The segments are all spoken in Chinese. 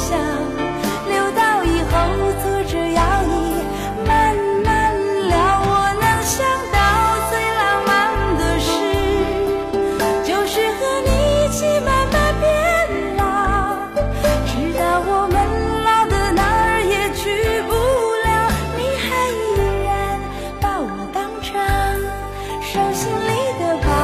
向，留到以后坐着摇椅慢慢聊。我能想到最浪漫的事，就是和你一起慢慢变老，直到我们老的哪儿也去不了，你还依然把我当成手心里的宝。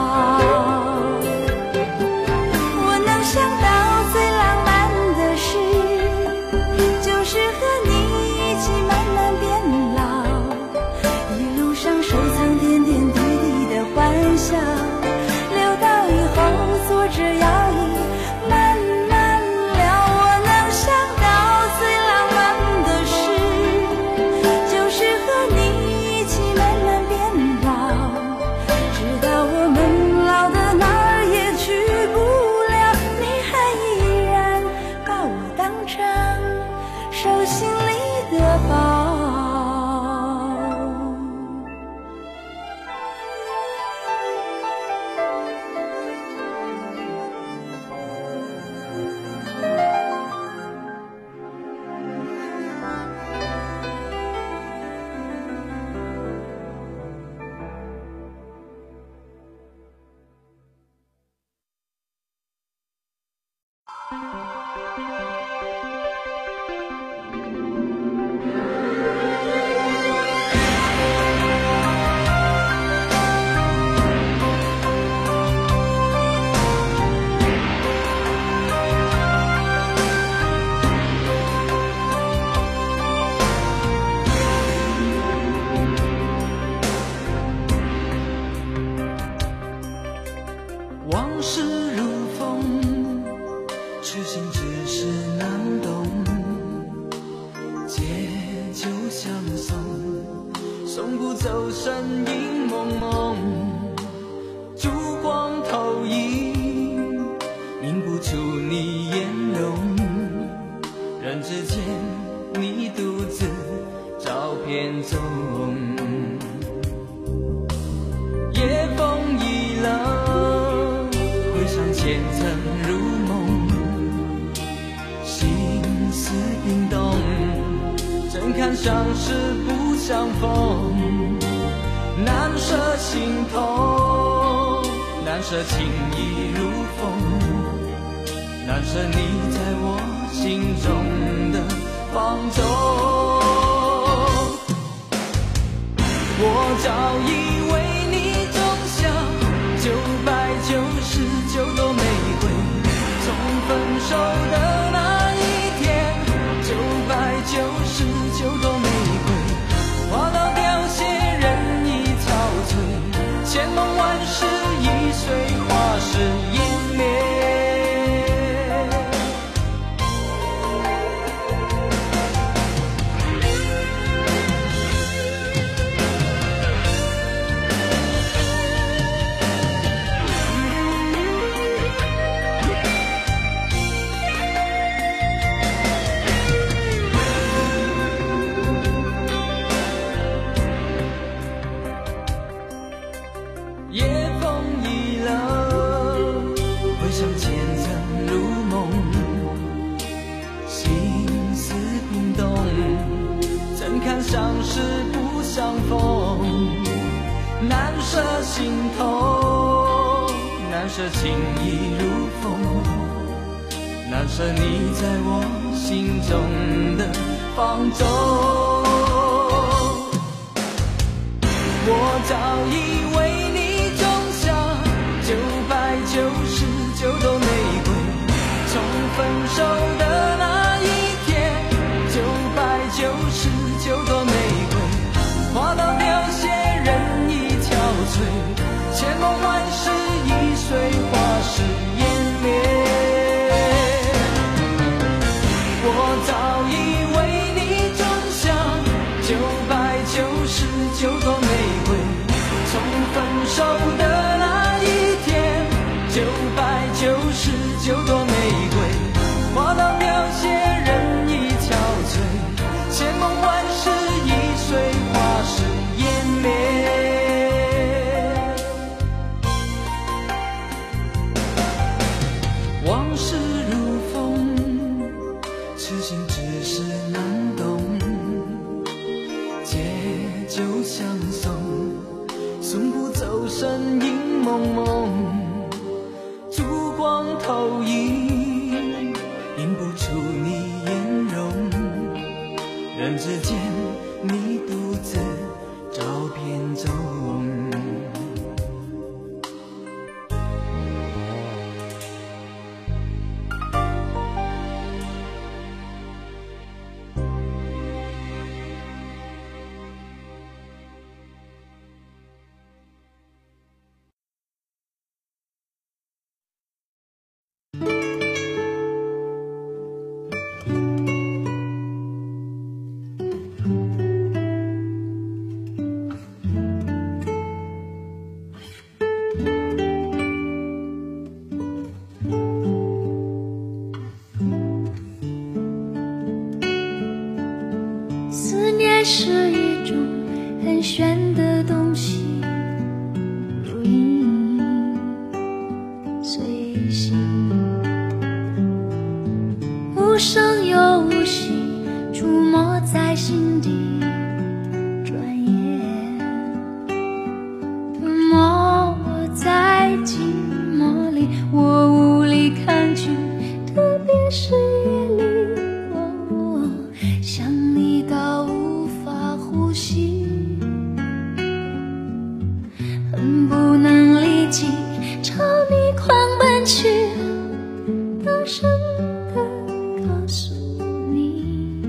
我能想到最浪漫的事，就是和你一起慢慢变老，一路上收藏点点滴滴的欢笑，留到以后坐着摇椅慢慢聊。我能想到最浪漫的事，就是和你一起慢慢变老，直到我们老的哪儿也去不了，你还依然把我当成手心里的宝。 往事如风，痴心只是难懂，借酒相送，送不走身影蒙蒙，烛光投影，映不出你颜容，人之间你独自照片中，夜风已冷，前尘如梦，心思冰冻，怎堪相识不相逢，难舍心头，难舍情意如风，难舍你在我心中的放纵。我早已为你种下999朵玫瑰，从分手的那一天，999朵玫瑰花到凋谢，人已憔悴，千梦万世已随花事湮灭。夜风已冷，回想前尘如梦，心思冰冻，怎堪相识不相逢，难舍心头，难舍情意如风，难舍你在我心中的放纵。我早已为你种下999朵玫瑰，从分手的那一天，999朵玫瑰花到凋谢，人已憔悴，千梦万世已随花事湮灭。我早已为你种下999朵玫瑰，从分手的那一天，999朵玫瑰花到时间，你独自找遍中。 思念是一种很玄的东西，如影随形，无声又无息，出没在心底，转眼吞没我在寂寞里，我无力抗拒，特别是夜里，想你到无法呼吸，恨不能立即朝你狂奔去，大声地告诉你，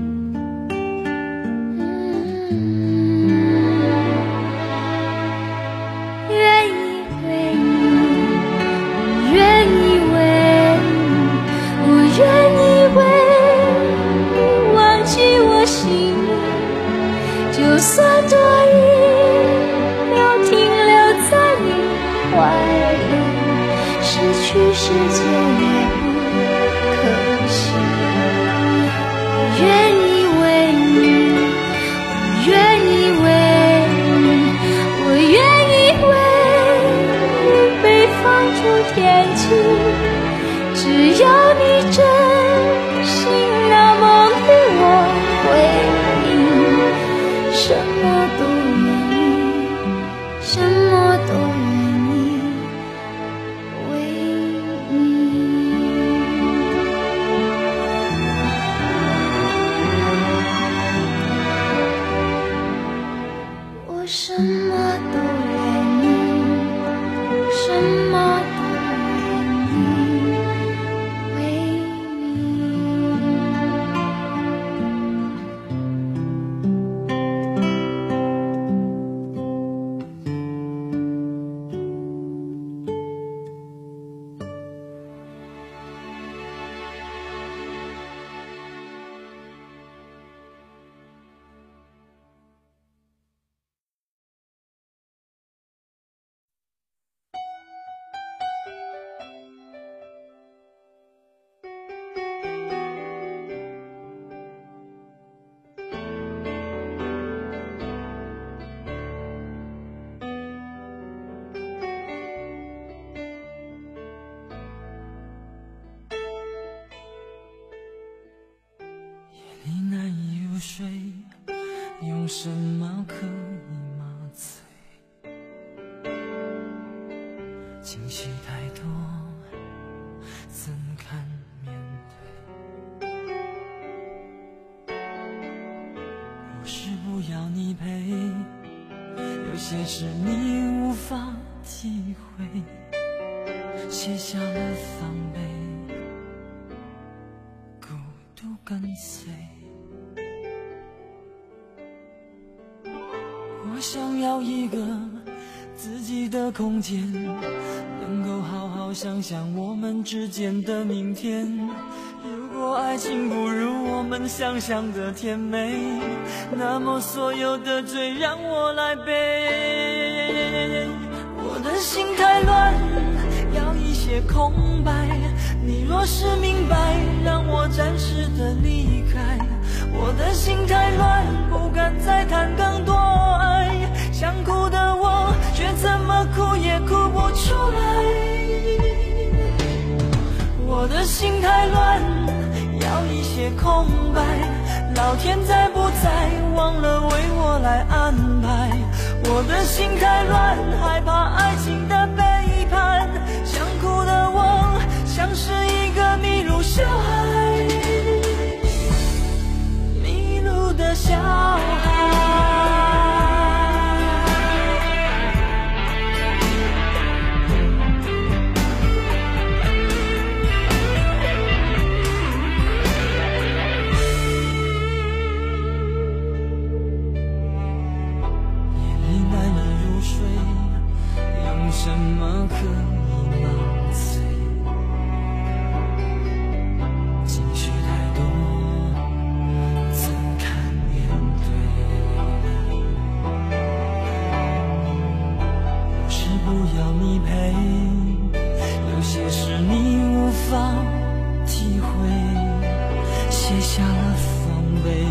愿意为你，我愿意为你，我愿意为你忘记我心里，就算多一秒停留在你怀里，失去世界也不可惜。我愿意为你，我愿意为你，我愿意为你被放逐天际，只要你真心那么对我回应，什么都愿意，什么都愿意为你。我什么都愿意，什么都愿意为你。 你难以入睡，用什么可以麻醉？情绪太多，怎堪面对？不是不要你陪，有些事你无法体会，卸下了防备，孤独跟随。我想要一个自己的空间，能够好好想想我们之间的明天。如果爱情不如我们想象的甜美，那么所有的罪让我来背。我的心太乱，要一些空白，你若是明白，让我暂时的离开。我的心太乱，不敢再谈更多爱，想哭的我却怎么哭也哭不出来。我的心太乱，要一些空白，老天在不在忘了为我来安排。我的心太乱，害怕爱情的背叛，想哭的我像是一个迷路小孩，迷路的小孩。 卸下了防备，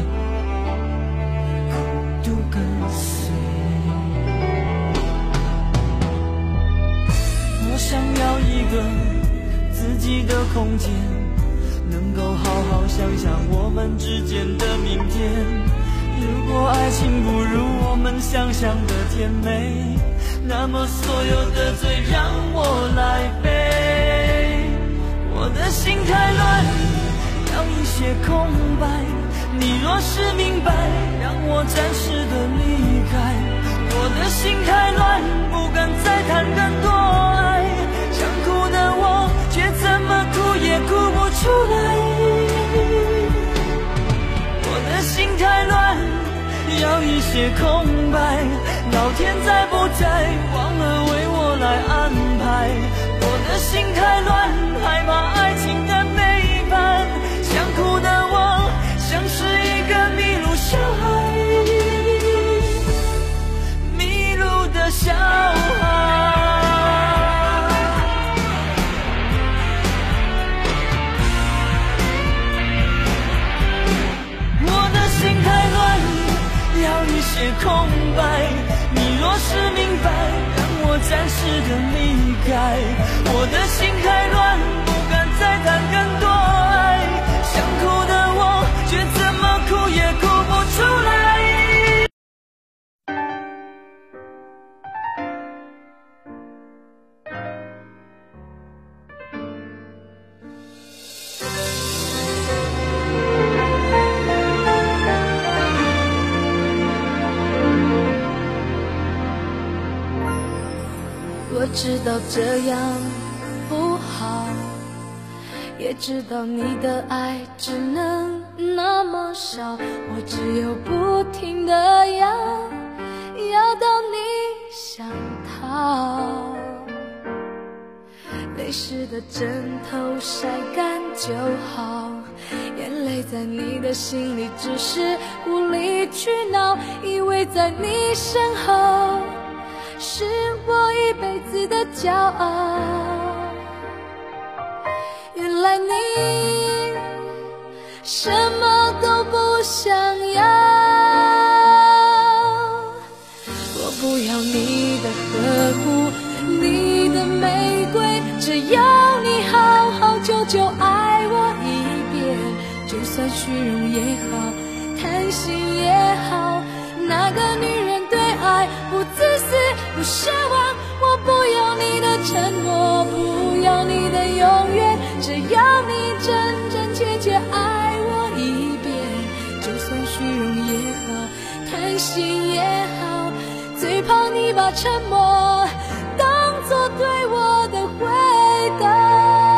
孤独跟随。我想要一个自己的空间，能够好好想想我们之间的明天。如果爱情不如我们想象的甜美，那么所有的罪让我来背。我的心太乱，要一些空白。你若是明白，让我暂时的离开。我的心太乱，不敢再谈更多爱。想哭的我，却怎么哭也哭不出来。我的心太乱，要一些空白。老天在不在，忘了为我来安排。我的心太乱，害怕爱情的背叛。想哭的我，像是一个迷路小孩，迷路的小孩。我的心太乱，要一些空白。你若是明白，让我暂时的离开。我的心太乱，不敢再谈更多爱。想哭的我，却怎么哭也哭不出来。 我知道这样不好，也知道你的爱只能那么少，我只有不停地要到你想逃。泪湿的枕头晒干就好，眼泪在你的心里只是无理取闹，以为在你身后是我一辈子的骄傲。原来你什么都不想要，我不要你的呵护，你的玫瑰，只要你好好久久爱我一遍。就算虚荣也好，贪心也好，那个女人对爱不自私不奢望。我不要你的承诺，不要你的永远，只要你真真切切爱我一遍。就算虚荣也好，贪心也好，最怕你把沉默当作对我的回答。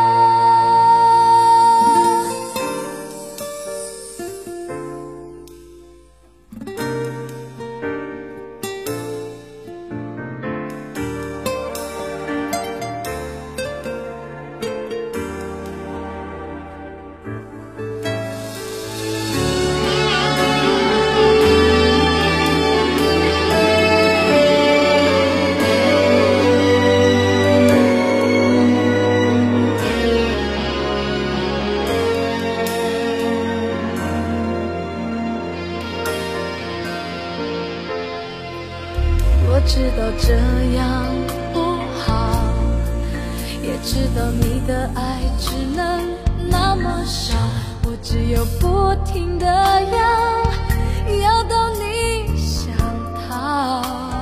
我知道这样不好，也知道你的爱只能那么少，我只有不停地要到你想逃。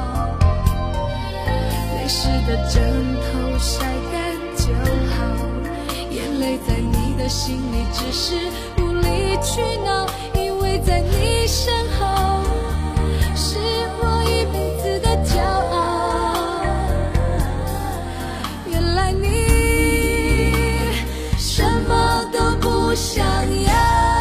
泪湿的枕头晒干就好，眼泪在你的心里只是无理取闹，以为在你身后是我一辈子的骄傲。原来你什么都不想要，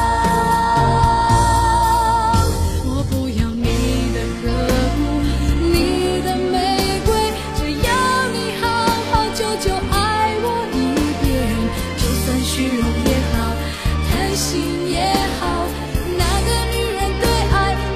我不要你的呵护，你的玫瑰，只要你好好久久爱我一遍。就算虚荣也好，贪心也好，那个女人对爱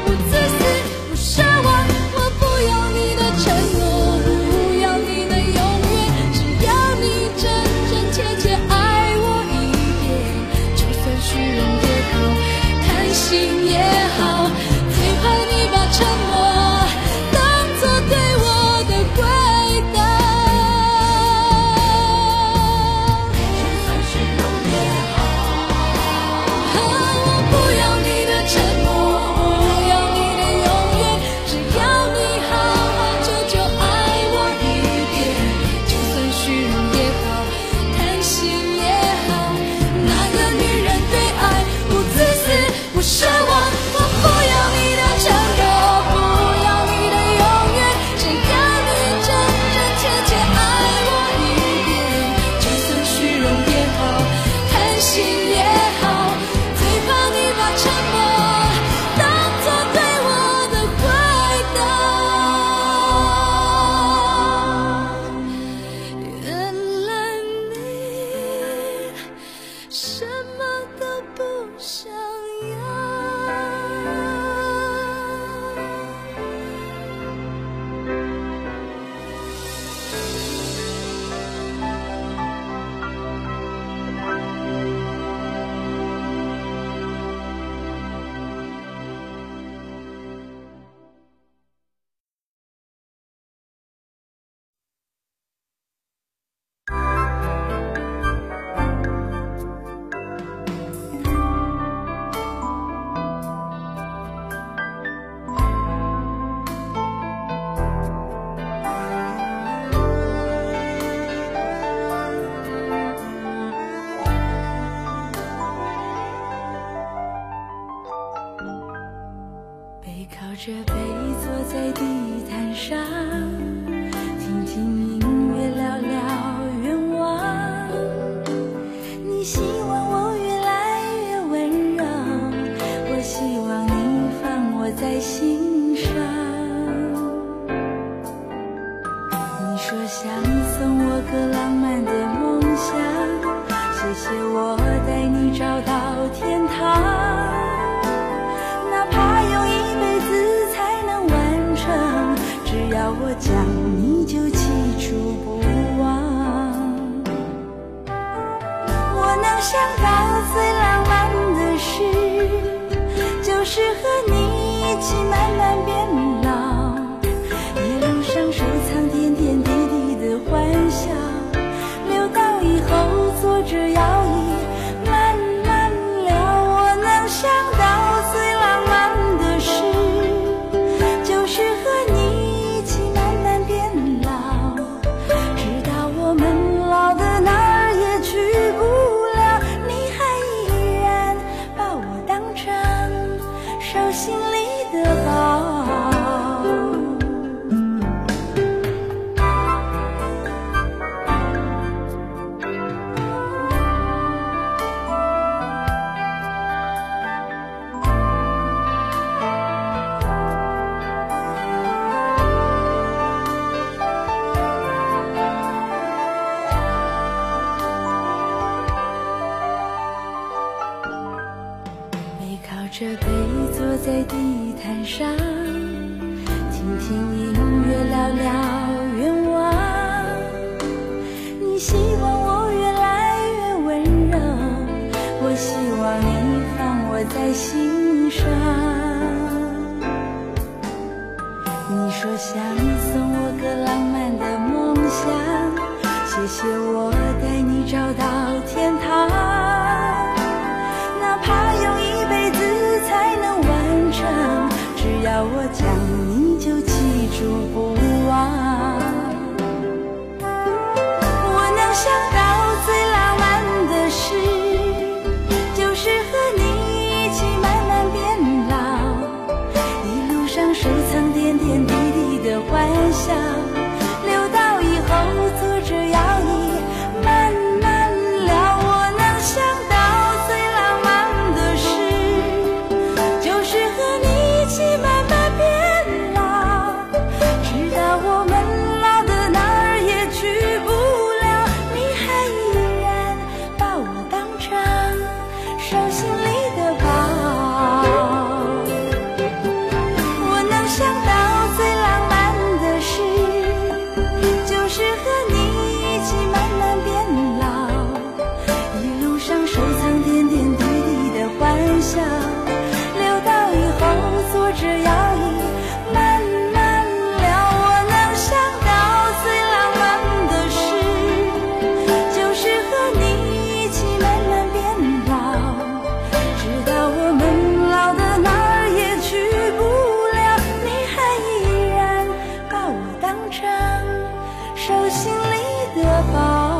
着背坐在地毯上，听听音乐，聊聊愿望。你希望我越来越温柔，我希望你放我在心上。你说想送我个浪漫的梦想，谢谢我带你找到天堂。只要我讲，你就记住不忘。我能想到最浪漫的事，就是和你一起慢慢变老，一路上收藏点点滴滴的欢笑，留到以后坐着摇椅慢慢聊。我能想到最浪漫的事，就是和你心里的宝。背靠着背坐在地毯上，听听音乐，聊聊愿望。你希望我越来越温柔，我希望你放我在心上。你说想送我个浪漫的梦想，谢谢我带你找到天堂。哪怕用一辈子才能完成，只要我讲，你就记住不忘。我能想到最浪漫的事，就是和你一起慢慢变老，一路上收藏点点滴滴的欢笑，留到以后坐着摇椅慢慢聊。我能想到留到以后坐着摇椅慢慢聊。我能想到最浪漫的事，就是和你一起慢慢变老，直到我们老的哪儿也去不了，你还依然把我当成手心里的宝。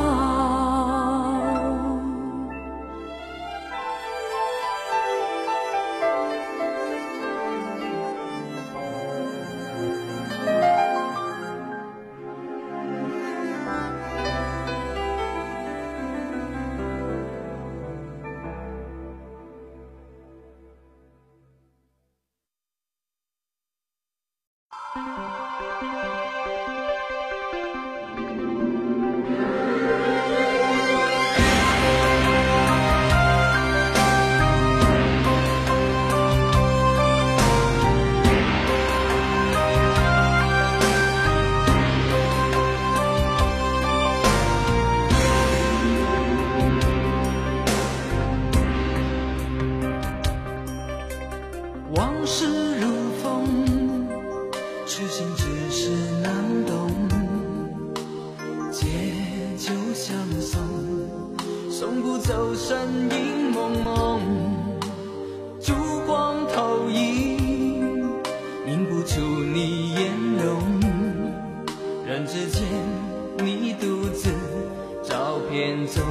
往事如风，痴心只是难懂。借酒相送，送不走身影蒙蒙。烛光投影，映不出你颜容。人之间，你独自照片中。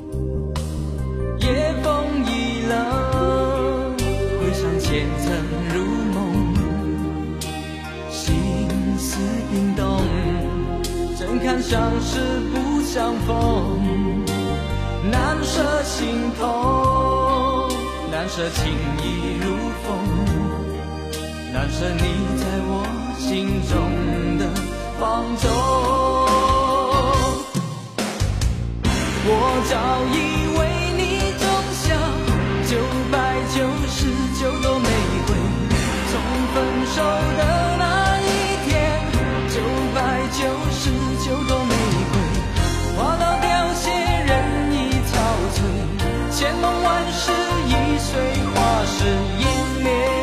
夜风已冷，回想前尘看相识不相逢，难舍心头，难舍情意如风，难舍你在我心中的放纵。我早已为你种下999朵玫瑰，从分手的那一天，999朵玫瑰花到凋谢，人已憔悴，千梦万世已随花事湮灭。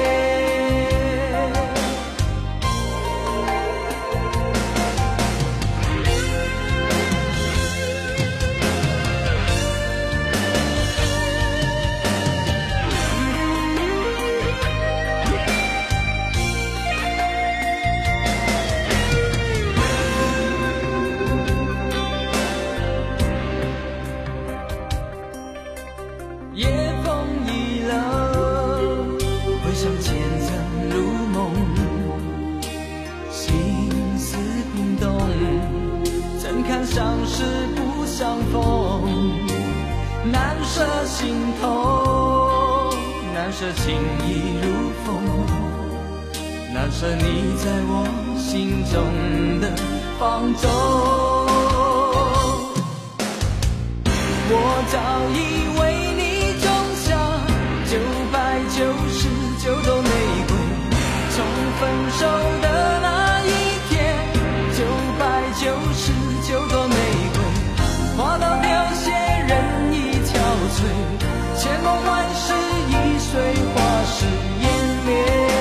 夜风已冷，回想前尘如梦，心思冰冻，怎堪相识不相逢，难舍心头，难舍情意如风，难舍你在我心中的放纵。我早已为你种下999朵玫瑰，从分手的那一天，999朵玫瑰花到凋谢，人已憔悴，千梦万世已随花事湮灭。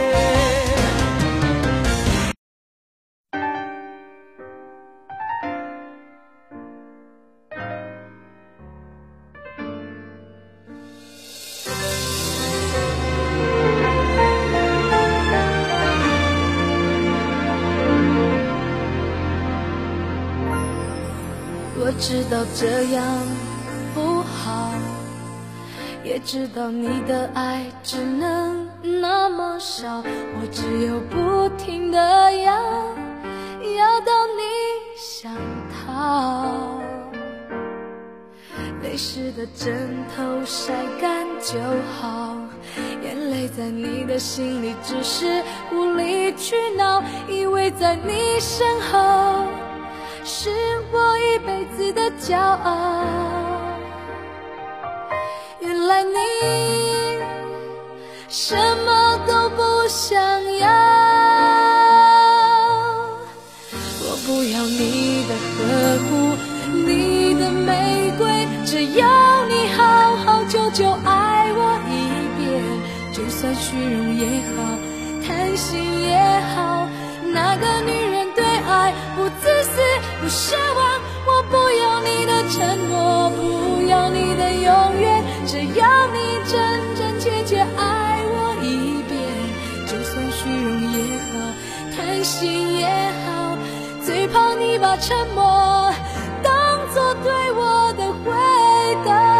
我知道这样不好，也知道你的爱只能那么少，我只有不停地要到你想逃。泪湿的枕头晒干就好，眼泪在你的心里只是无理取闹，以为在你身后是我一辈子的骄傲，原来你什么都不想要。我不要你的呵护，你的玫瑰，只要你好好久久爱我一遍，就算虚荣也好，贪心也好，那个女人对爱不自私不奢望，我不要你的承诺，不要你的永远，只要你真真切切爱我一遍，就算虚荣也好，贪心也好，最怕你把沉默当作对我的回答。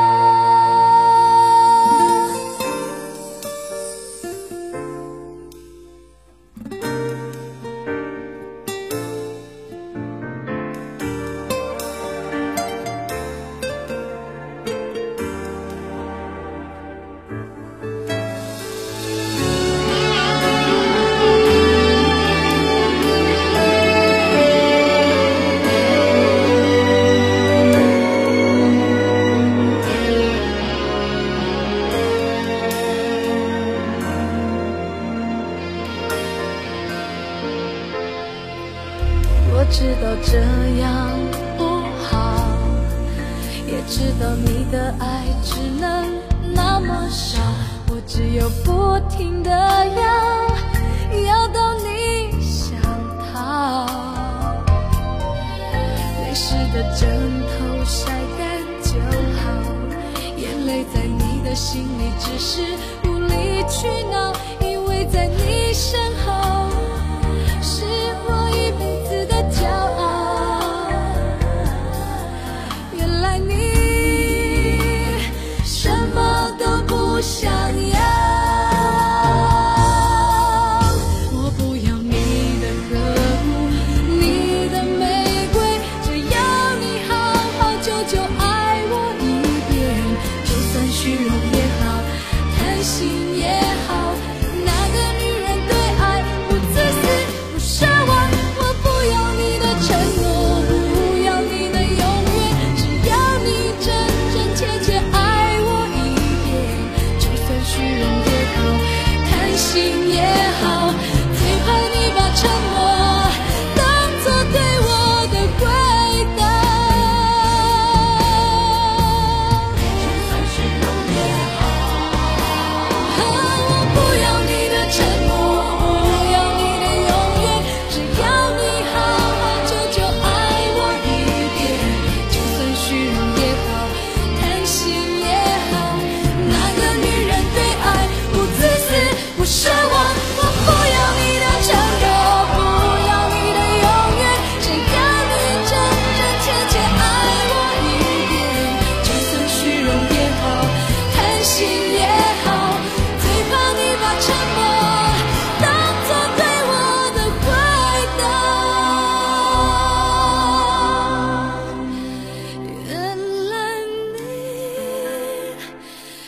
我知道这样不好，也知道你的爱只能那么少，我只有不停地要到你想逃。泪湿的枕头晒干就好，眼泪在你的心里只是无理取闹，因为在你身后是我一辈子的骄傲，原来你什么都不想要。我不要你的呵护，你的玫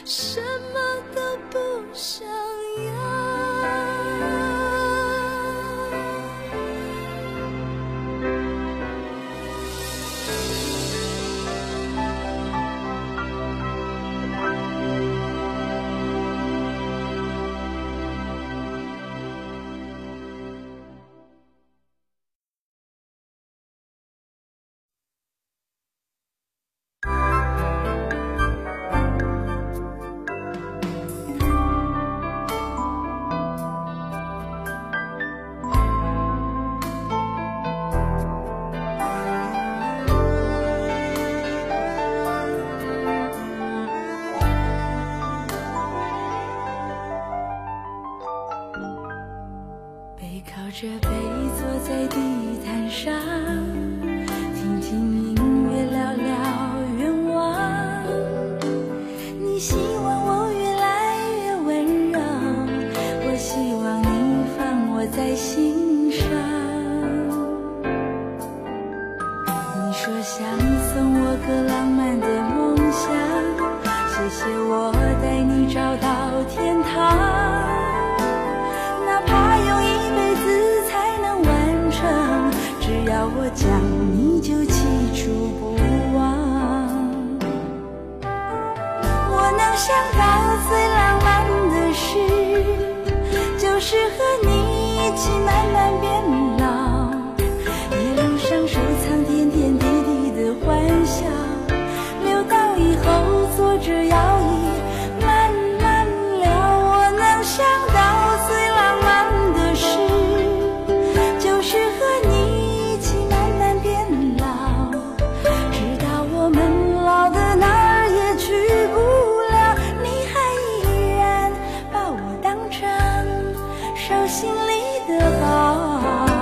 什么都不想要。靠着背坐在地毯上，听听音乐，聊聊愿望。你希望我越来越温柔，我希望你放我在心上。你说想送我个浪漫的梦想，谢谢我带你找到天堂。只要我讲，你就记住不忘。我能想到最浪漫的事，就是和你一起慢慢变老，一路上收藏点点滴滴的欢笑，留到以后坐着摇椅慢慢聊。我能想到最浪漫的事，就是和你心里的宝。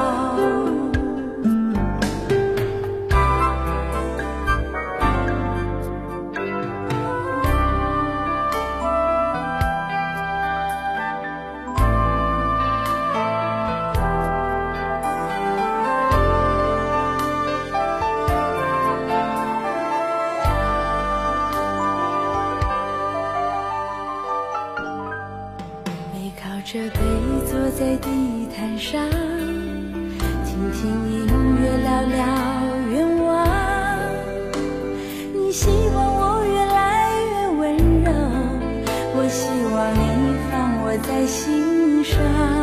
着背坐在地毯上，听听音乐，聊聊愿望。你希望我越来越温柔，我希望你放我在心上。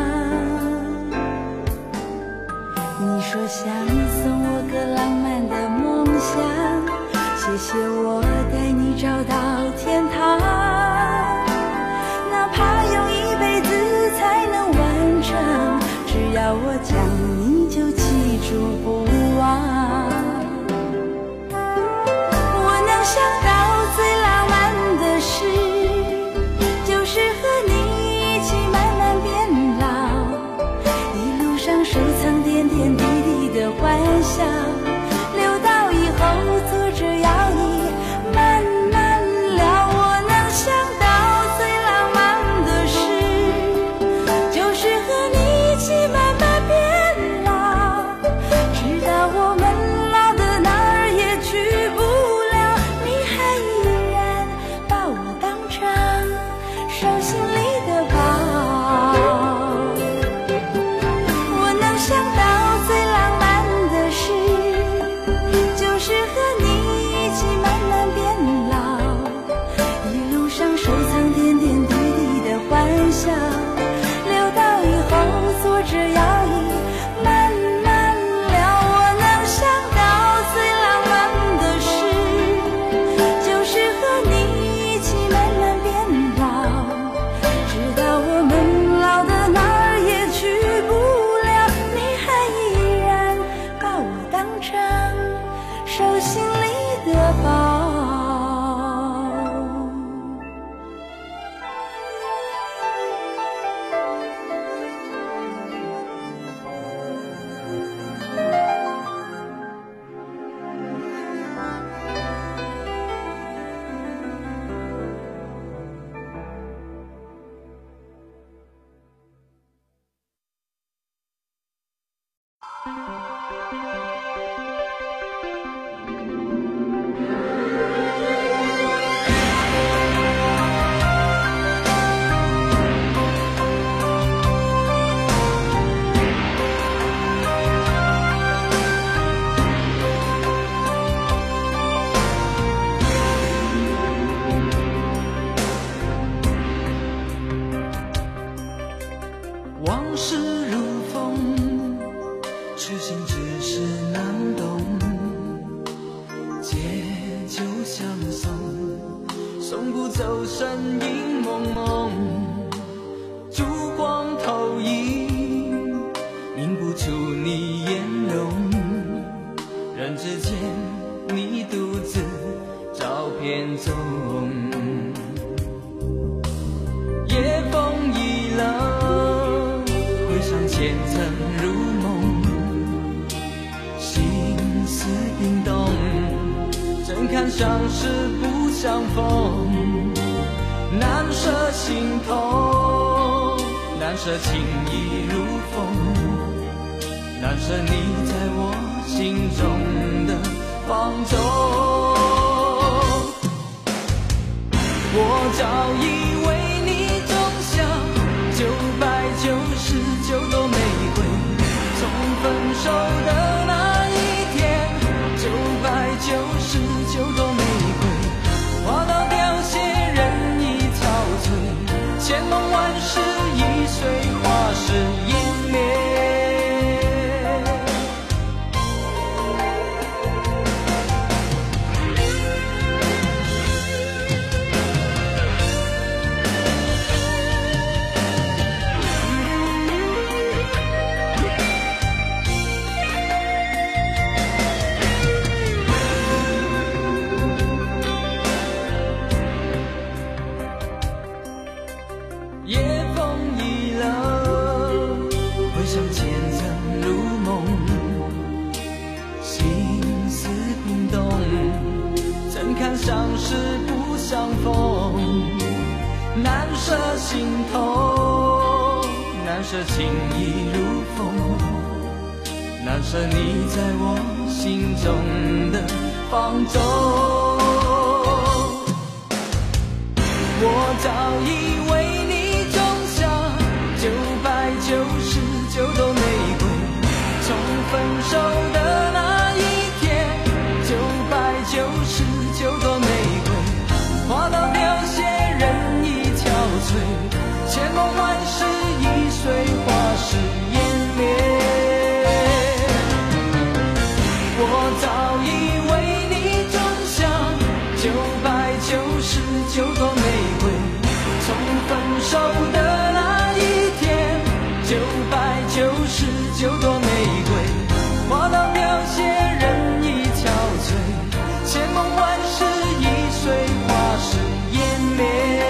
你说想送我个浪漫的梦想，谢谢我带你找到天堂。哪怕用一辈子才能完成，只要我讲，你就记住不忘。我能想到最浪漫的事，就是和你一起慢慢变老，一路上收藏点点滴滴的欢笑，留到以后坐着摇椅慢慢聊。我能想到送不走身影蒙蒙，烛光投影，映不出你颜容。人之间，你独自照片中。夜风已冷，回想前尘如梦，心思冰冻，怎堪相识不相逢。难舍心痛，难舍情意如风，难舍你在我心中的放纵。我早以为你种下999朵玫瑰，从分手的那一天，999朵玫瑰花到凋谢，人已憔悴，千梦万世已随花事湮灭。夜风已冷，回想前尘如梦，心思冰冻，怎堪相识不相逢。难舍心痛，难舍情意如风，难舍你在我心中的放纵。我早以为你种下999朵玫瑰，从分手的那一天，999朵玫瑰花到凋谢，人已憔悴，千梦万世已随花事湮灭。我早以为你种下999朵玫瑰，从分手的那一天，999朵玫瑰花到凋谢，人已憔悴，千梦万世已随花事湮灭。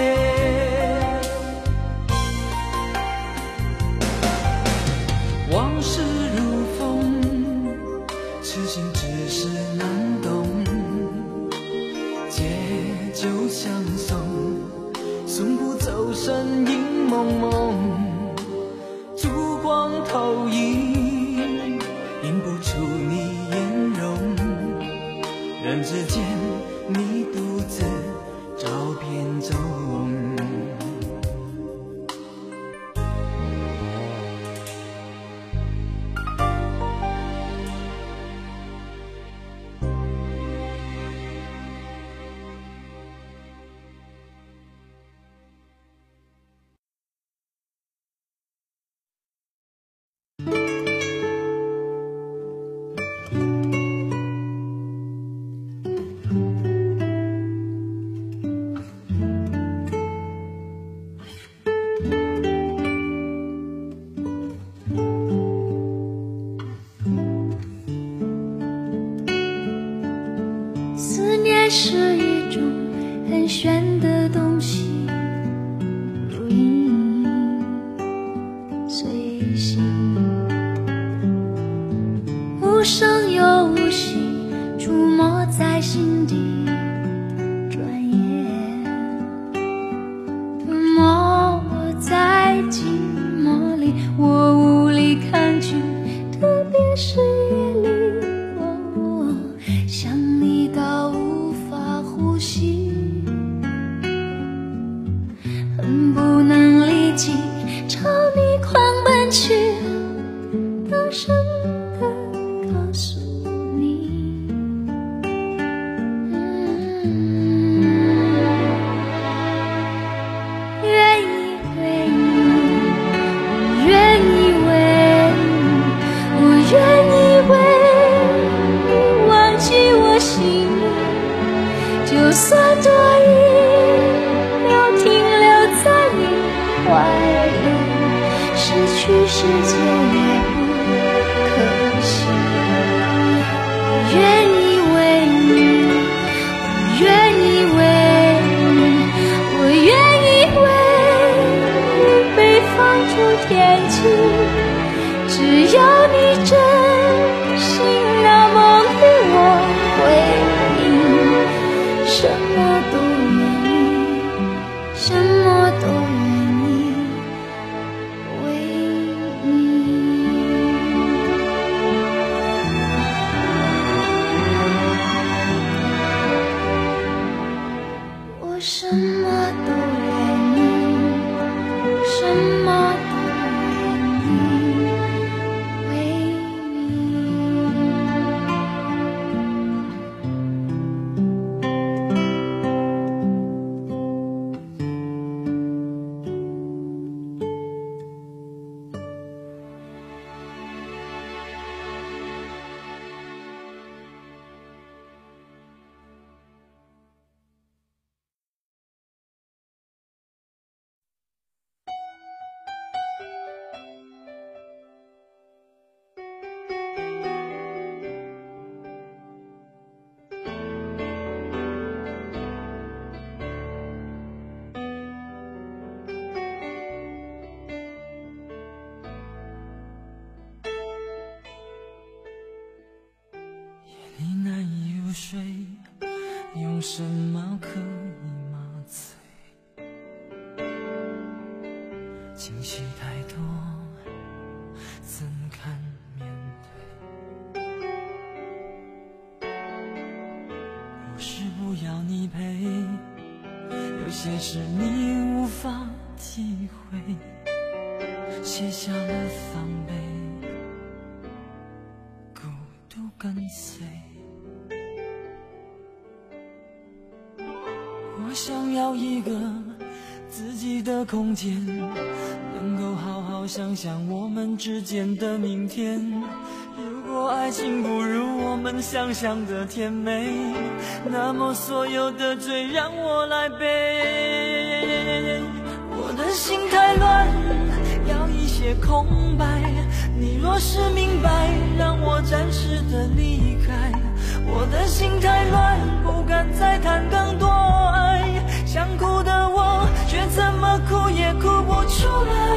往事如风，痴心只是难懂，借酒相送，送不走身影蒙蒙，烛光投影，映不出你颜容。人之间，你独自照片中。 思念是一种很玄的东西，如影随形，无声又无息，出没在心底。转眼吞没我在寂寞里，我无力抗拒，特别是夜里。想你到无法呼吸，恨不能立即朝你狂奔去，大声地告诉你，愿意，愿意，愿意。 世界也不可惜。我愿意为你，我愿意为你，我愿意为你被放逐天际。只要你真心那么对我回应，什么都愿意，什么都愿意为你。我什么都愿意，什么都愿意为你。 你难以入睡，用什么可以麻醉？情绪太多，怎堪面对？不是不要你陪，有些事你无法体会，卸下了防备，孤独跟随。我想要一个自己的空间，能够好好想想我们之间的明天。如果爱情不如我们想象的甜美，那么所有的罪让我来背。我的心太乱，要一些空白。你若是明白，让我暂时的离开。我的心太乱，不敢再谈更多爱。想哭的我，却怎么哭也哭不出来。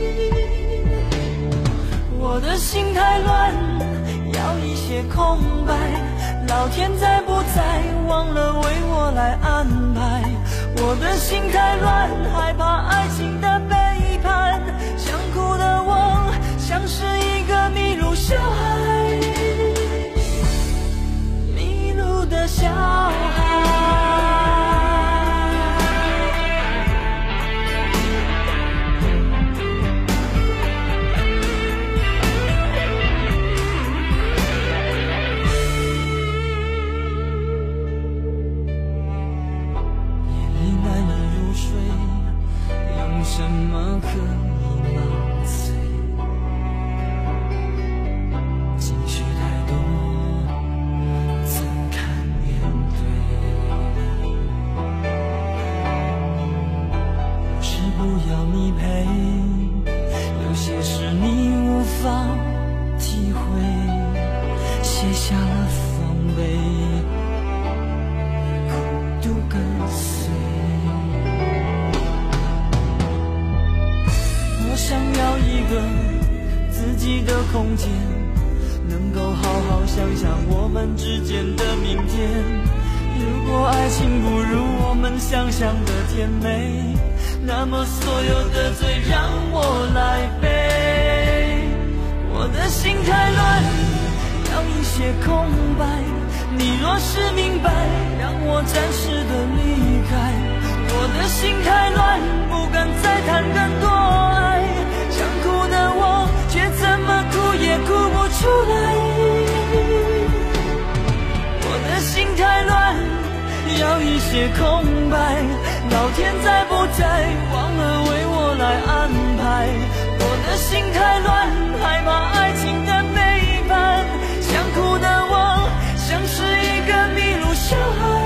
我的心太乱，要一些空白。老天在不在，忘了为我来安排。我的心太乱，害怕爱情的背叛。想哭的我，像是一个迷路小孩，迷路的小孩。什么可以麻醉？情绪太多，怎堪面对？不是不要你陪，有些事你无法体会，卸下了防备，孤独跟随。我想要一个自己的空间，能够好好想想我们之间的明天。如果爱情不如我们想象的甜美，那么所有的罪让我来背。我的心太乱，要一些空白。你若是明白，让我暂时的离开。我的心太乱，不敢再谈更多爱。想哭的我，却怎么哭也哭不出来。我的心太乱，要一些空白。老天在不在，忘了为我来安排。我的心太乱，害怕爱情的背叛。想哭的我，像是一个迷路小孩，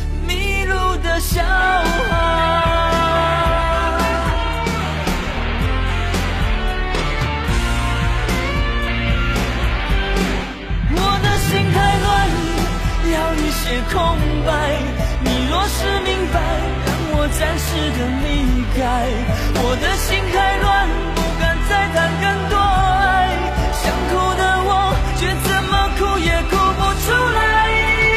迷路的小孩。 开，我的心太乱，不敢再谈更多爱，想哭的我却怎么哭也哭不出来，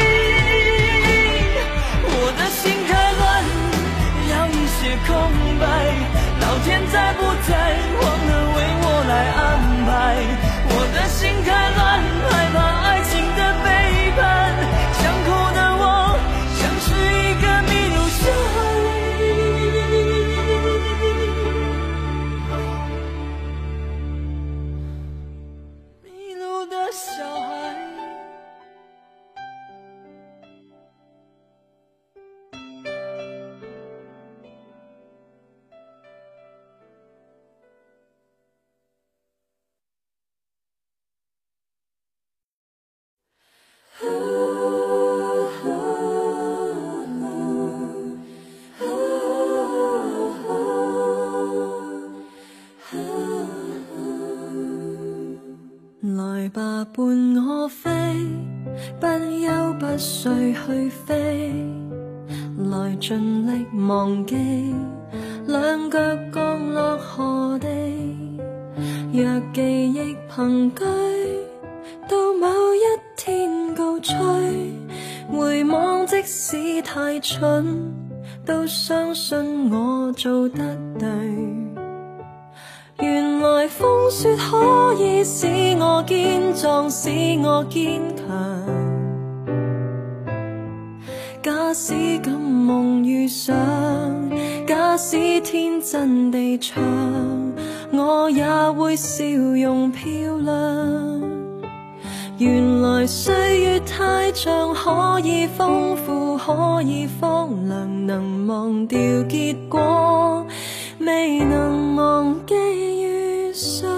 我的心太乱，要一些空白，老天在不在忘了为我来安排，我的心太乱，害怕爱情的背叛，想哭的我像是一个迷路小孩，迷路的小孩。 來吧，伴我飛，不休不睡去飛，來盡力忘記，兩腳降落何地，若記憶憑據，到某一天告吹，回望即使太蠢，都相信我做得對。原來風雪可以使我堅壯，使我堅強。假使敢夢遇上，假使天真地唱，我也會笑容漂亮。原來歲月太長，可以豐富，可以荒涼，能忘掉結果，未能忘記遇上。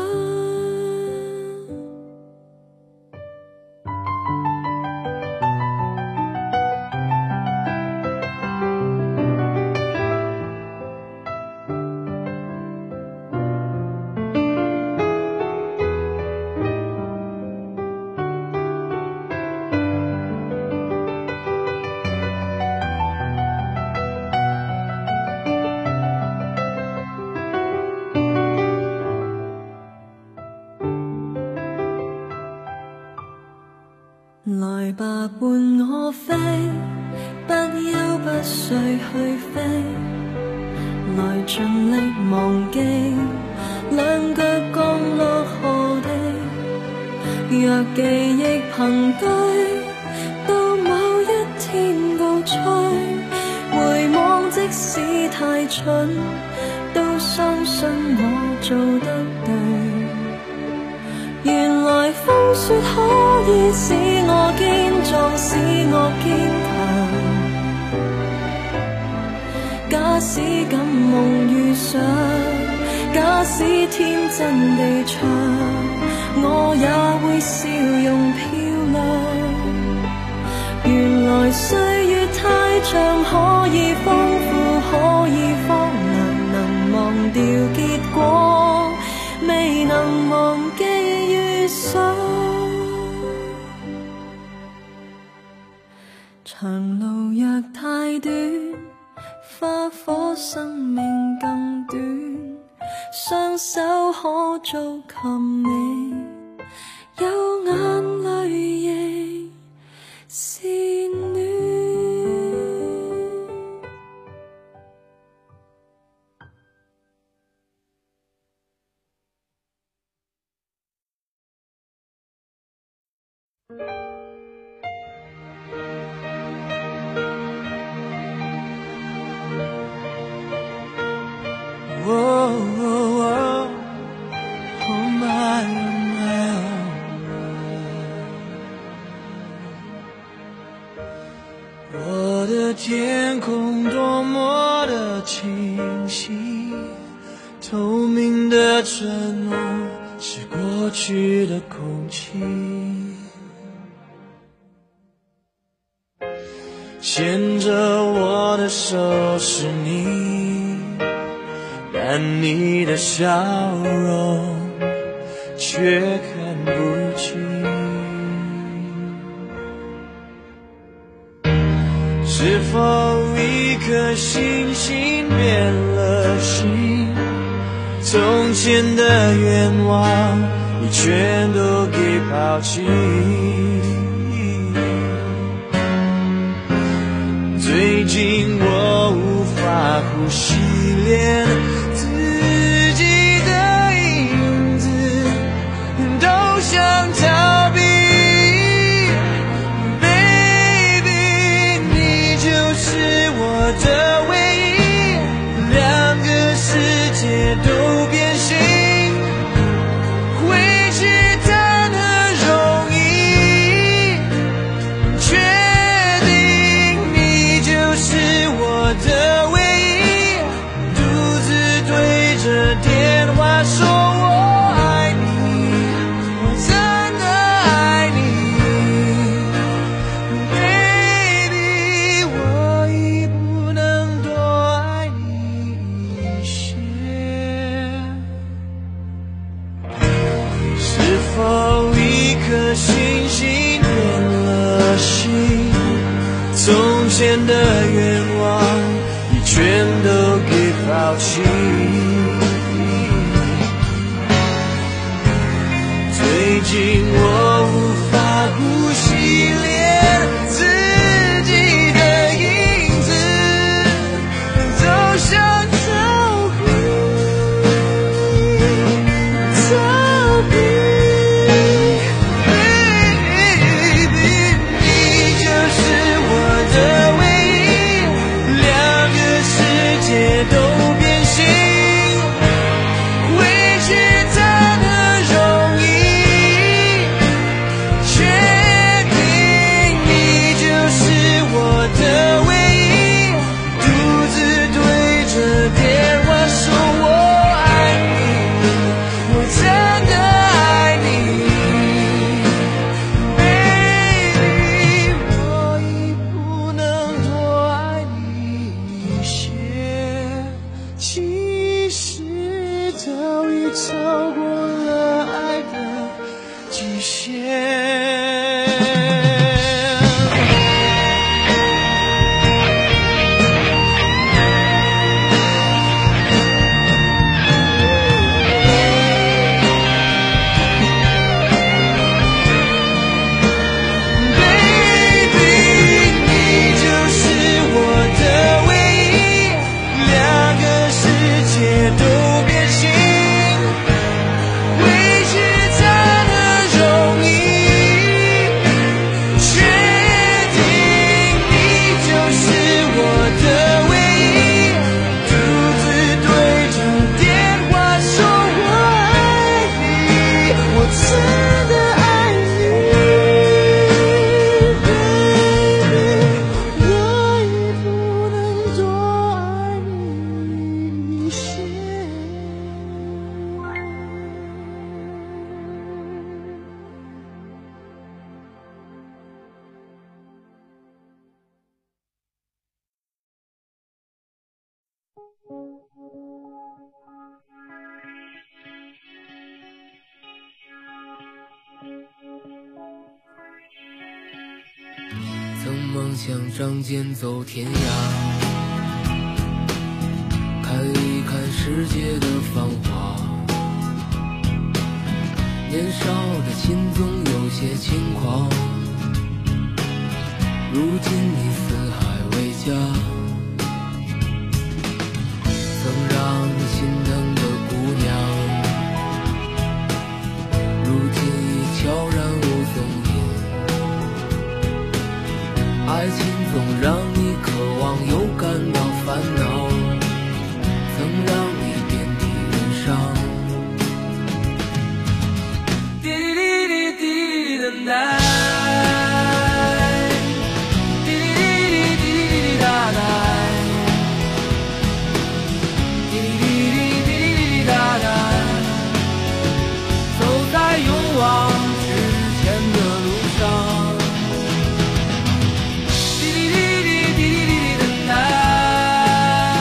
來吧，伴我飛，不休不睡去飛，來盡力忘記，兩腳降落何地，若記憶憑據，到某一天告吹，回望即使太蠢，都相信我做得對。原來風雪可以使我堅壯，使我堅強。假使敢夢遇上，假使天真地唱，我也會笑容漂亮。原來歲月太長，可以豐富，可以荒涼，能忘掉結果，未能忘記遇上。長路若太短，花火生命更短，雙手可做琴你，有眼淚亦是暖。 我的天空多么的清晰，透明的承诺是过去的空气，牵着我的手是你，但你的笑容却看不清。 是否一颗星星变了心？从前的愿望你全都给抛弃。最近我无法呼吸，连自己的影子都想逃避。Baby， 你就是我的唯一，两个世界都变形，回去谈何容易？确定你就是我的唯一，独自对着电话说我爱你，我真的爱你。Baby， 我已不能多爱你一些。是否一颗星星变了心？从前的愿望你全都给抛弃。最近我无法呼吸，连自己的影子都想逃避。Baby， 你就是我的唯一，两个世界都变形，回去谈何容易？确定你就是我的唯一，独自对着电话说我爱你，我真的爱你。Baby， 我已不能多爱你一些，其实早已超过了爱的极限。Baby， 你就是我的唯一，两个世界都变形，回去谈何容易？确定你就是我的唯一，独自对着电话说我爱你，我真的爱你。Baby， 我已不能多爱你一些。 曾梦想仗剑走天涯，看一看世界的繁华。年少的心总有些轻狂，如今你四海为家。曾让你心疼的姑娘，如今已悄然无踪影。爱情总让你渴望又感到烦恼，曾让你遍体鳞伤。滴滴滴滴滴滴等待，滴滴滴滴滴滴哒哒，滴滴滴滴滴滴哒哒，走在勇往直前的路上。滴滴滴滴滴滴滴等待。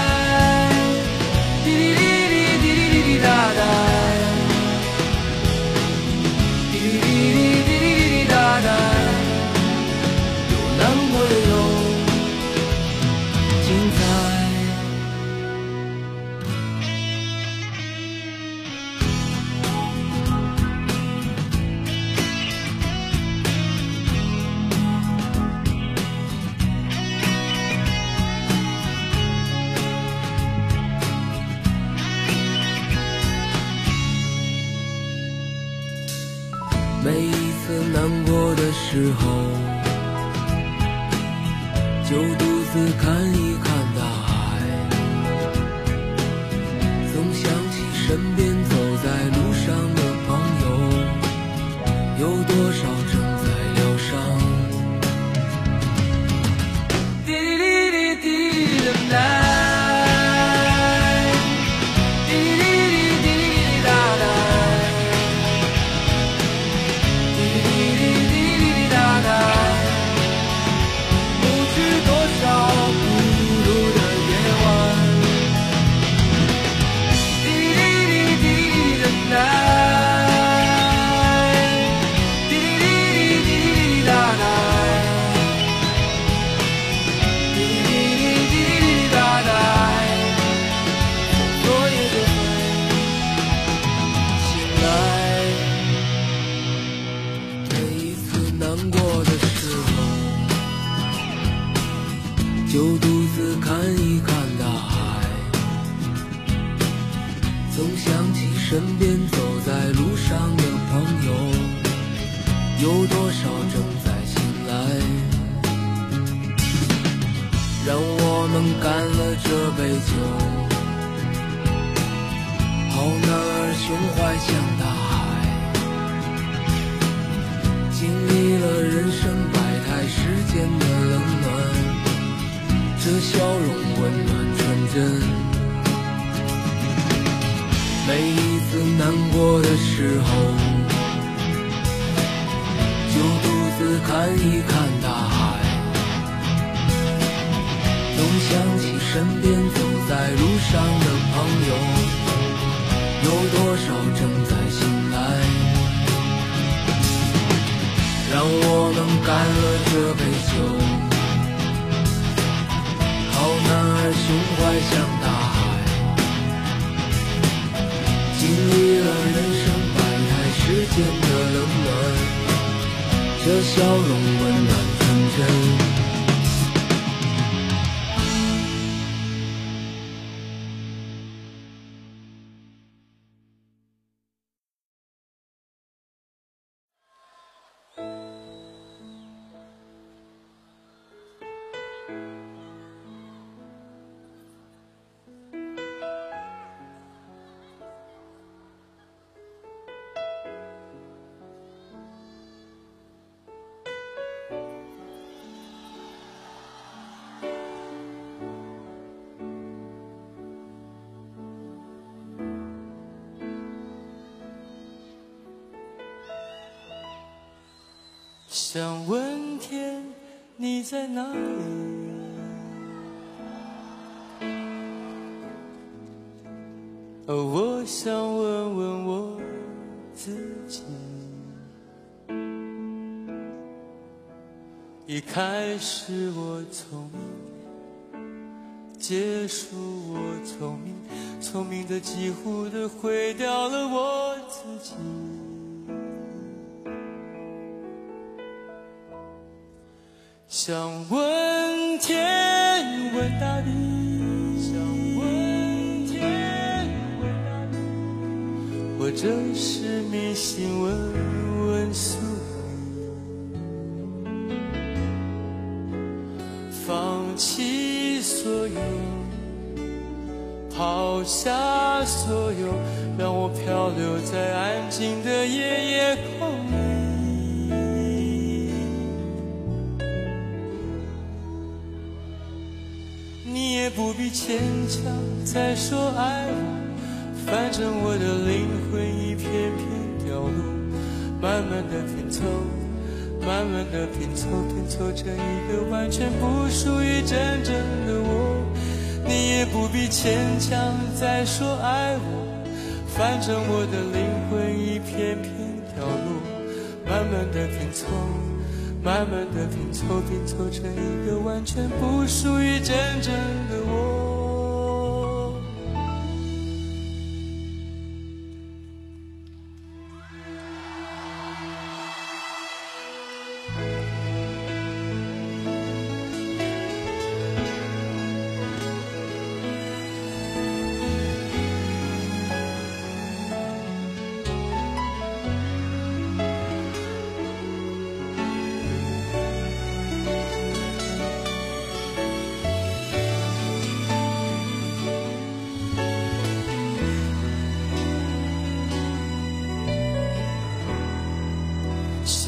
时候，就独自看一看大海，总想起身边走在路上的朋友，有多少正在疗伤。滴滴滴滴的来。就独自看一看大海，总想起身边走在路上的朋友，有多少正在醒来。让我们干了这杯酒，好男儿胸怀像大海，经历了人生百态世间的冷暖，这笑容温暖纯真。每一次难过的时候，就独自看一看大海，总想起身边走在路上的朋友，有多少正在醒来。让我们干了这杯酒，好男儿胸怀像大海，经历了人生百态世间的冷暖，这笑容温暖纯真。 想问天，你在哪里？我想问问我自己。一开始我聪明，结束我聪明，聪明的几乎的毁掉了我自己。想问天，问大地，想问天，问大地，或者是迷信，问问宿命，放弃所有，抛下所有，让我漂流在安静的夜空里。你也不必牵强再说爱我，反正我的灵魂一片片掉落，慢慢的拼凑，慢慢的拼凑，拼凑成一个完全不属于真正的我。你也不必牵强再说爱我，反正我的灵魂一片片掉落，慢慢的拼凑，慢慢的拼凑，拼凑成一个完全不属于真正的我。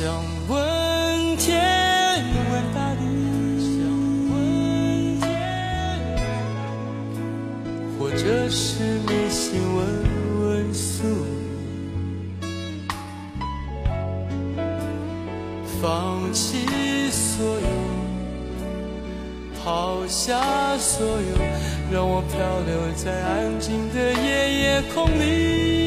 想问天问大地，或者是迷信问问宿命，放弃所有，抛下所有，让我漂流在安静的夜空里。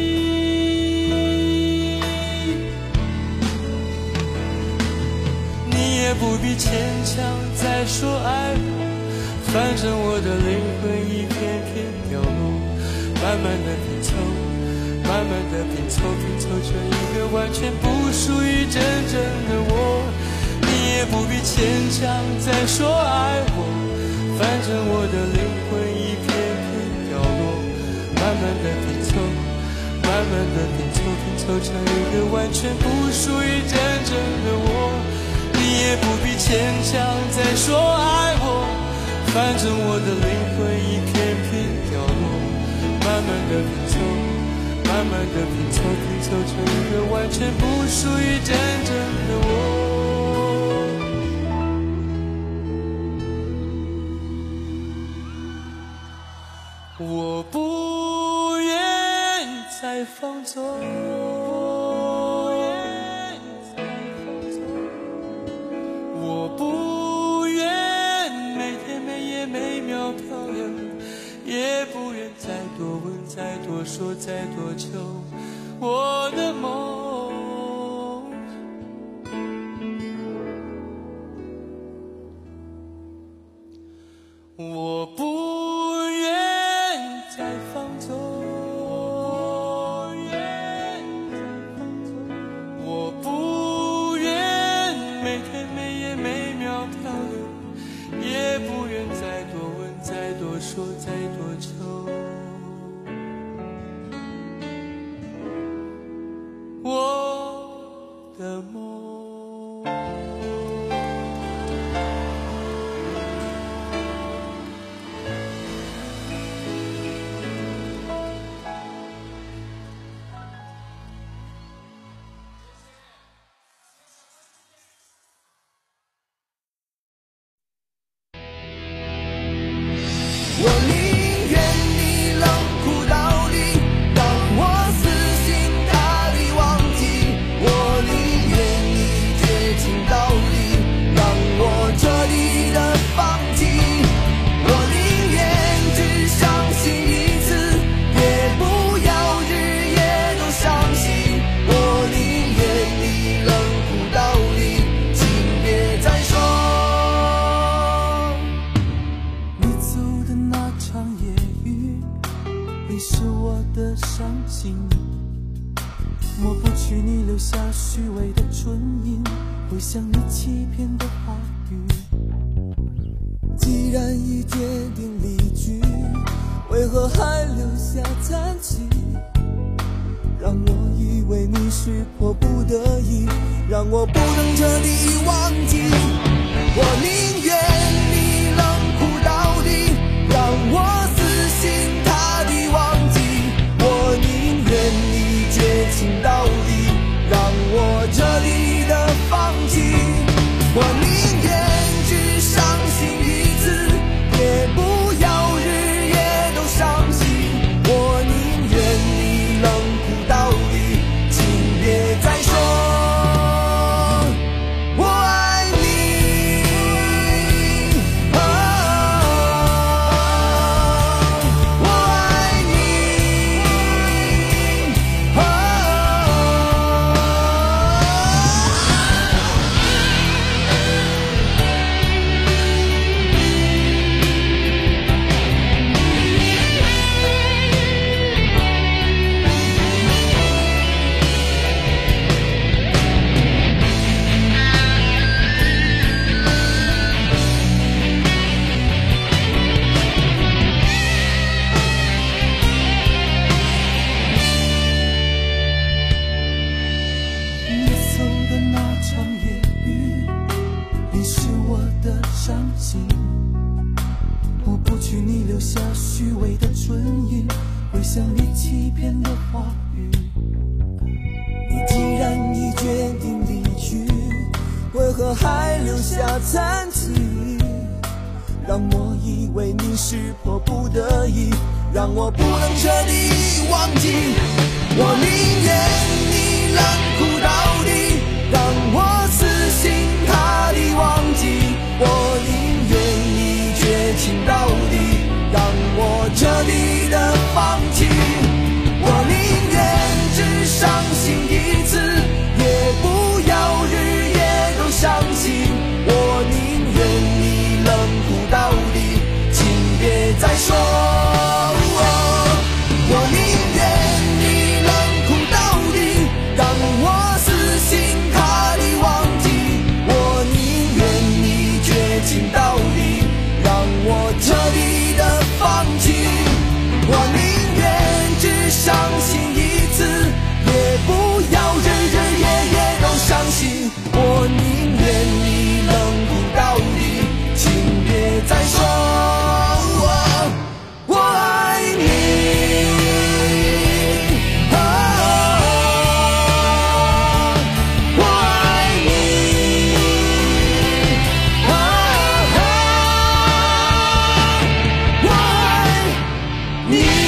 你也不必牵强再说爱我，反正我的灵魂一片片凋落，慢慢的拼凑，慢慢的拼凑，拼凑成一个完全不属于真正的我。你也不必牵强再说爱我，反正我的灵魂一片片凋落，慢慢的拼凑，慢慢的拼凑，拼凑成一个完全不属于真正的我。你也不必牵强再说爱我，反正我的灵魂一片片凋落，慢慢的拼凑，慢慢的拼凑，拼凑成一个完全不属于真正的我。我不愿再放纵，我不愿每天每夜每秒漂流，也不愿再多问再多说再多求我的梦。我不愿再放纵，我不愿每天每夜每秒漂流，也不愿再多问再多说再多求我的梦。 我宁愿你冷酷到底，让我死心塌地忘记。我宁愿你绝情到底，让我彻底的放弃。我宁愿只伤心一次，也不要日夜都伤心。我宁愿你冷酷到底，请别再说。 你是我的伤心，抹不去你留下虚伪的唇印，回想你欺骗的话语。既然已决定离去，为何还留下残疾？让我以为你是迫不得已，让我不能彻底忘记。我宁愿你冷酷到底，让我死心塌地忘记。我宁愿你绝情到底，让我彻底的放弃。我宁愿只伤心一次，也不要日夜都伤心。我宁愿你冷酷到底，请别再说我爱你。我爱你。你走的那场夜雨，你是我的伤心，抹不去你留下虚伪的唇印，回想你欺骗的话语。你既然已决定离去， 我还留下残疾，让我以为你是迫不得已，让我不能彻底忘记。我宁愿你冷酷到底，让我死心塌地忘记。我宁愿你绝情到底，让我彻底的放弃。我宁愿只伤心一次，也不要日夜都伤心。我宁愿你冷酷到底，请别再说。我宁愿你冷酷到底，让我死心塌地忘记。我宁愿你绝情到底，让我彻底的放弃。我宁愿只伤心一次，也不要日日夜夜都伤心。我宁愿你冷酷到底，请别再说我爱你。我爱你，我爱你。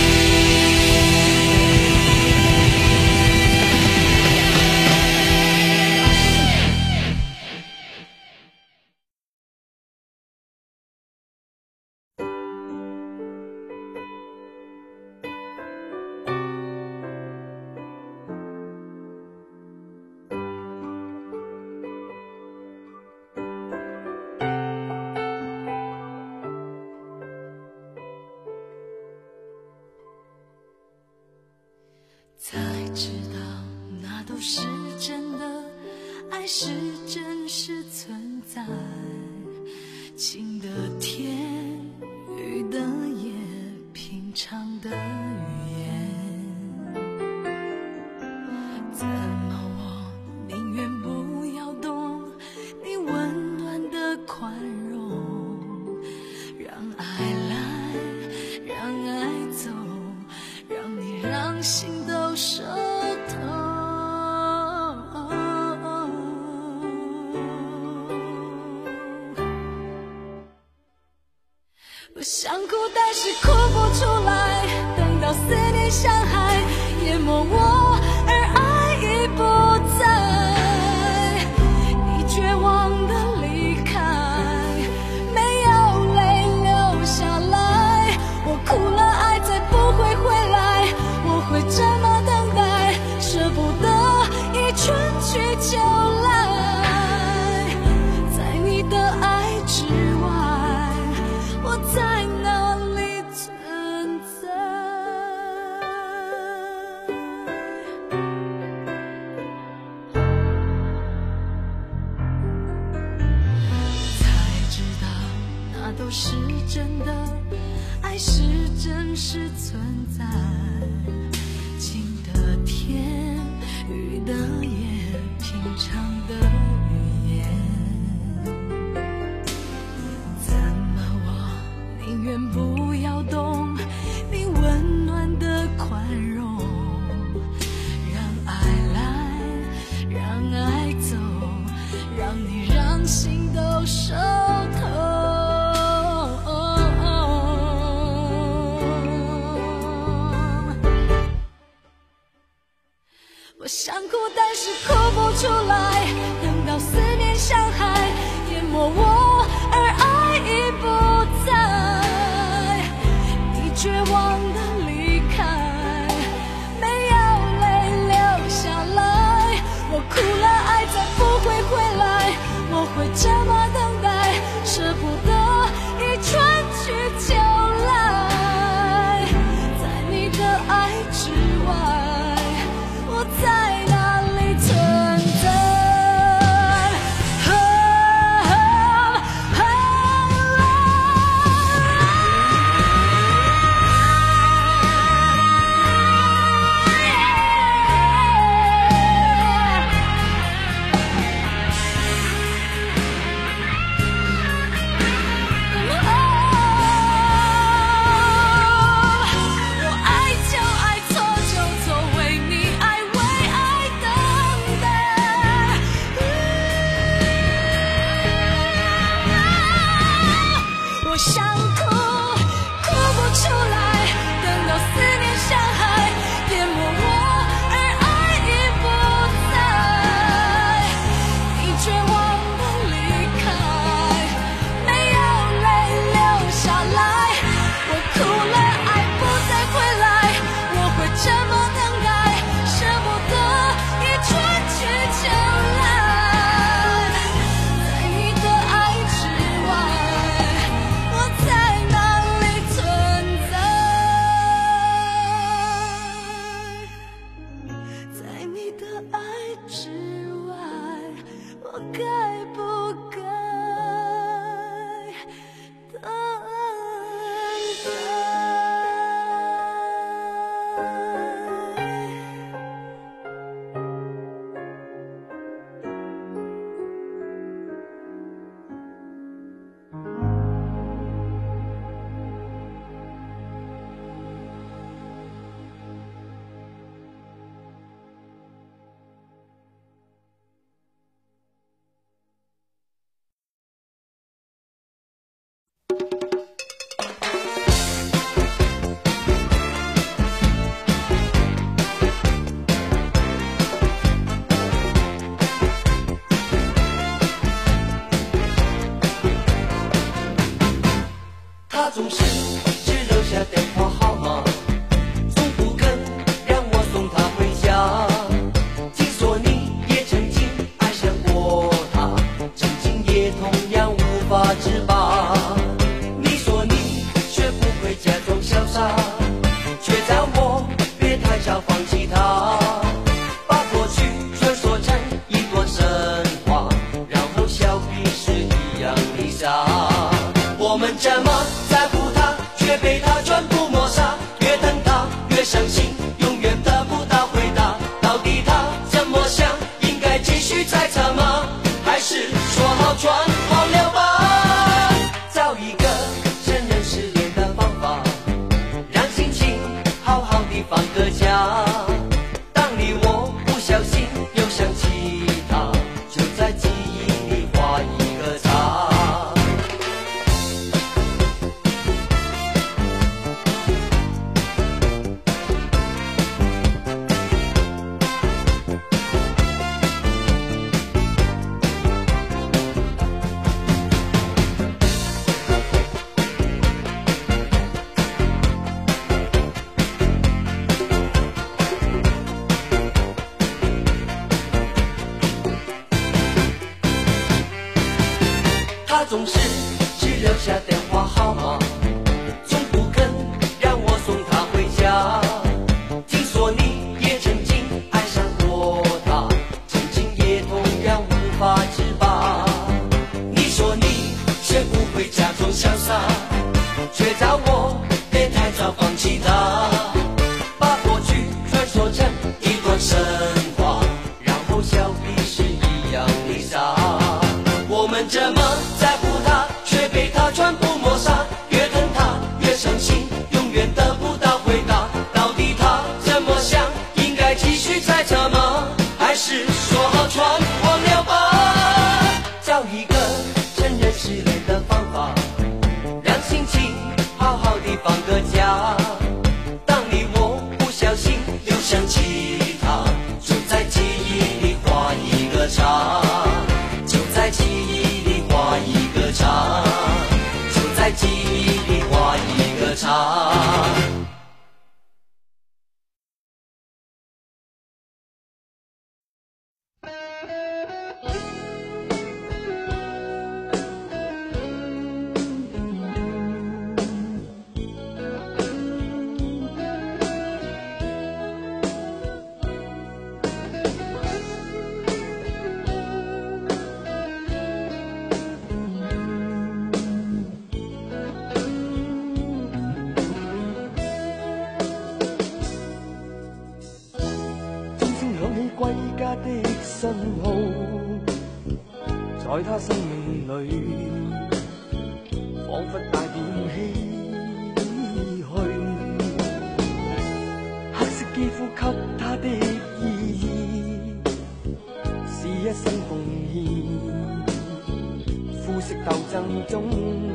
才知道那都是真的，爱是真实存在，晴的天，雨的夜，平常的语言。怎么我宁愿不要懂你温暖的宽容，让爱来，让爱走，让你让心都受痛。我想哭，但是哭不出来，等到思念像海淹没我，而爱已不在。你绝望的离开，没有泪流下来。我哭了，爱再不会回来，我会这么等待，舍不得一春去秋来。在你的爱之外，我在哪里存在？才知道那都是真的，爱是真实存在。晴的天，雨的夜，平常的语言。怎么我宁愿不要懂你温暖的宽容，让爱来，让爱走，让你让心都受痛。我想哭，但是哭不出来，等到思念像海淹没我，而爱已不在。 总是只留下电话号码，从不肯让我送她回家。听说你也曾经爱上过她，曾经也同样无法自拔。你说你学不会假装潇洒，却叫我别太早放弃她，把过去传说成一段神话，然后笑彼是一样的傻。我们这么在乎他，却被他全部抹杀，越等他越伤心，永远得不到回答。到底他怎么想？应该继续猜测吗？还是说好全忘了吧？找一个承认失恋的方法，让心情好好的放个假。当你我不小心又想起他，就在记忆里画一个叉。他总是只留下电话号码，从不肯让我送她回家。听说你也曾经爱上过她，曾经也同样无法自拔。你说你学不会假装潇洒，却叫我别太早放弃她，把过去传说成一段神话，然后笑彼是一样的傻。我们这么在乎他，却被他全部抹杀，越等他越伤心，永远得不到回答。到底他怎么想？应该继续猜测吗？还是说好全忘了吧？找一个承认失恋的方法，让心情好好的放个假。当你我不小心又想起他，就在记忆里画一个叉，就在记忆里画一个叉，就在记忆里画一个叉。 歸家的信號，在他生命裏，彷彿帶點唏噓。黑色肌膚給他的意義，是一生奉獻。膚色鬥爭中，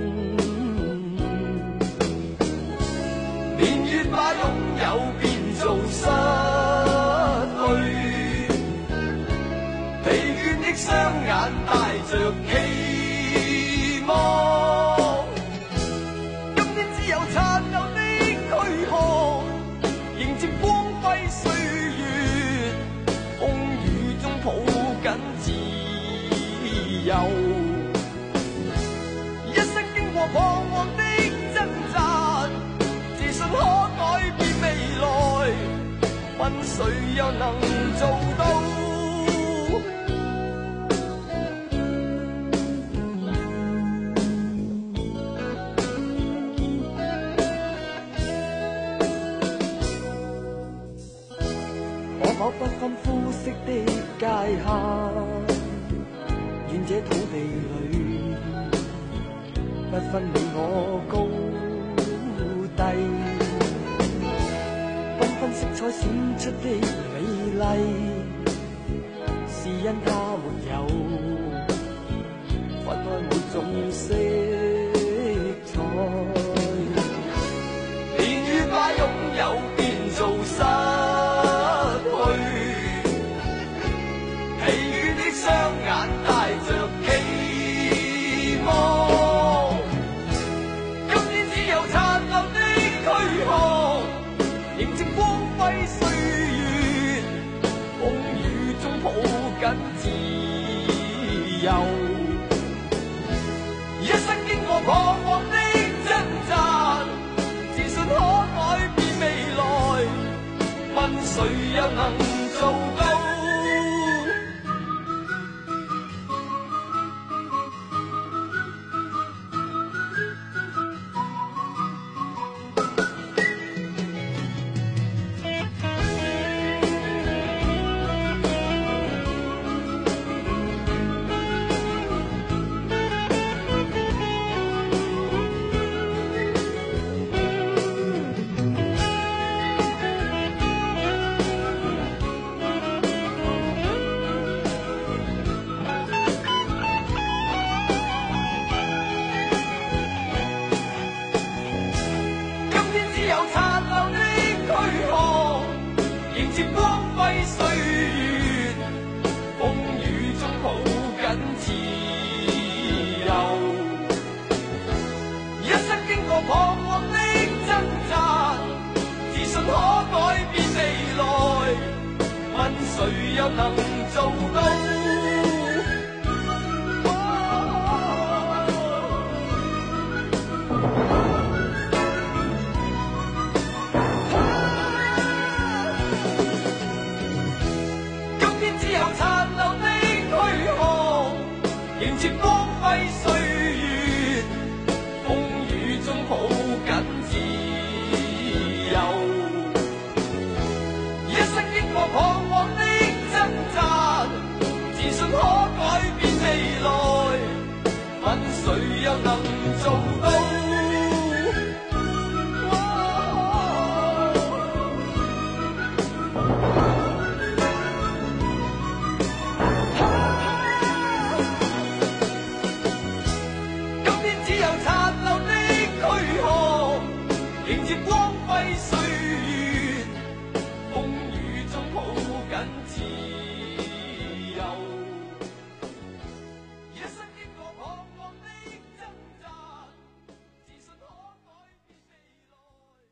年月把擁有變做失去。疲倦的雙眼帶着期望，今天只有殘留的軀殼，迎接光輝歲月，風雨中抱緊自由。一生經過彷徨的掙扎，自信可改變未來，問誰又能做到？可不分膚色的界限，願這土地裏不分你我高低，繽紛色彩閃出的美麗，是因它沒有分開每種色彩。年月把擁有變做失雙眼帶着期望，今天只有谁又能做到？谁又能做到？今天只有殘留的軀殼，迎接光輝歲月，風雨中抱緊自由。一生經過彷徨的掙扎，自信可改變未來，問誰又能做到？今天只有殘留的軀殼，迎接光輝歲月，風雨中抱緊自由。一生經過彷徨的掙扎，自信可改變未來。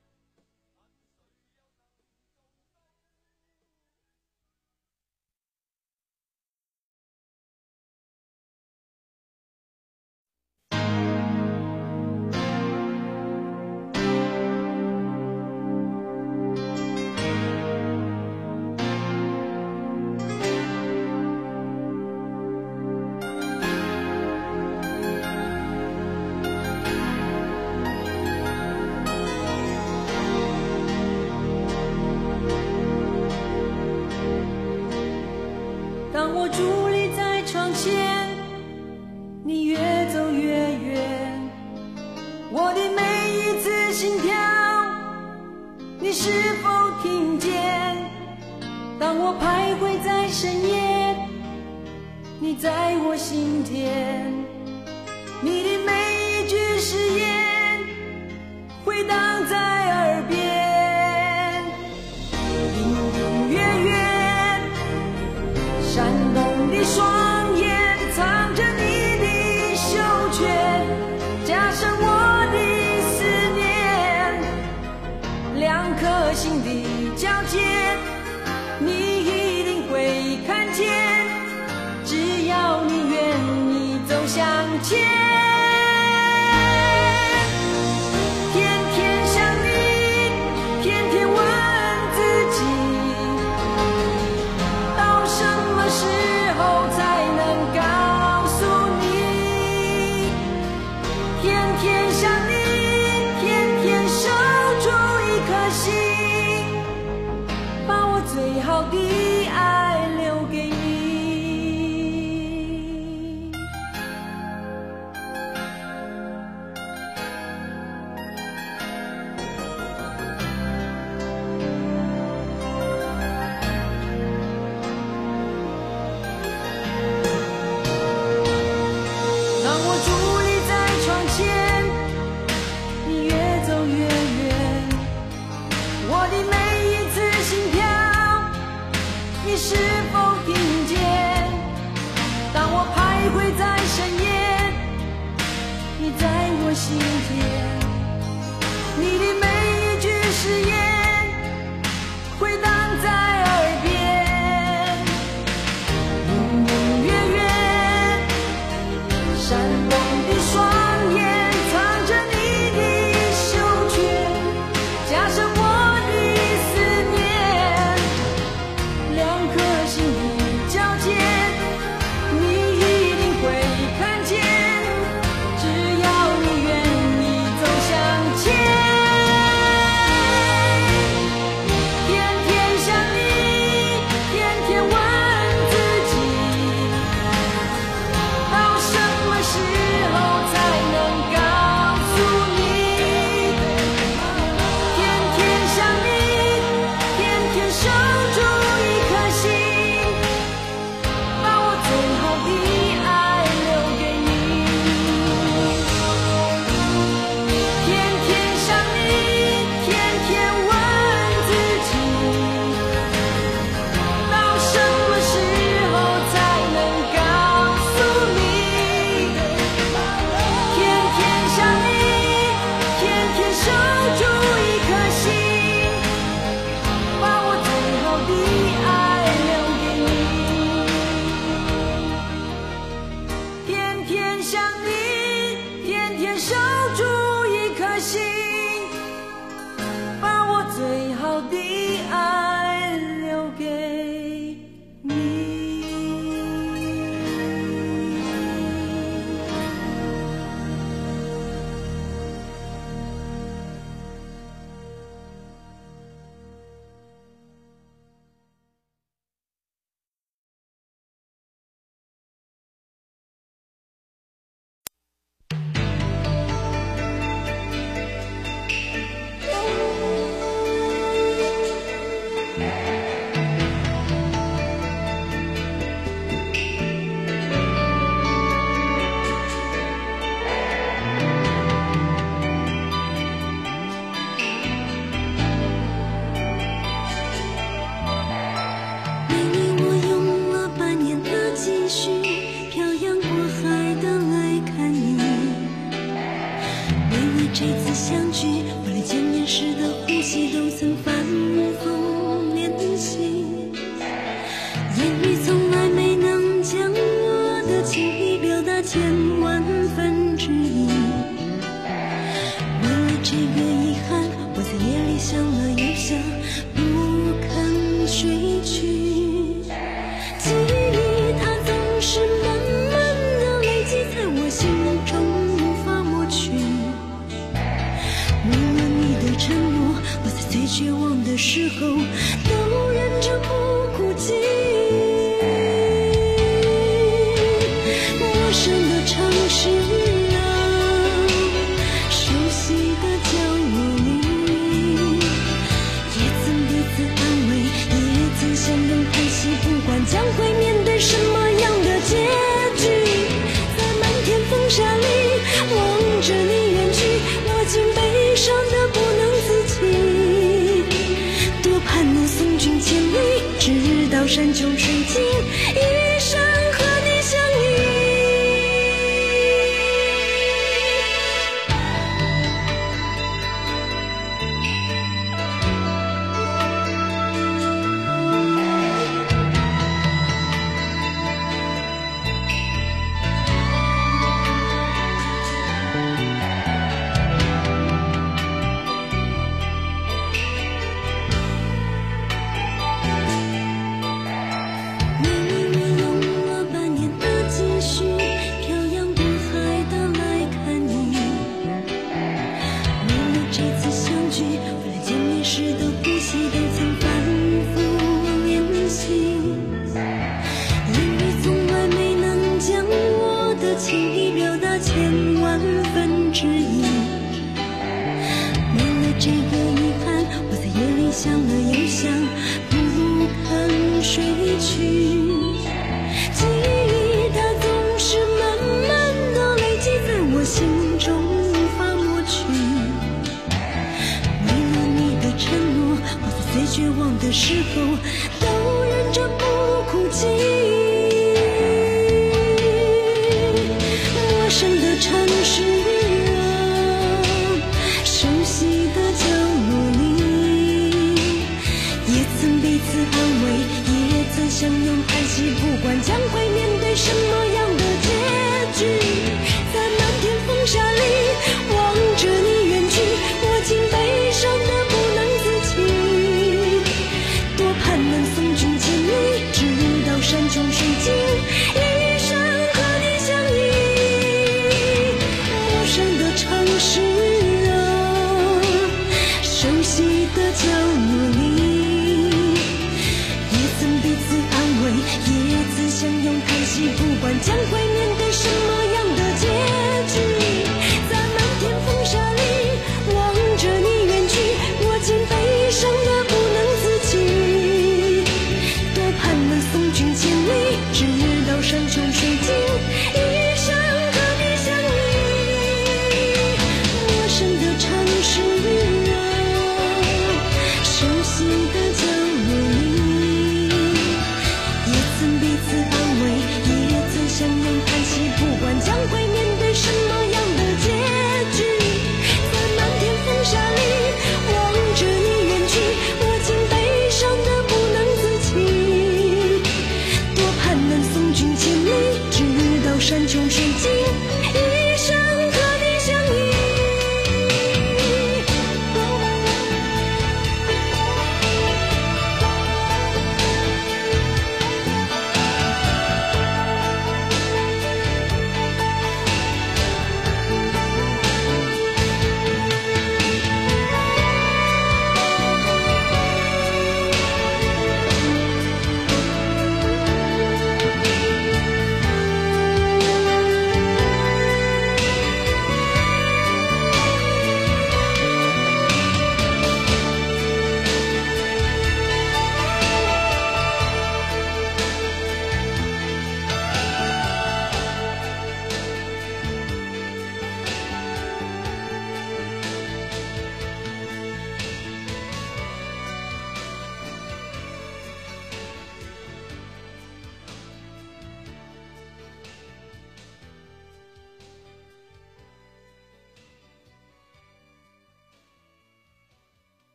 当我伫立在窗前，你越走越远，我的每一次心跳，你是否听见？当我徘徊在深夜，你在我心田，你的每一句誓言回荡在耳边，隐隐约约闪动的双眼藏着你的袖圈，加上我的思念，两颗心的交界，你一定会看见，只要你愿意走向前。天天想你，天天问自己，到什么时候才能告诉你？天天想你，天天守住一颗心，把我最好的爱留给你。 悉都曾反复练习，言语从来没能将我的情意表达千万分之一。为了这个遗憾，我在夜里想了又想，不肯睡去。记忆它总是慢慢的累积在我心中，无法抹去。为了你的承诺，我在最绝望的时候都忍着不哭泣。陌生的城市啊，熟悉的角落里，也曾彼此安慰，也曾相拥叹息，不管将会面对什么样的结局。在漫天风沙里望着你远去，我竟悲伤得不能自己。多盼能送君千里，直到山穷水尽，一生和你相依。想了又想，不肯睡去。记忆它总是慢慢的累积在我心中，无法抹去。为了你的承诺，我在最绝望的时候都忍着不哭泣。陌生的城市啊，熟悉的角落里，也曾彼此安慰，也曾相拥叹息，不管将会面对什么样的结局。在漫天风沙里望着你远去，我竟悲伤得不能自己。多盼能送君千里，直到山穷水尽，一生和你相依。陌生的城市啊，熟悉的角落里，也曾彼此安慰，也曾相拥叹息，不管将会面对什么样的结局。在漫天风沙里望着你远去，我竟悲伤得不能自己。多盼能送君千里，直到山穷水尽，一生和你相依。陌生的城市啊，熟悉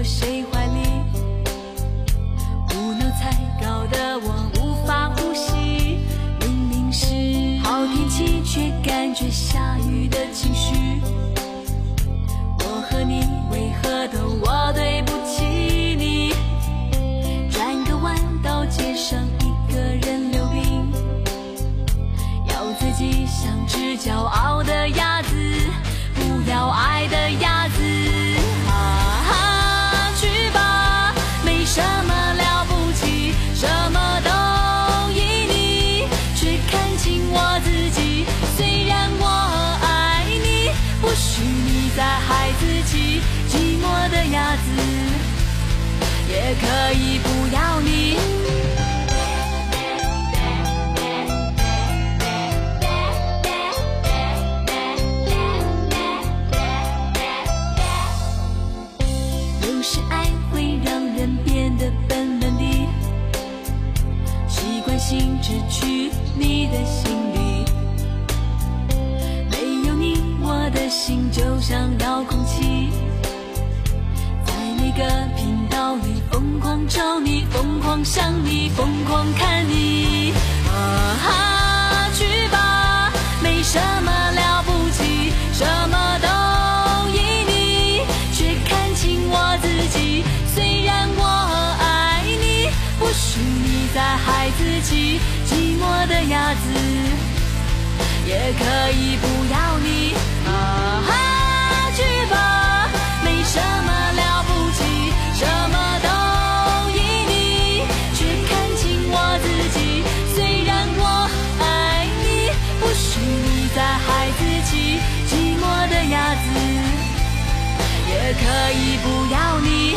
过谁怀里，无脑才搞得我无法呼吸。明明是好天气，却感觉下雨的情绪。我和你为何都我对不起你？转个弯到街上一个人溜冰，要自己像只骄傲的鸭子，不要爱的鸭子。去吧，没什么了不起，什么都依你，却看清我自己。虽然我爱你，不许你再害自己。寂寞的鸭子也可以不要你。有时爱会让人变得笨笨的，习惯性只去你的心里。没有你，我的心就像遥控器，在每个频道里疯狂找你，疯狂想你，疯狂看你。去吧，没什么了不起，什么都依你，却看清我自己。虽然我爱你，不许你再害自己。寂寞的鸭子也可以不要你。去吧，没什么了不起，什么都依你，却看清我自己。虽然我爱你，不许你再害自己。寂寞的鸭子也可以不要你。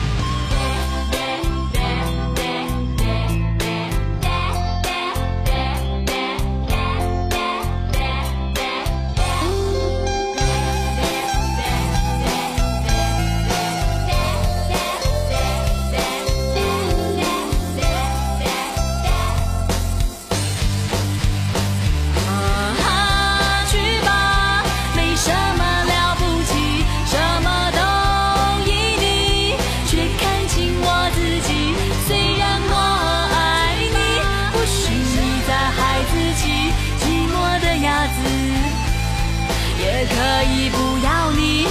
也可以不要你。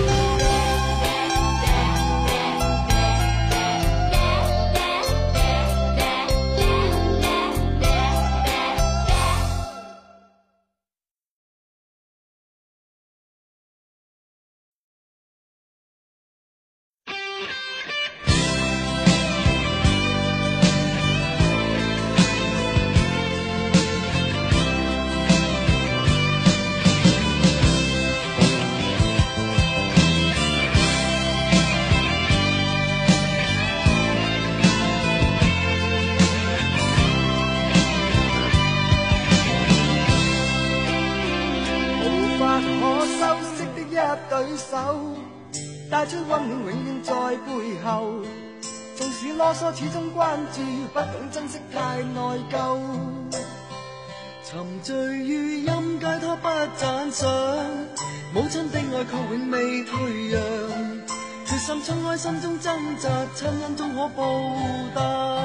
帶出溫暖永遠在背後，縱使囉嗦始終關注，不懂珍惜太內疚。沉醉於音階他不讚賞，母親的愛卻永未退讓，決心衝開心中掙扎，親恩終可報答。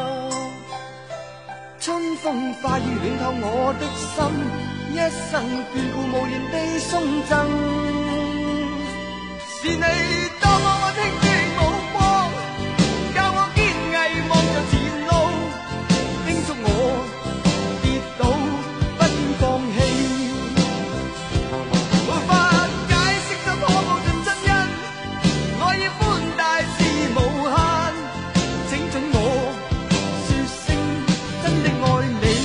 春風化雨暖透我的心，一生眷顧無言地送贈。是你多麼我聽的目光，教我堅毅望着前路，叮囑我跌倒不應放棄。無法解釋怎可報盡真恩，愛意寬大是無限，請准我說聲真的愛你。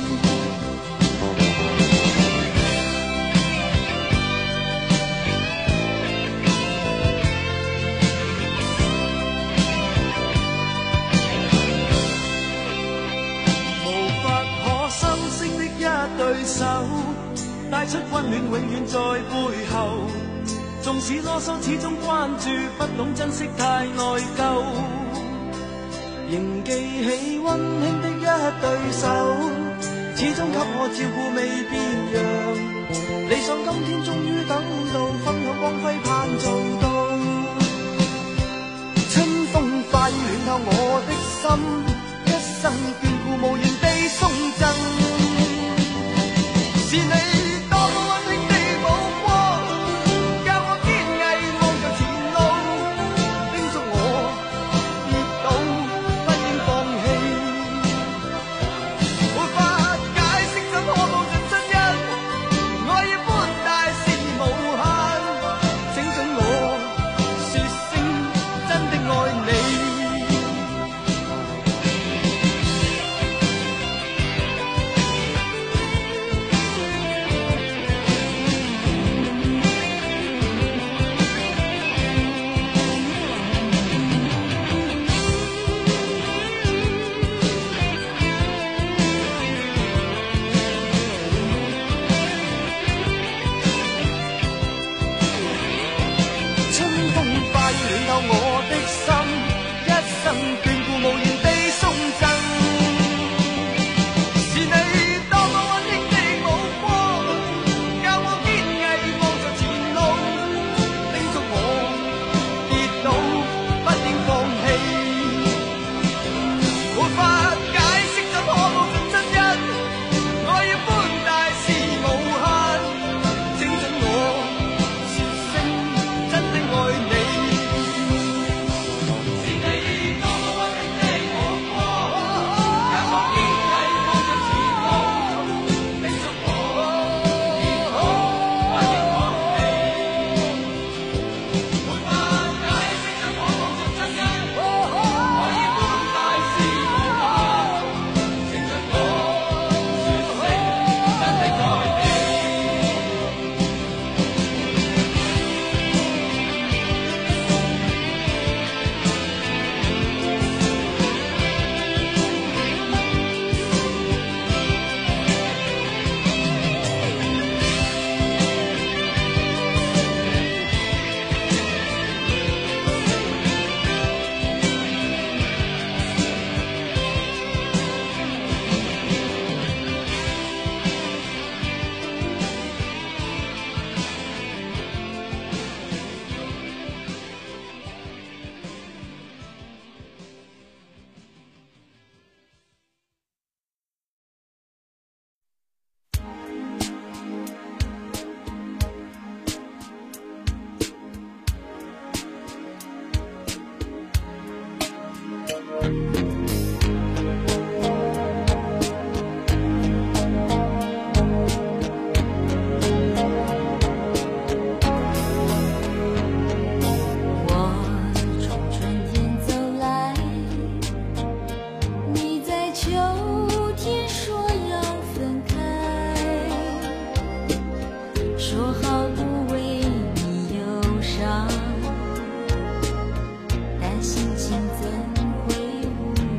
對手帶出溫暖永遠在背後，縱使囉嗦始終關注，不懂珍惜太內疚。仍記起溫馨的一對手，始終給我照顧未變樣。理想今天終於等到，分享光輝盼做到。 有我的心，一生眷顾無言地送贈。是你多麼溫馨的目光，教我堅毅望着前路，叮囑我跌倒不應放棄。沒法解釋怎可報盡親恩，愛意寬大是無限，請准我說聲真的愛你。春風化雨暖透我的心，一生眷顧無言地送贈。是你多麼溫馨的目光，教我堅毅望着前路，叮囑我跌倒不應放棄。沒法解釋怎可報盡親恩，愛意寬大是無限，請准我說聲真的愛你。是你多麼溫馨的目光，教我堅毅望着前路，叮囑我跌倒不應放棄。沒法解釋怎可報盡親恩，愛意寬大是無限，請准我說聲真的愛你。 我从春天走来，你在秋天说要分开，说好不为你忧伤，但心情怎会无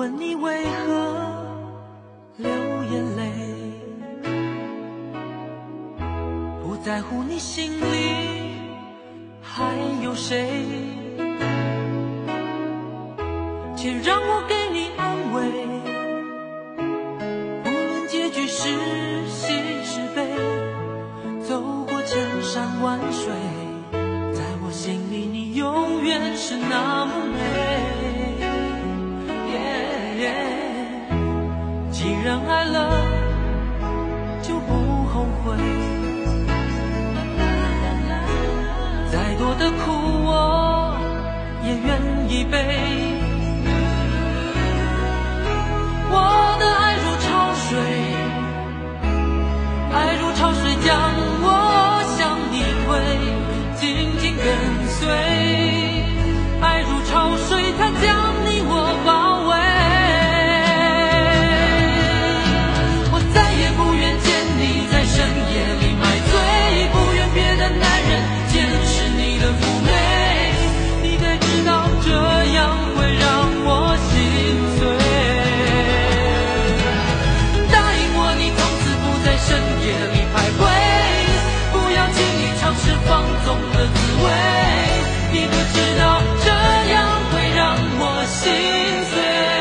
问你为何流眼泪，不在乎你心里还有谁，且让我给你安慰，无论结局是喜是悲，走过千山万水，在我心里你永远是那么美。既然爱了就不后悔，再多的苦我也愿意背。我的爱如潮水，爱如潮水将我向你推，紧紧跟随。爱如潮水，它将你我包围。深夜里买醉，不愿别的男人见识你的妩媚，你该知道这样会让我心碎。答应我你从此不在深夜里徘徊，不要轻易尝试放纵的滋味，你可知道这样会让我心碎。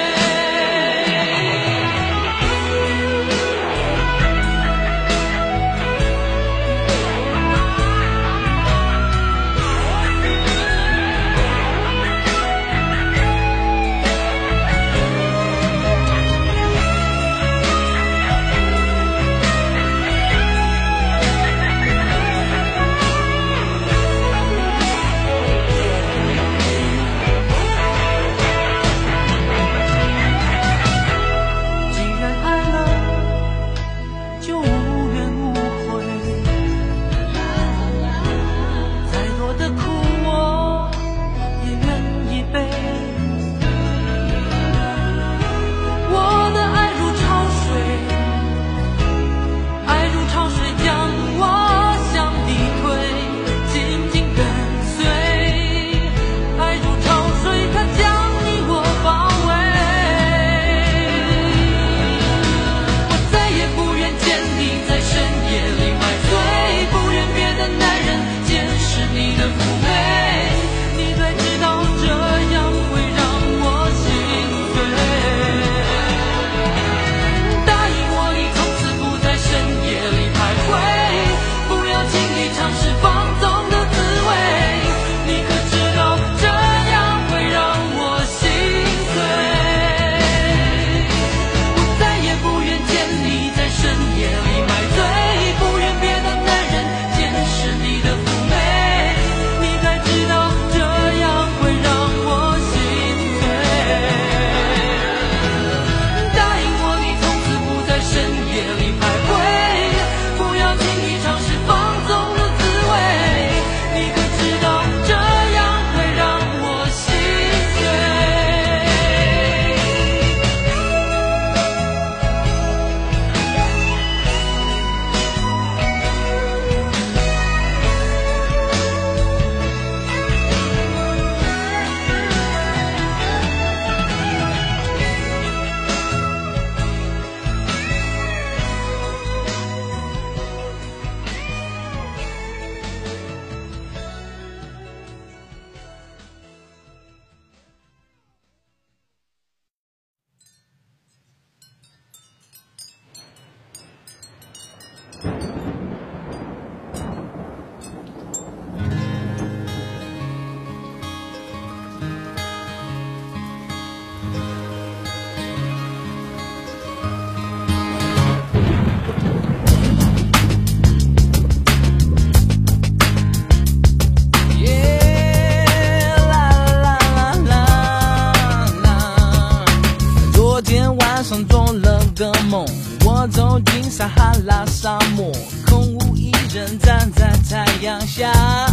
我走进撒哈拉沙漠，空无一人站在太阳下。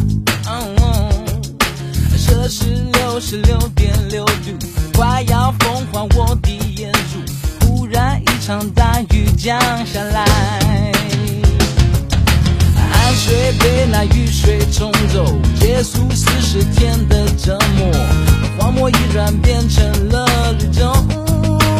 摄氏66.6度，快要风化我的眼珠。忽然一场大雨降下来，汗水被那雨水冲走，结束40天的折磨，荒漠依然变成了绿洲。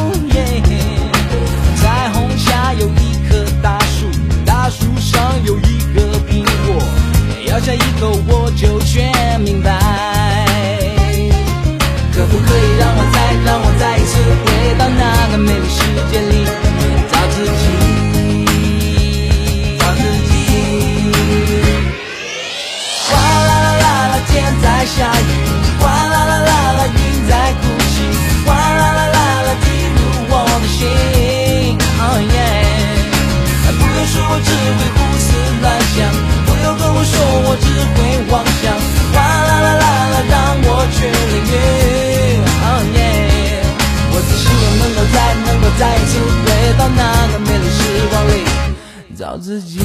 找自己。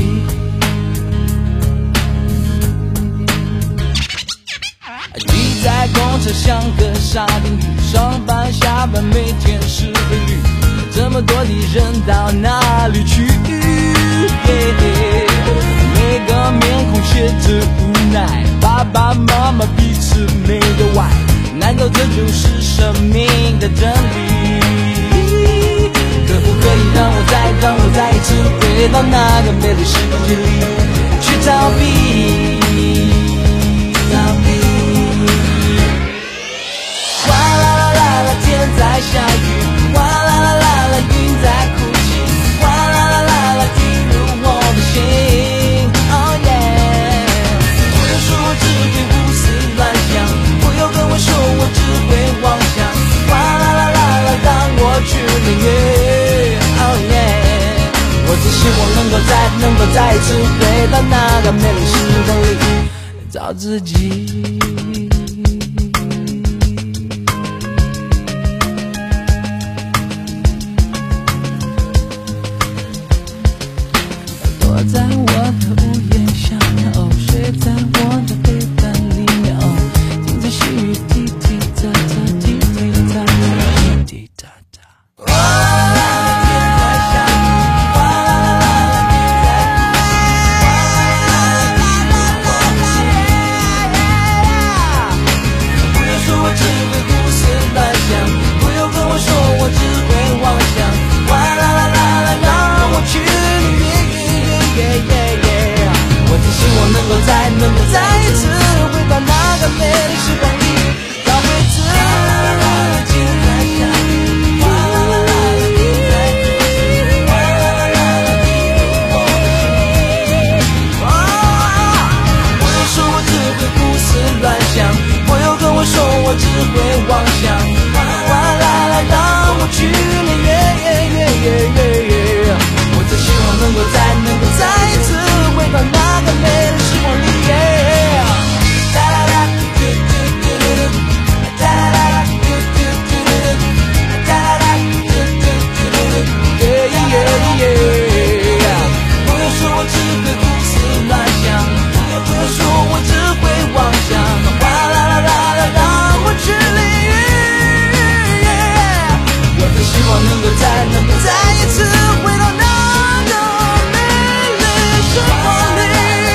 挤在公车像个沙丁鱼，上班下班每天是规律，这么多的人到哪里去？每个面孔写着无奈，爸爸妈妈彼此没有爱，难道这就是生命的真理？可不可以让我再一次回到那个美丽世界里去逃避？哗啦啦啦啦，天在下雨，哗啦啦啦啦，云在哭泣，哗啦啦啦啦，滴入我的心。Oh yeah， 不要说我只会胡思乱想，不要跟我说我只会妄想，哗啦啦啦啦，让我去领略。Oh yeah， 我只希望能够再一次回到那个美丽时光里找自己。在我的屋檐下面，睡在我的被单里面，听着细雨滴滴答答，滴滴答答，滴滴答答。不要说我只会胡思乱想，不要跟我说我只会妄想，哗啦啦啦啦，让我去领略。我只希望能够再一次回到那个美丽时光里，找回自己。哗啦啦啦啦，你在哭泣，哗啦啦啦啦，滴入我的心。不要说我只会胡思乱想，不要跟我说我只会妄想，哗啦啦，让我去领略。我只希望能够再一次回到那个美丽时光里。哒啦啦，嘟嘟嘟嘟，哒啦啦，嘟嘟嘟嘟，哒啦啦，嘟嘟嘟嘟，不要说我只会胡思乱想，不要说我只会妄想，哗啦啦啦啦，让我去领略。我只希望能够再一次回到那个美丽时光里。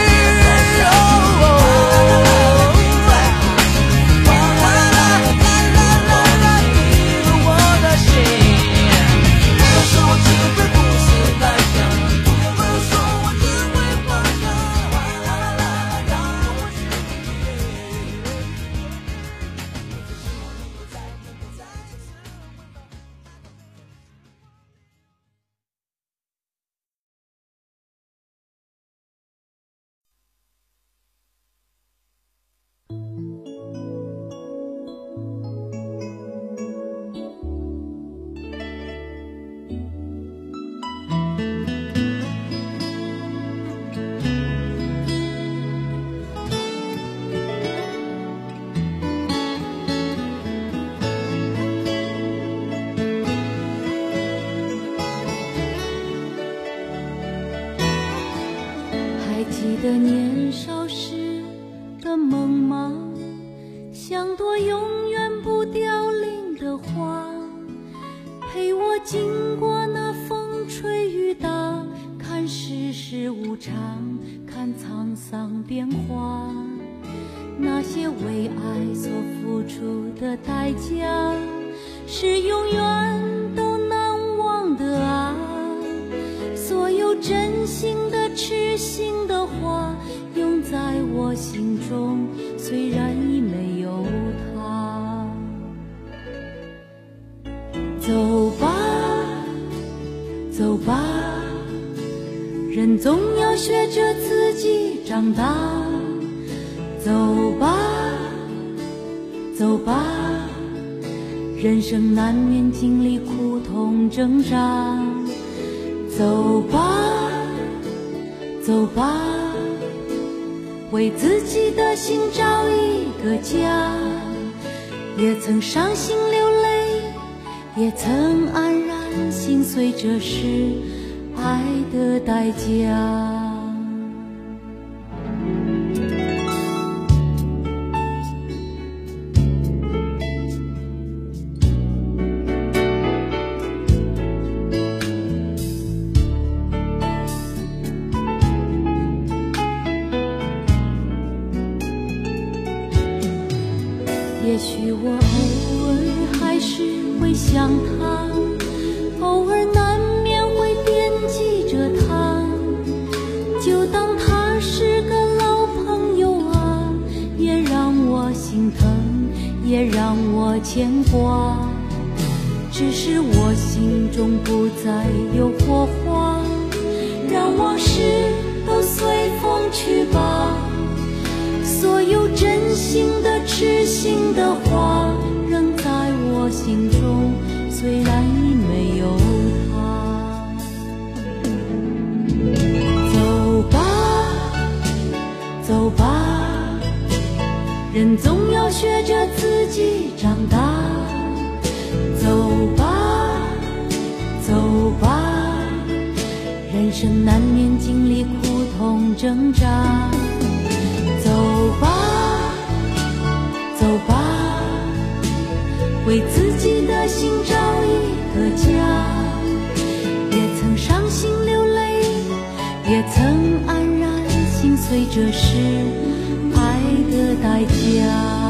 记得年少时的梦吗？像朵永远不凋零的花，陪我经过那风吹雨打，看世事无常，看沧桑变化。那些为爱所付出的代价，是永远都难忘的啊！所有真心的痴心的话，永在我心中，虽然已没有他。走吧，走吧，人总要学着自己长大。走吧，走吧，人生难免经历苦痛挣扎。走吧，走吧，为自己的心找一个家。也曾伤心流泪，也曾黯然心碎，这是爱的代价。也许我偶尔还是会想他，偶尔难免会惦记着他，就当他是个老朋友啊，也让我心疼，也让我牵挂。只是我心中不再有火花，让往事都随风去吧。所有真心的痴心的话仍在我心中，虽然已没有他。走吧走吧，人总要学着自己长大。走吧走吧，人生难免经历苦痛挣扎。走吧走吧，为自己的心找一个家。也曾伤心流泪，也曾黯然心碎，这是爱的代价。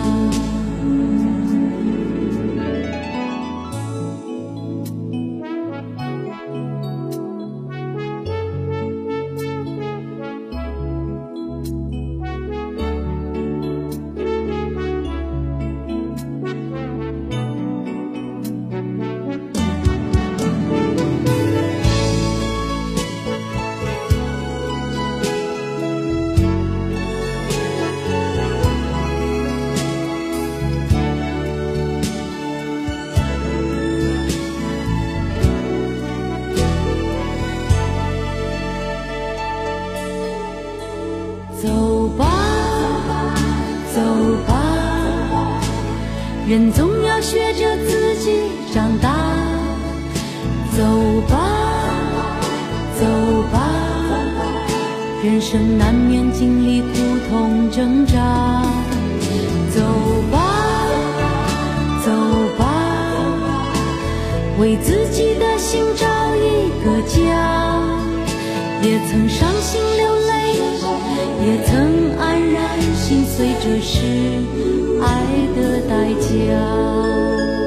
走吧走吧，人总要学着自己长大。走吧走吧，人生难免经历苦痛挣扎。走吧走吧，为自己的心找一个家。也曾伤心流泪，也曾黯然心碎，这是爱的代价。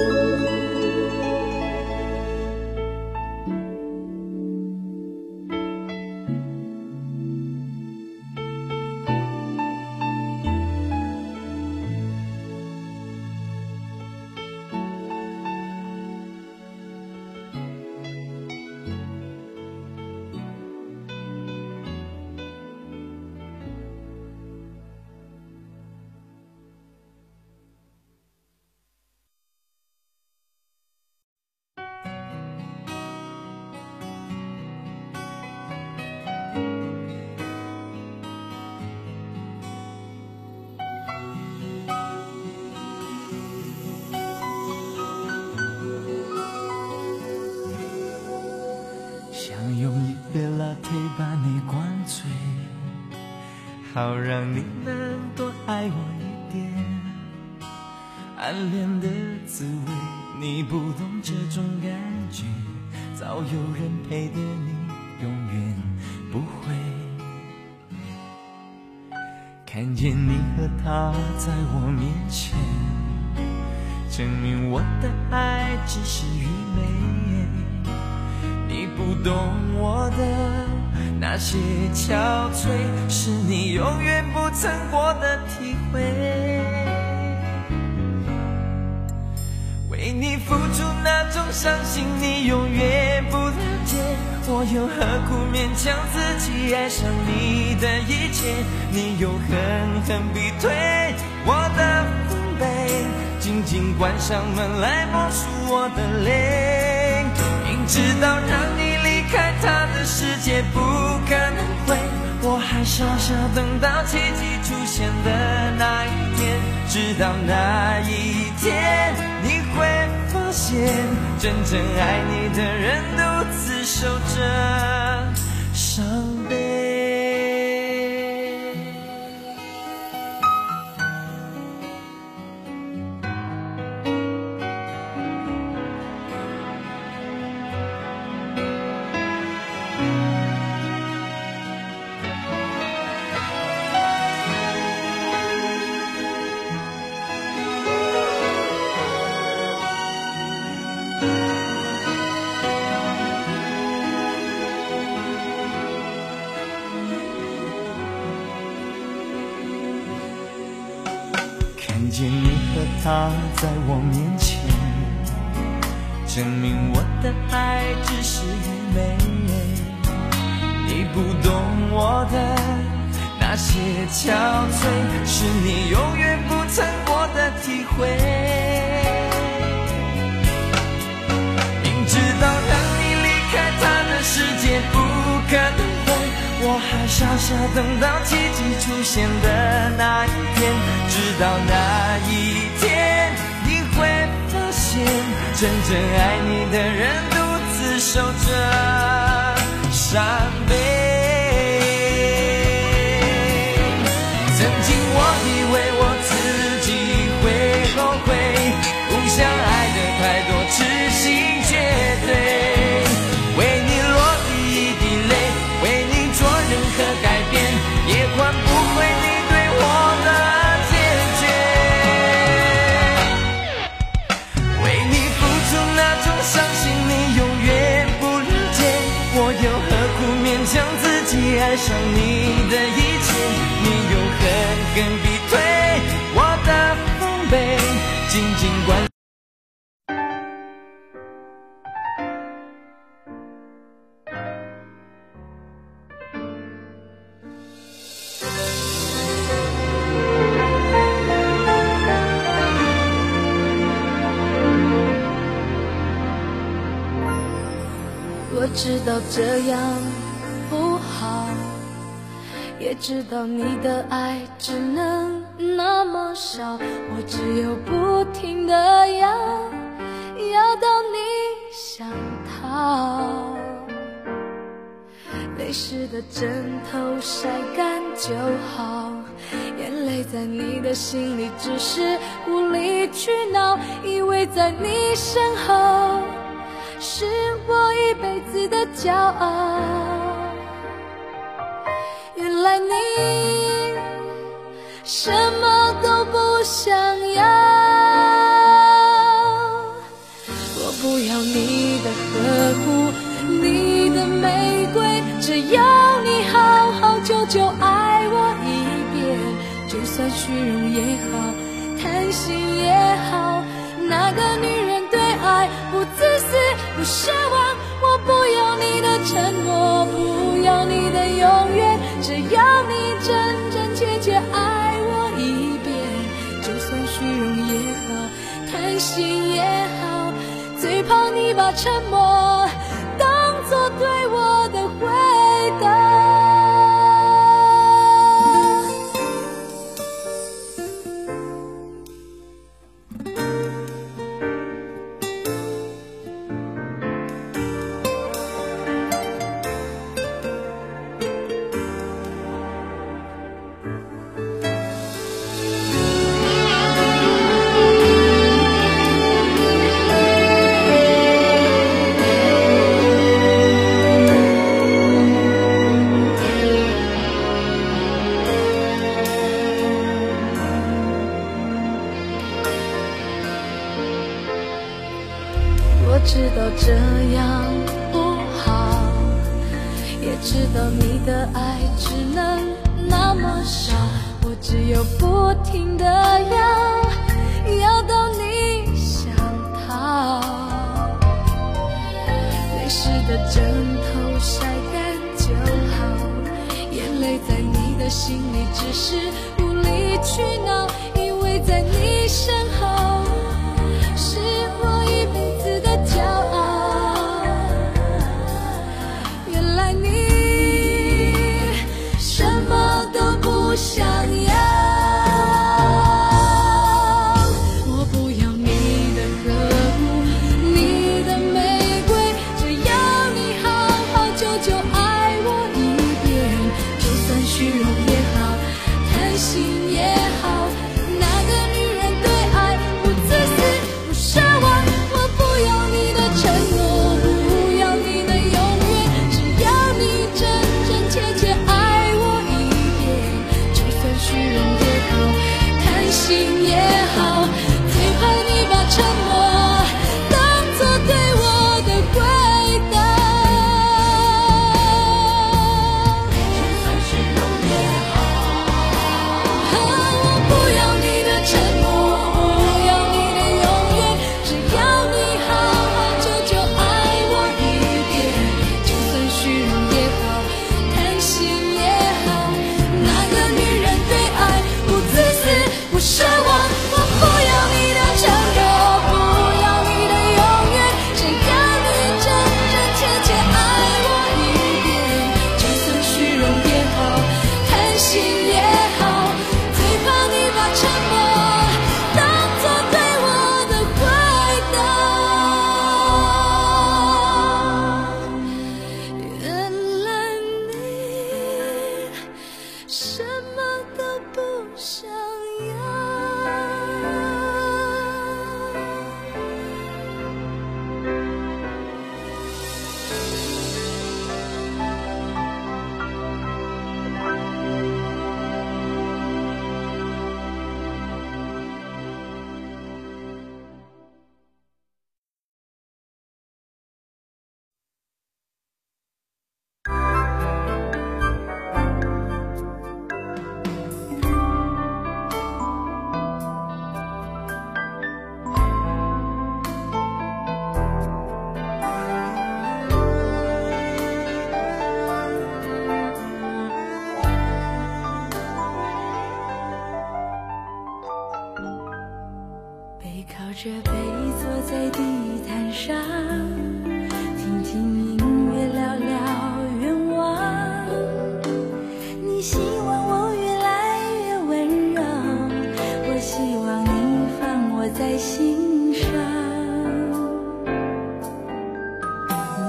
把你灌醉，好让你能多爱我一点。暗恋的滋味，你不懂这种感觉，早有人陪的你永远不会。看见你和他在我面前，证明我的爱只是愚昧。你不懂我的那些憔悴，是你永远不曾过的体会。为你付出那种伤心，你永远不了解。我又何苦勉强自己爱上你的一切？你又狠狠逼退我的防备，紧紧关上门来默数我的泪。明知道让你离开他的世界不可能会，我还傻傻等到奇迹出现的那一天。直到那一天，你会发现真正爱你的人独自守着伤悲。 看见你和他在我面前，证明我的爱只是愚昧。你不懂我的那些憔悴，是你永远不曾过的体会。明知道让你离开他的世界不可能会，我还傻傻等到奇迹出现的那一天，直到那一天你会发现，真正爱你的人独自守着伤悲。曾经我以为我自己会后悔，不想爱的太多，痴心绝对，为你落一滴泪，为你做任何改变，也换不回你对我的坚决。为你付出那种伤心，你永远不了解，我又何苦勉强自己爱上你的一切？你用狠狠逼退我的防备，紧紧关。 我知道这样不好，也知道你的爱只能那么少，我只有不停地要到你想逃。泪湿的枕头晒干就好，眼泪在你的心里只是无理取闹，以为在你身后是我一辈子的骄傲。原来你什么都不想要，我不要你的呵护，你的玫瑰，只要你好好久久爱我一遍，就算虚荣也好，贪心也好，那个女人对爱不自私不奢望，我不要你的承诺，不要你的永远，只要你真真切切爱我一遍，就算虚荣也好，贪心也好，最怕你把沉默当作对我的回答。我知道这样不好，也知道你的爱只能那么少，我只有不停地要到你想逃。泪湿的枕头晒干就好，眼泪在你的心里只是无理取闹，因为在你身后是我一辈子的骄傲。原来你什么都不想要，我不要你的呵护，你的玫瑰，只要你好好久久爱我一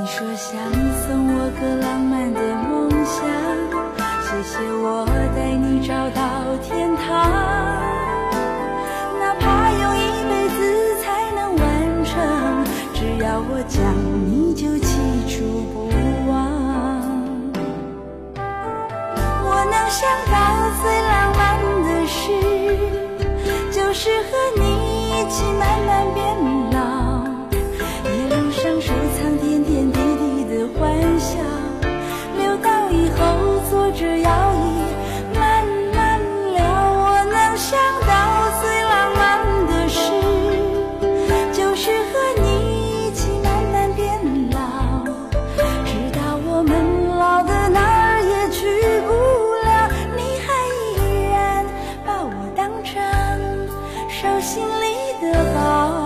说想送我个浪漫的梦想，谢谢我带你找到天堂，哪怕用一辈子才能完成，只要我讲你就记住不忘。我能想到最浪漫的事，就是和你一起慢慢变老，一路上收藏点点滴滴的欢笑，留到以后坐着摇椅慢慢聊。我能想到最浪漫的事，就是和你一起慢慢变老，直到我们老的哪儿也去不了，你还依然把我当成手心里的宝。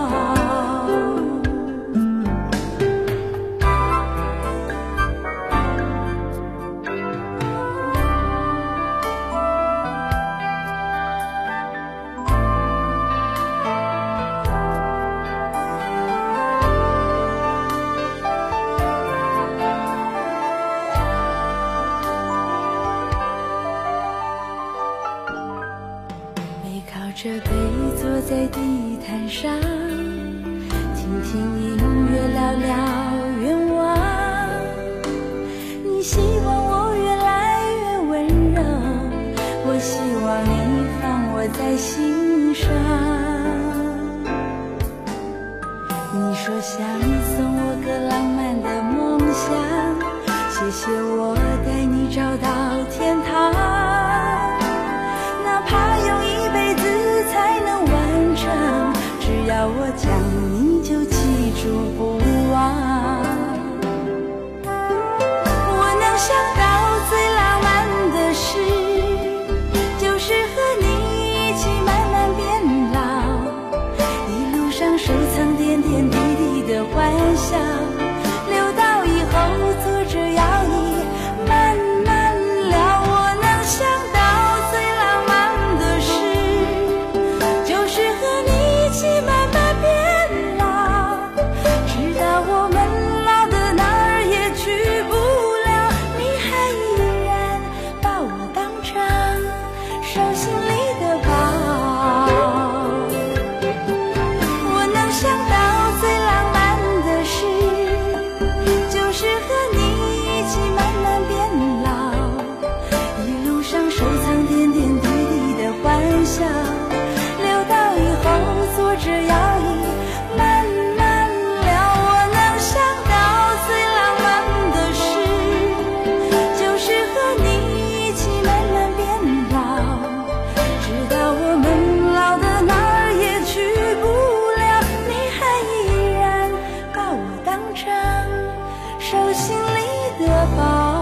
这杯坐在地毯上，听听音乐，聊聊愿望。你希望我越来越温柔，我希望你放我在心上。你说想送我个浪漫的梦想，谢谢我带你找到天堂，哪怕用一辈子才能完成，只要我讲你就记住不忘。我能想到最浪漫的事，就是和你一起慢慢变老，一路上收藏点点滴滴的欢笑，留到以后坐着摇椅慢慢聊。我能想到最浪漫的事，就是和你一起慢慢变老，直到我们老的哪儿也去不了，你还依然把我当成手心里的宝。我能想到最浪漫的事，就是和你一起慢慢变老，一路上收藏点点滴滴的欢笑，留到以后坐着摇椅慢慢聊。我能想到最浪漫的事，就是和你一起慢慢变老，直到我们老的哪儿也去不了，你还依然把我当成手心里的宝。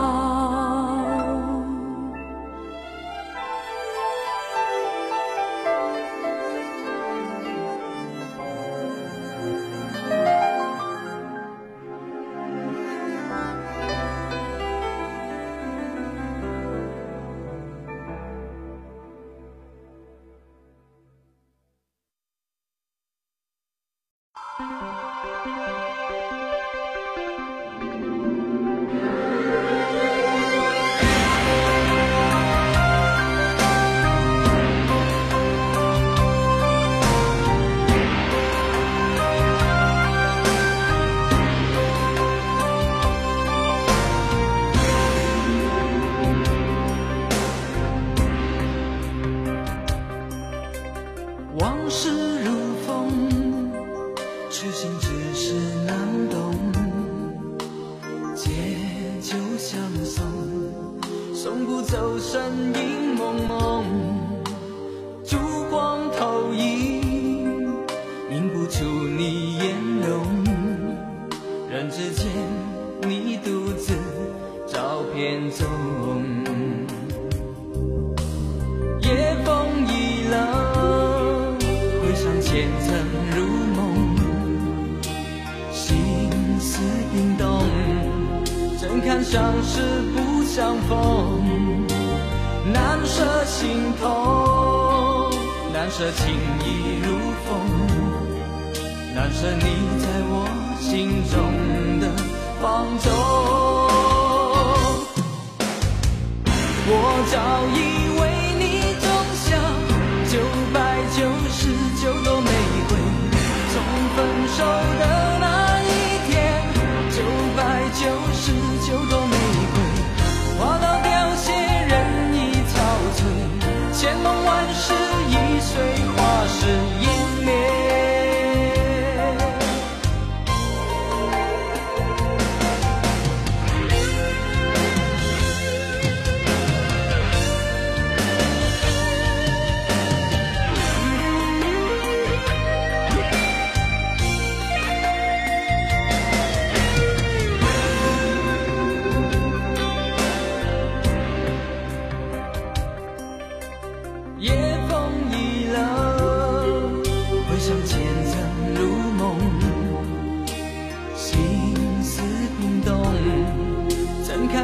往事如风，痴心只是难懂，借酒相送，送不走身影蒙蒙，烛光投影，映不出你颜容，人之间你独自照片中，夜风已冷，前尘如梦，心思冰冻，怎堪相识不相逢，难舍心痛，难舍情意如风，难舍你在我心中的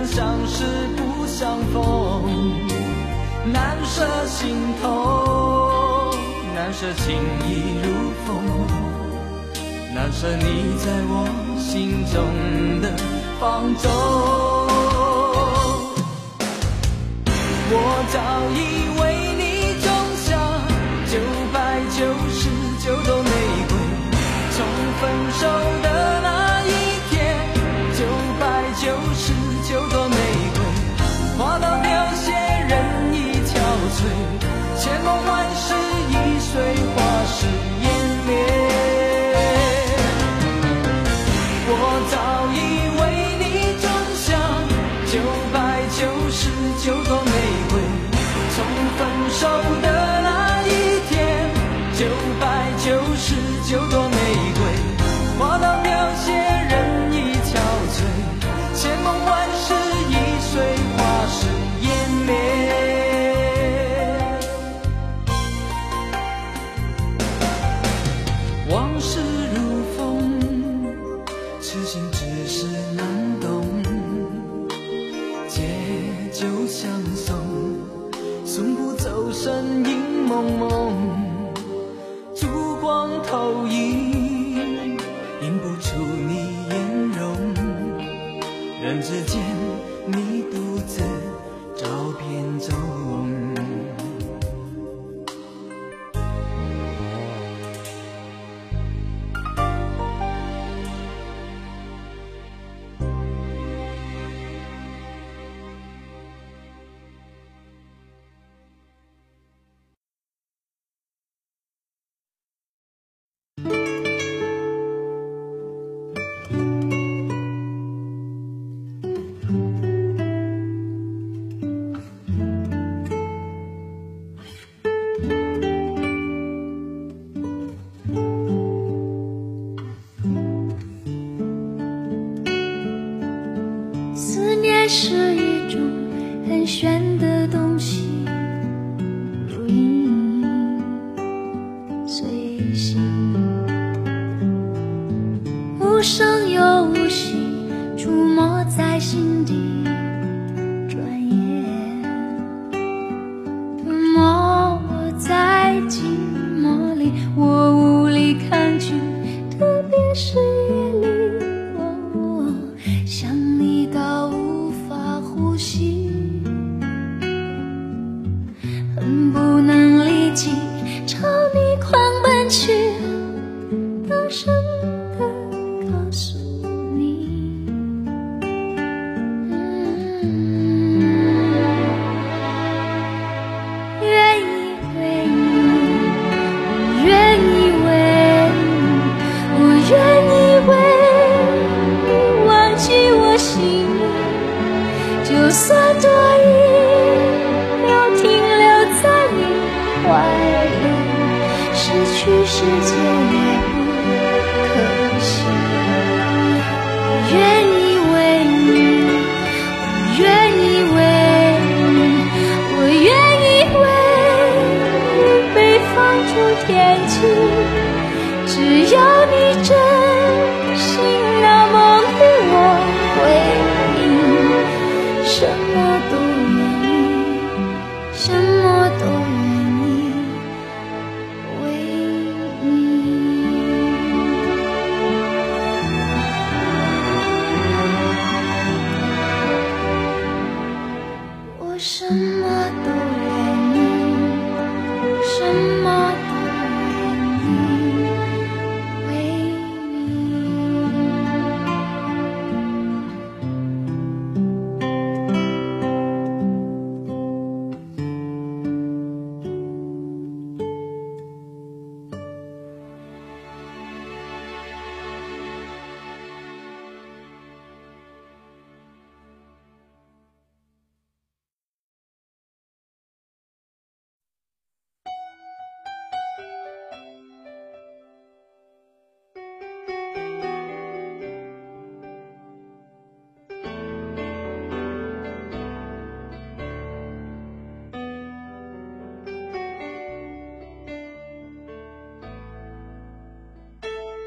然相识不相逢，难舍心头，难舍情意如风，难舍你在我心中的放纵。我早已为你种下999朵玫瑰，从分手的那一天，999朵玫瑰花到凋谢，人已憔悴，千梦万世已随花事湮灭。我早已为你种下999朵玫瑰，从分手的那一天，999朵玫瑰花到凋谢，人已憔悴，千梦万世已随花事湮灭。往事如风，痴心只是难懂，借酒相送，送不走身影蒙蒙，烛光投影，映不出你颜容，人之间你独自照片中。 思念是一种很玄的东西，如影随形，无声又无息，出没在心底。转眼吞没我在寂寞里，我无力抗拒，特别是夜里，想你到无法呼吸，恨不能立即朝你狂奔去，大声地告诉你，愿意为你，我愿意为你，我愿意为你忘记我心里，就算多一秒停留在你怀里，失去世界也不可惜。我愿意为你，我愿意为你，我愿意为你被放逐天际，只要你真心那么对我回应，什么都愿意，什么都愿意为你。我什么都愿意，什么都愿意为你。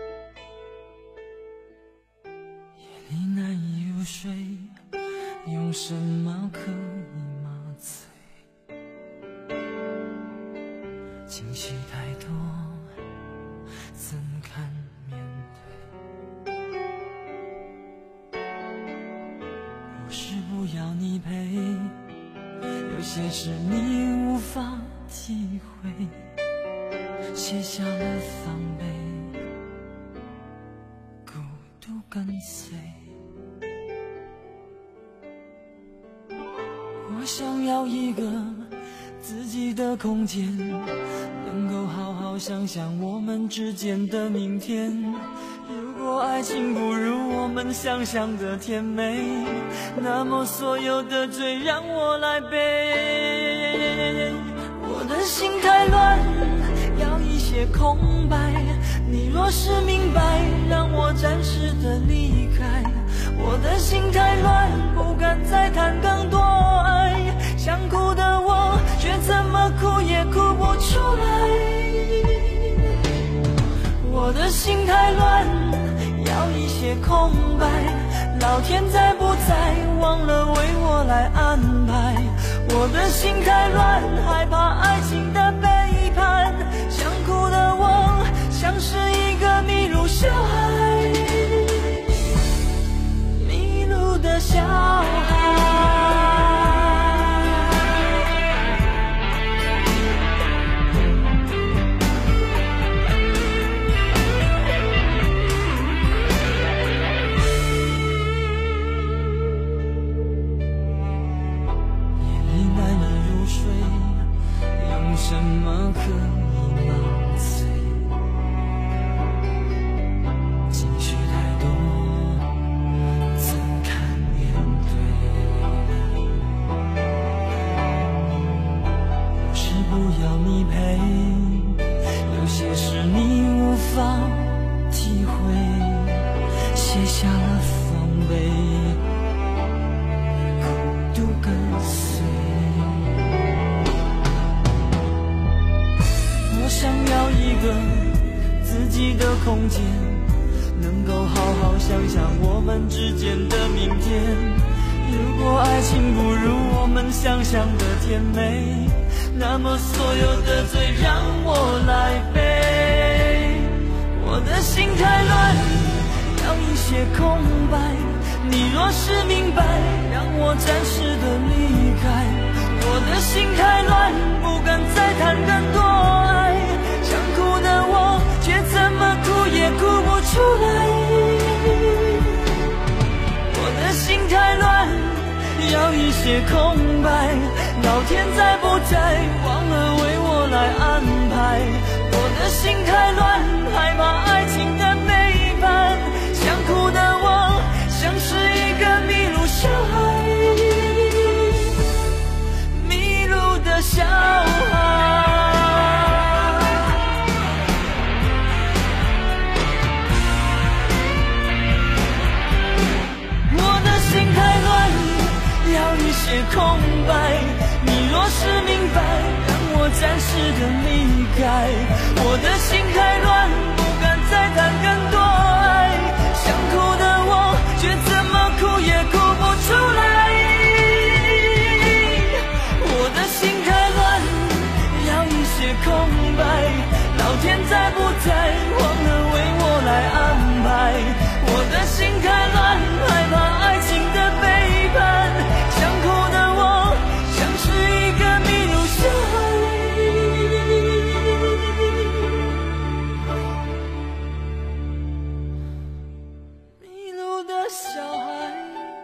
你难以入睡，用什么可以麻醉？情绪太多，怎堪面对？不是不要你陪，有些事你无法体会，卸下了防备，孤独跟随。我想要一个自己的空间，能够好好想想我们之间的明天。如果爱情不如我们想象的甜美，那么所有的罪让我来背。我的心太乱，要一些空白，你若是明白，让我暂时的离开。我的心太乱，不敢再谈更多爱，想哭的我却怎么哭也哭不出来。我的心太乱，要一些空白，老天在不在忘了为我来安排。我的心太乱，害怕爱情的背叛，想哭的我像是一个迷路小孩，迷路的小孩。什么可以麻醉？情绪太多，怎堪面对？不是不要你陪，有些事你无法体会，卸下了防备，孤独跟随。我想要一个自己的空间，能够好好想想我们之间的明天。如果爱情不如我们想象的甜美，那么所有的罪让我来背。我的心太乱，要一些空白，你若是明白，让我暂时的离开。我的心太乱，不敢再谈更多爱，想哭的我却怎么哭也哭不出来。我的心太乱，要一些空白，老天在不在忘了为我来安排。我的心太乱，害怕爱情的背叛，想哭的我像是一个迷路小孩，的小孩。我的心太乱，要一些空白，你若是明白，让我暂时的离开。我的心太乱，不敢再谈更多爱，想哭的我却怎么哭也哭不出来。空白，老天在不在忘了为我来安排。我的心太乱，害怕爱情的背叛，想哭的我像是一个迷路小孩，迷路的小孩。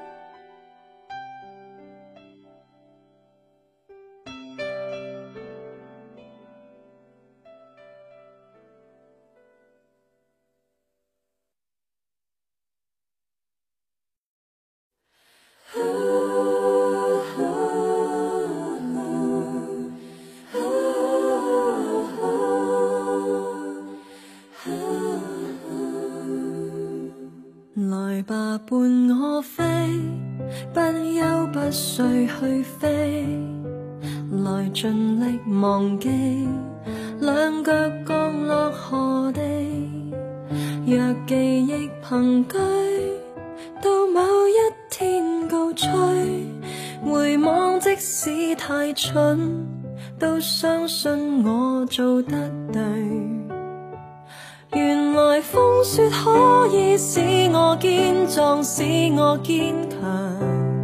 來吧，伴我飛，不休不睡去飛，來盡力忘記，兩腳降落何地。若記憶憑據，到某一天告吹， 回望即使太蠢，都相信我做得对。原来风雪可以使我坚壮，使我坚强。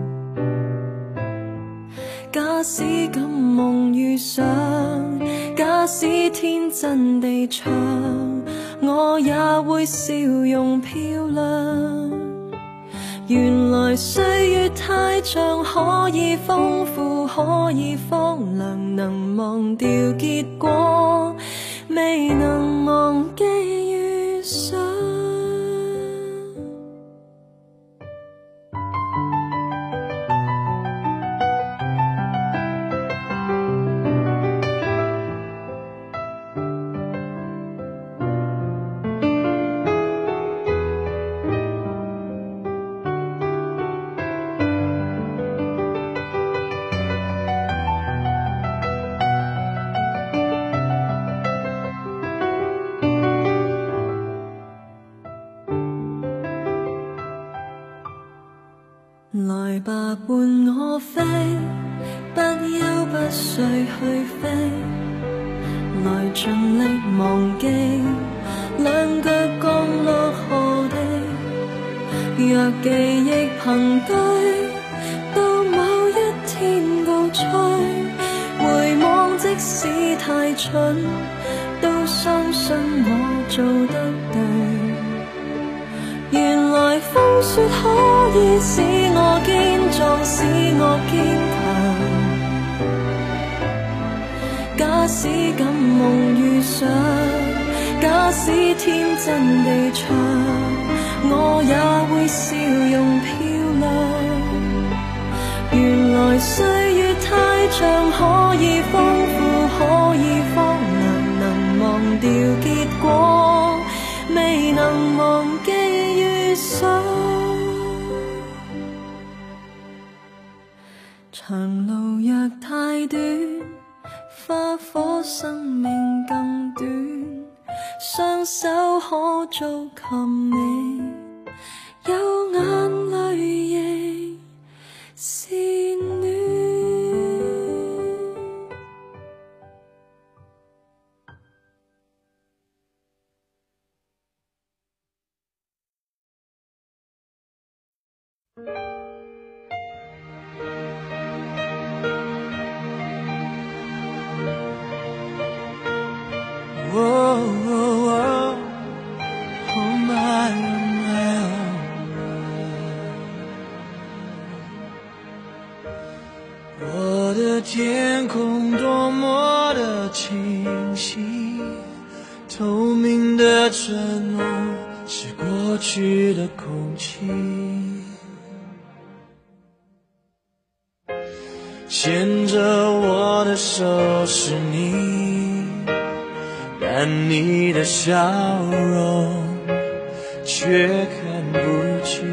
假使敢梦遇上，假使天真地唱，我也会笑容漂亮。原来岁月太长，可以丰富，可以荒凉，能忘掉结果，未能忘记遇上。来吧，伴我飛，不休不睡去飛，來盡力忘記兩腳降落河地。若記憶憑據，到某一天高吹，回望即使太蠢，都相信我做得對。原來風雪可以使我堅壯，使我堅強。假使敢夢遇上，假使天真地唱，我也會笑容漂亮。原來歲月太長，可以豐富，可以荒涼，能忘掉結果，未能忘記遇上。長路若太短，花火生命更短，雙手可做琴你，有眼淚亦是暖。 我的天空多么的清晰，透明的承诺是过去的空气，牵着我的手是你，但你的笑容却看不清。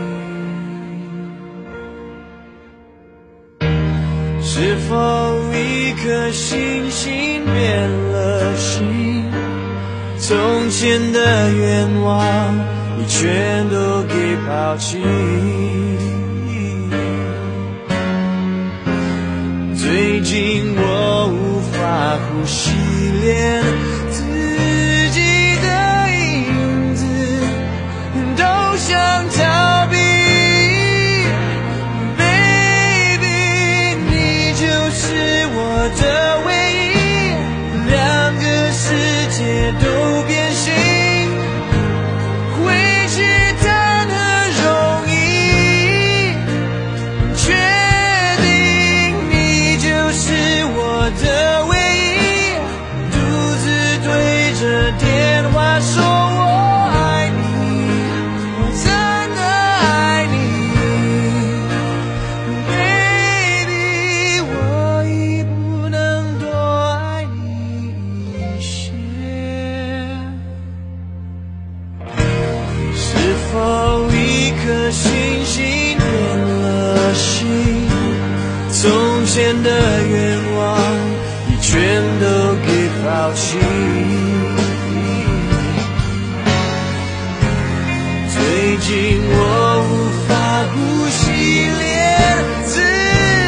是否一颗星星变了心？从前的愿望你全都给抛弃。最近我无法呼吸，连自己的影子都想逃避。我的唯一，两个世界都变形，回去谈何容易？确定你就是我的唯一，独自对着电话说我爱你，我真的爱你。星星变了心，从前的愿望你全都给抛弃。最近我无法呼吸，连自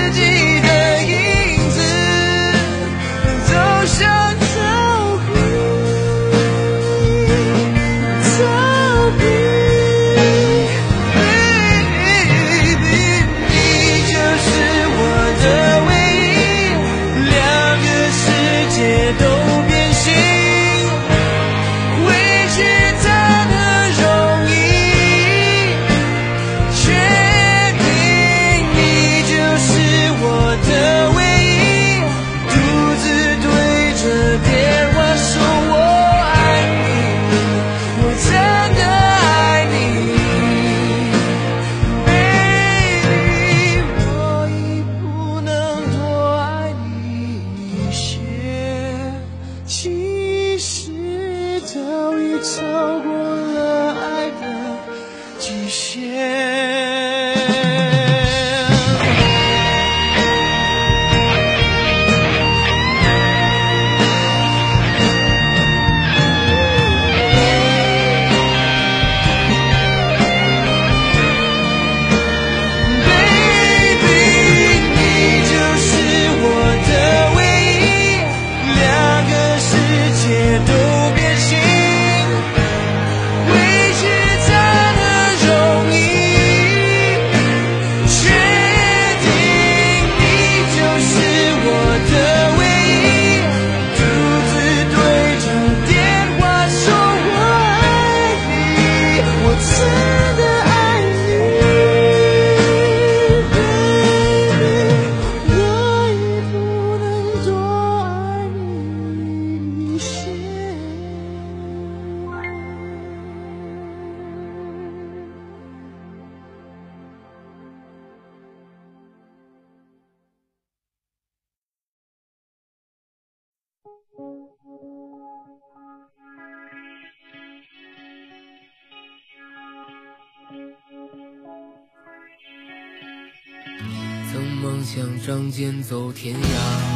曾梦想仗剑走天涯，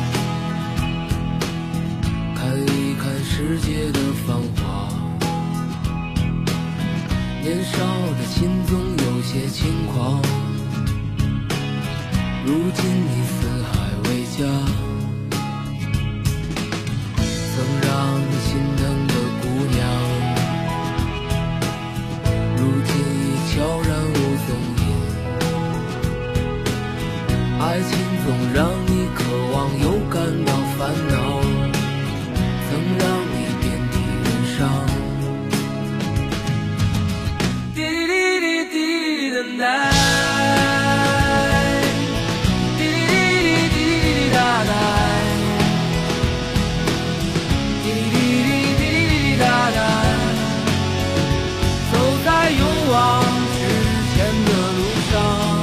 看一看世界的繁华。年少的心总有些轻狂，如今你四海为家。曾让你心疼的姑娘，如今已悄然无踪影。爱情总让你渴望又感到烦恼，曾让你遍体鳞伤。滴滴滴滴滴滴的奶，滴滴滴滴滴滴哒哒，滴滴滴滴滴滴哒哒，走在勇往直前的路上。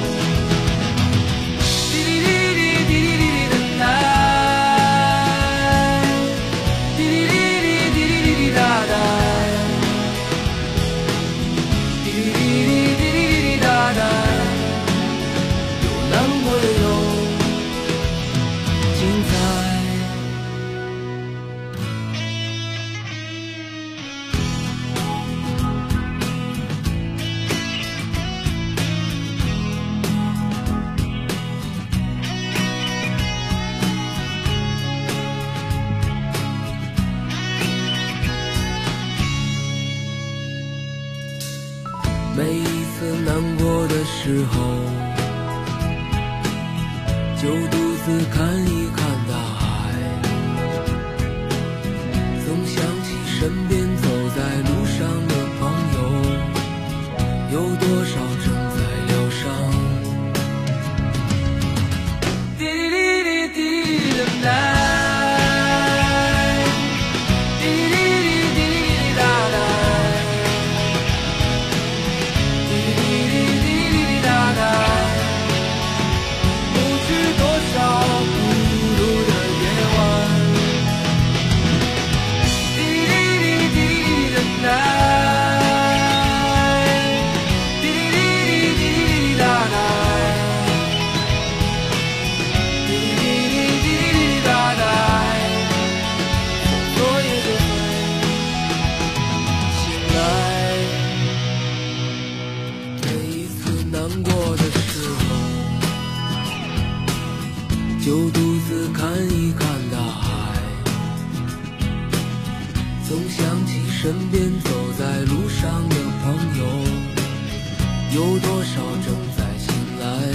每一次难过的时候，就独自看一看大海，总想起身边走在路上的朋友，有多少正在疗伤。滴滴滴滴滴的奶，就独自看一看大海，总想起身边走在路上的朋友，有多少正在醒来。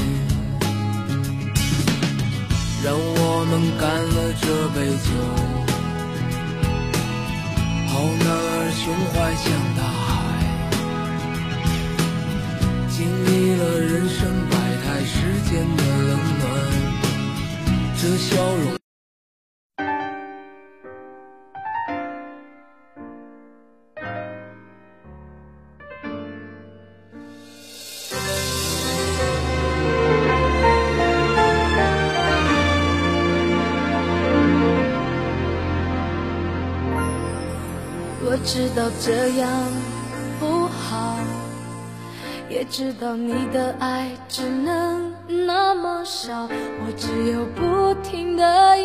让我们干了这杯酒，好男儿胸怀像大海，经历了人生百态世间的冷暖，这笑容。 我知道这样不好，也知道你的爱只能那么少，我只有不停地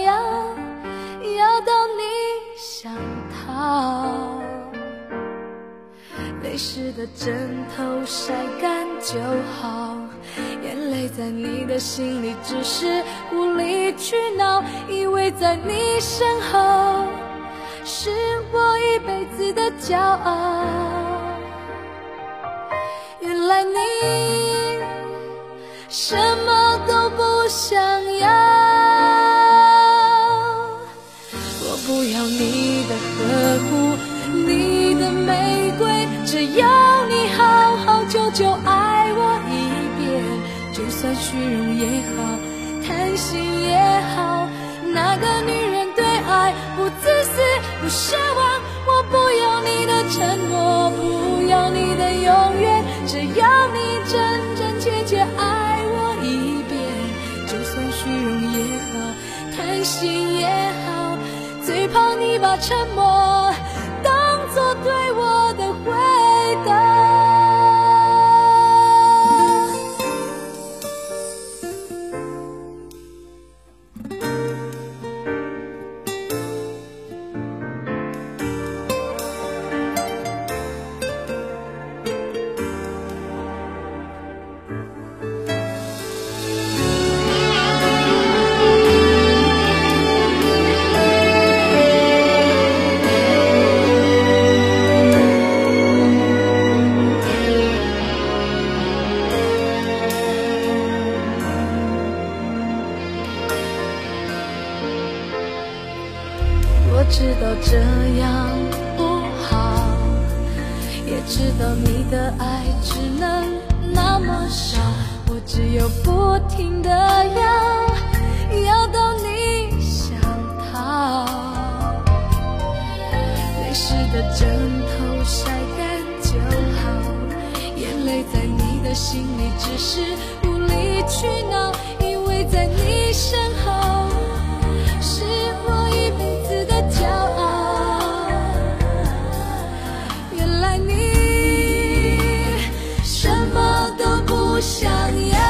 要到你想逃。泪湿的枕头晒干就好，眼泪在你的心里只是无理取闹，以为在你身后是我一辈子的骄傲。原来你什么都不想要，我不要你的呵护，你的玫瑰，只要你好好久久爱我一遍，就算虚荣也好，贪心也好，那个女人对爱不自私不奢望，我不要你的承诺，不要你的永远，只要你真真切切爱我一遍，就算虚荣也好，贪心也好， 最怕你把沉默当作对我的回答。我知道这样不好，也知道你的爱只能那么少，我只有不停地要到你想逃。泪湿的枕头晒干就好，眼泪在你的心里只是无理取闹，因为在你身后是我一辈子的骄傲。原来你什么都不想要，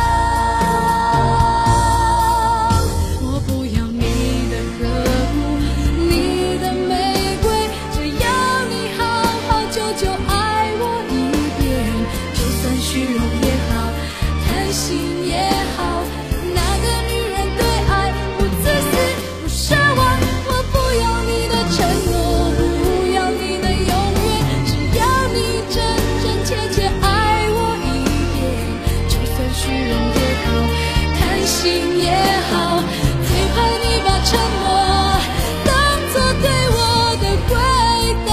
我不要你的呵护，你的玫瑰，只要你好好久久爱我一遍，就算虚荣也好，贪心也好，那个女人对爱不自私不奢望，我不要你的承诺，不要你的永远，只要你真真切切爱我一遍，就算虚荣也好，贪心也好，最怕你把沉默当作对我的回答。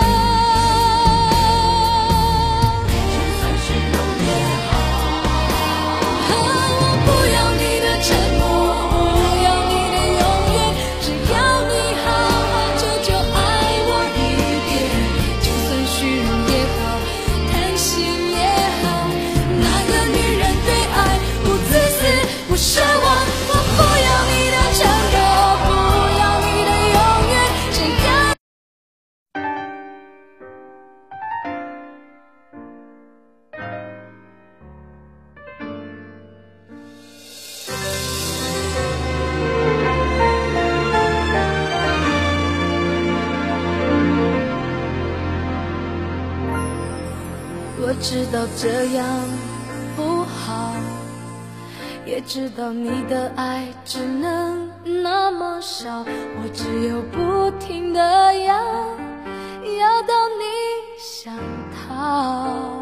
就算虚荣也好，我不要你的承诺，不要你的永远，只要你好好久久爱我一遍，就算虚荣也好，贪心也好，那个女人对爱不自私不奢望，我不要你的承诺，不要你的永远，只要我知道这样不好，也知道你的爱只能那么少，我只有不停地要到你想逃。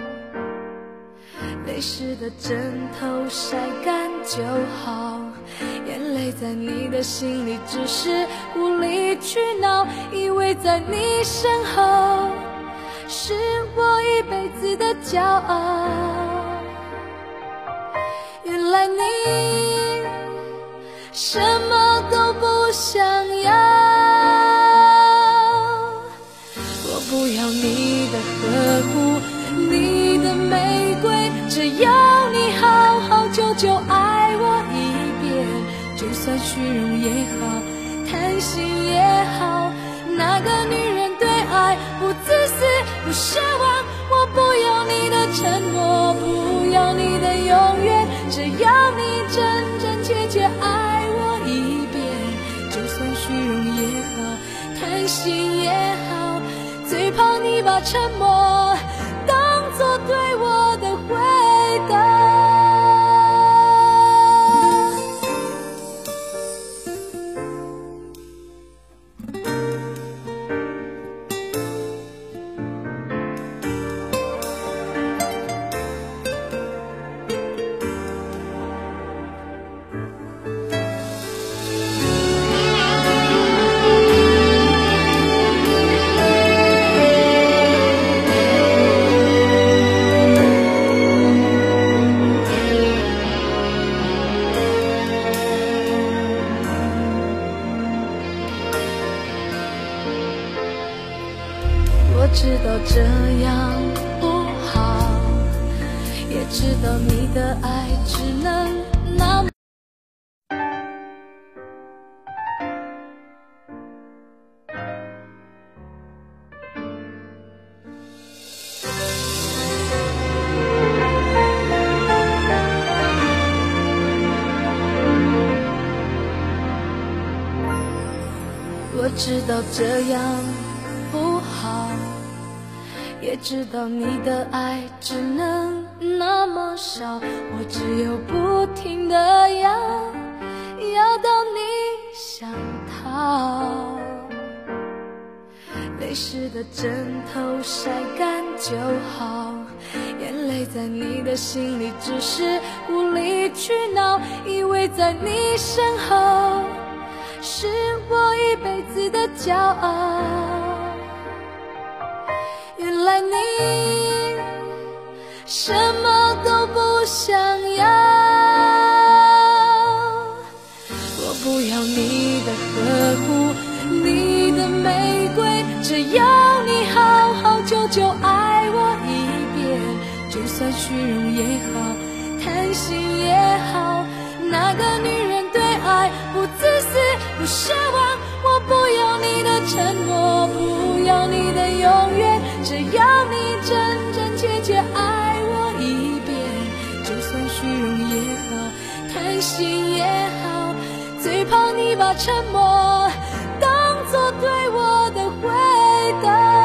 泪湿的枕头晒干就好，眼泪在你的心里只是无理取闹，因为在你身后是我一辈子的骄傲。原来你什么都不想要，我不要你的呵护，你的玫瑰，只要你好好久久爱我一遍，就算虚荣也好，贪心也好，那个女人对爱不自私不奢望，我不要你的承诺，不要你的永远，只要你真真切切爱我一遍，就算虚荣也好，贪心也好，最怕你把沉默当作对我的回答。我知道这样不好，也知道你的爱只能那么知道这样不好，也知道你的爱只能那么少，我只有不停地要到你想逃。泪湿的枕头晒干就好，眼泪在你的心里只是无理取闹，以为在你身后是我一辈子的骄傲。原来你什么都不想要，我不要你的呵护，你的玫瑰，只要你好好久久爱我一遍，就算虚荣也好，贪心也好，那个女人对爱不自私不奢望，我不要你的承诺，不要你的永远，只要你真真切切爱我一遍，就算虚荣也好，贪心也好，最怕你把沉默当作对我的回答。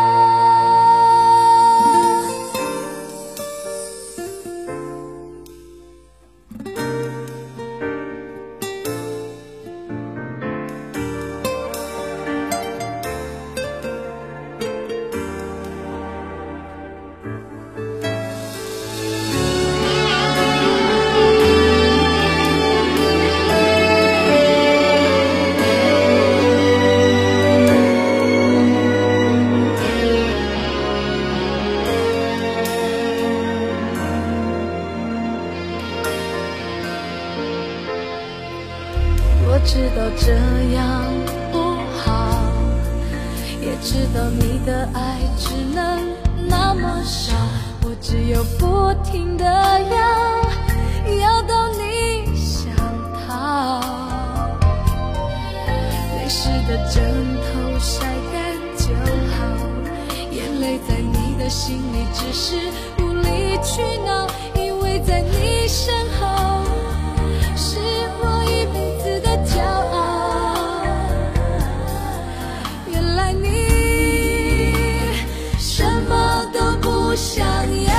我知道这样不好，也知道你的爱只能那么少，我只有不停地要到你想逃。泪湿的枕头晒干就好，眼泪在你的心里只是无理取闹，因为在你身后是我一辈子的骄傲。原来你什么都不想要，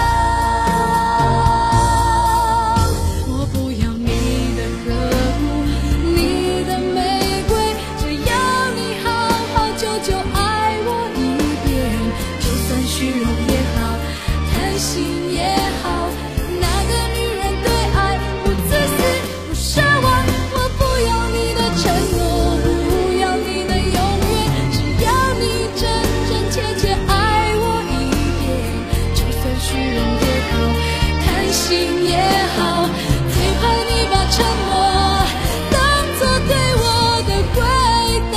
我不要你的呵护，你的玫瑰，只要你好好久久爱我一遍，就算虚荣也好，贪心也好，那个女人对爱不自私不奢望，我不要你的承诺，不要你的永远，只要你真真切切爱我一遍，就算虚荣也好，贪心也好，最怕你把沉默当作对我的回答。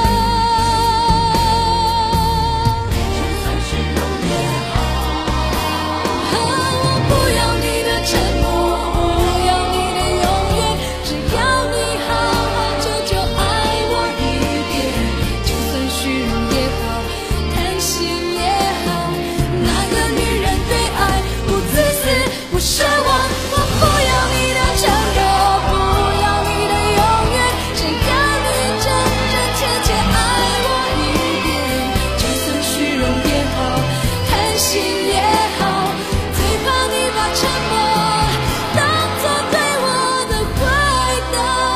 就算虚荣也好，我不要你的承诺，不要你的永远，只要你好好久久爱我一遍，就算虚荣也好，贪心也好，那个女人对爱不自私不奢望，我不要你的承诺，不要你的永远，只要你真真切切爱我一遍，就算虚荣也好，贪心也好，最怕你把沉默当作对我的回答。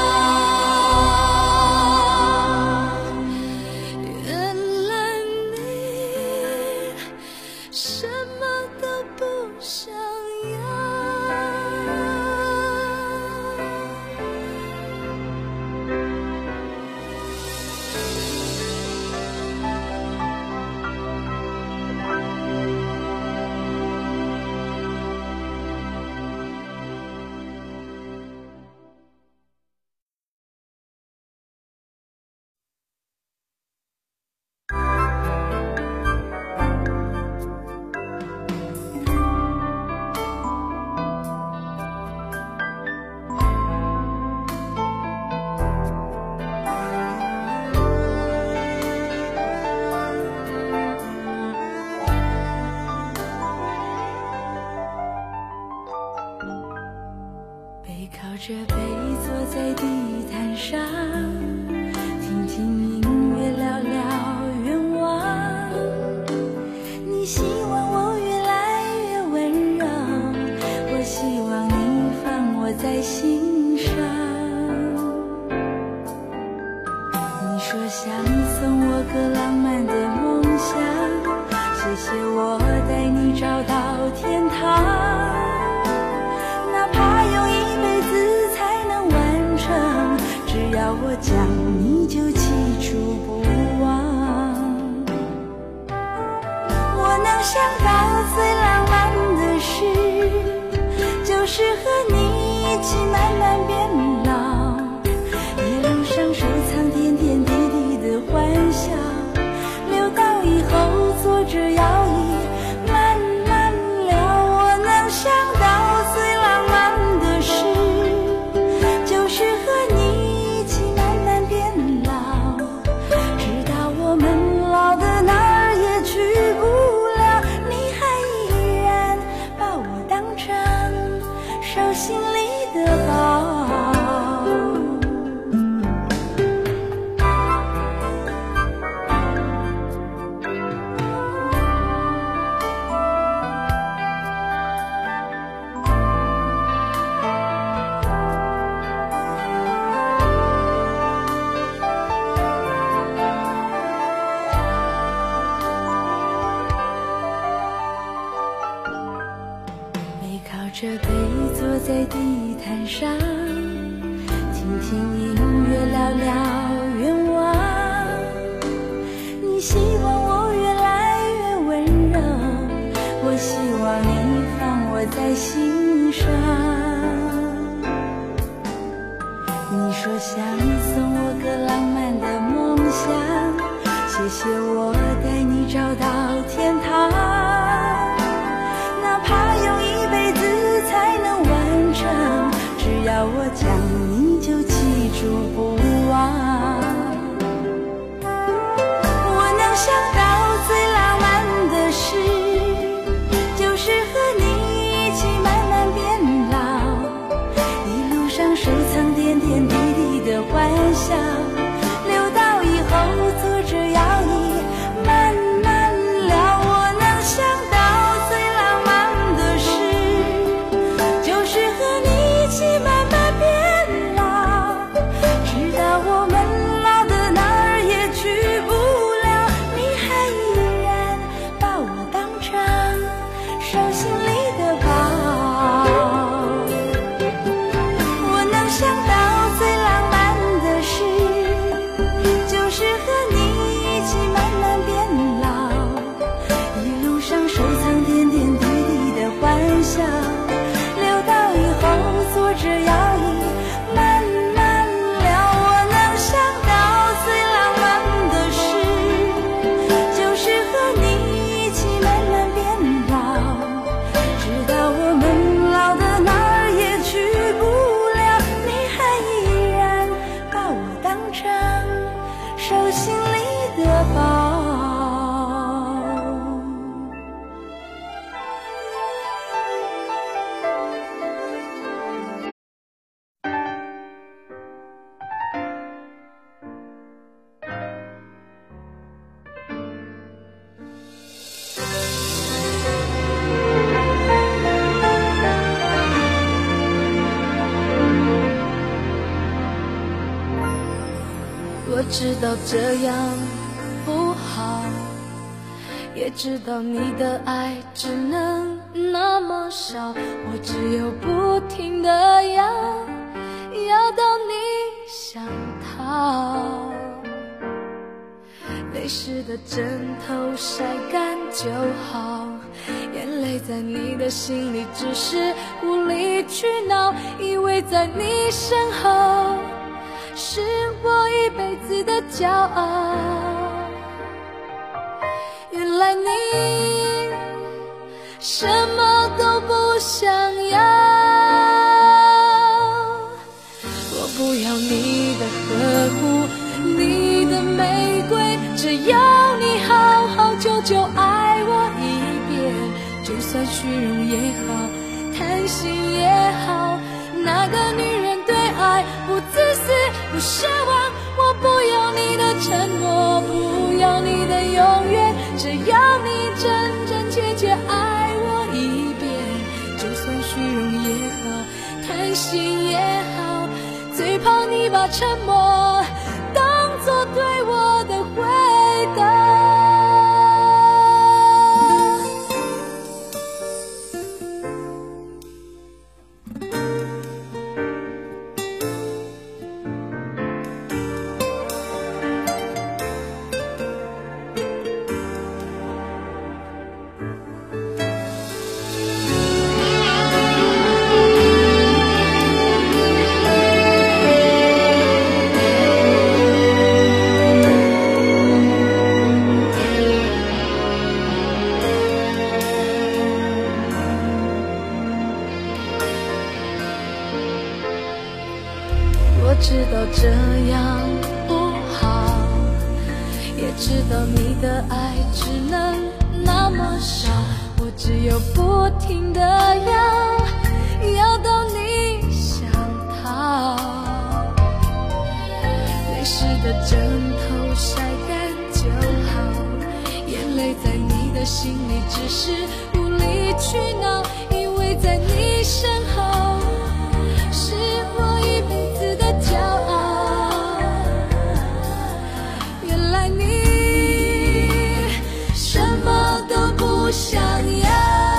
原来你什么都不想要。背靠着背坐在地毯上，听听音乐讲，你就记住不忘。我能想到最浪漫的事，就是和你一起慢慢变老，一路上收藏点点滴滴的欢笑，留到以后坐着摇椅慢慢聊。我能想到最浪漫的事，就是和你一起慢慢变老，直到我们老的哪儿也去不了，你还依然把我当成手心里的宝。这杯坐在地毯上，听听音乐，聊聊愿望。你希望我越来越温柔，我希望你放我在心上。你说想送我个浪漫的梦想，谢谢我带你找到天堂，哪怕用一辈子才能完成，只要我讲你就记住不忘。我能想到最浪漫的事，就是和你一起慢慢变老，一路上收藏点点滴滴的欢笑，留到以后坐着摇椅慢慢聊。我能想到最浪漫的事，就是和你一起慢慢变老，直到我们老的哪儿也去不了，你还依然把我当成手心里的宝。我能想到最浪漫的事，就是和你一起慢慢变老，一路上收藏点点滴滴的欢笑，留到以后坐着摇椅慢慢聊。我能想到最浪漫的事，就是和你一起慢慢变老，直到我们老的哪儿也去不了，你还依然把我当成手心里的宝。 我知道这样不好，也知道你的爱只能那么少，我只有不停地要到你想逃。泪湿的枕头晒干就好，眼泪在你的心里只是无理取闹，以为在你身后是我一辈子的骄傲，原来你什么都不想要。我不要你的呵护，你的玫瑰，只要你好好久久爱我一遍，就算虚荣也好，贪心也好，那个女人对爱不自私不奢望。我不要你的承诺，不要你的永远，只要你真真切切爱我一遍，就算虚荣也好，贪心也好，最怕你把沉默当作对我的回答。 知道这样不好，也知道你的爱只能那么少，我只有不停地要到你想逃。泪湿的枕头晒干就好，眼泪在你的心里只是无理取闹，因为在你身后是我一辈子的骄傲。原来你什么都不想要，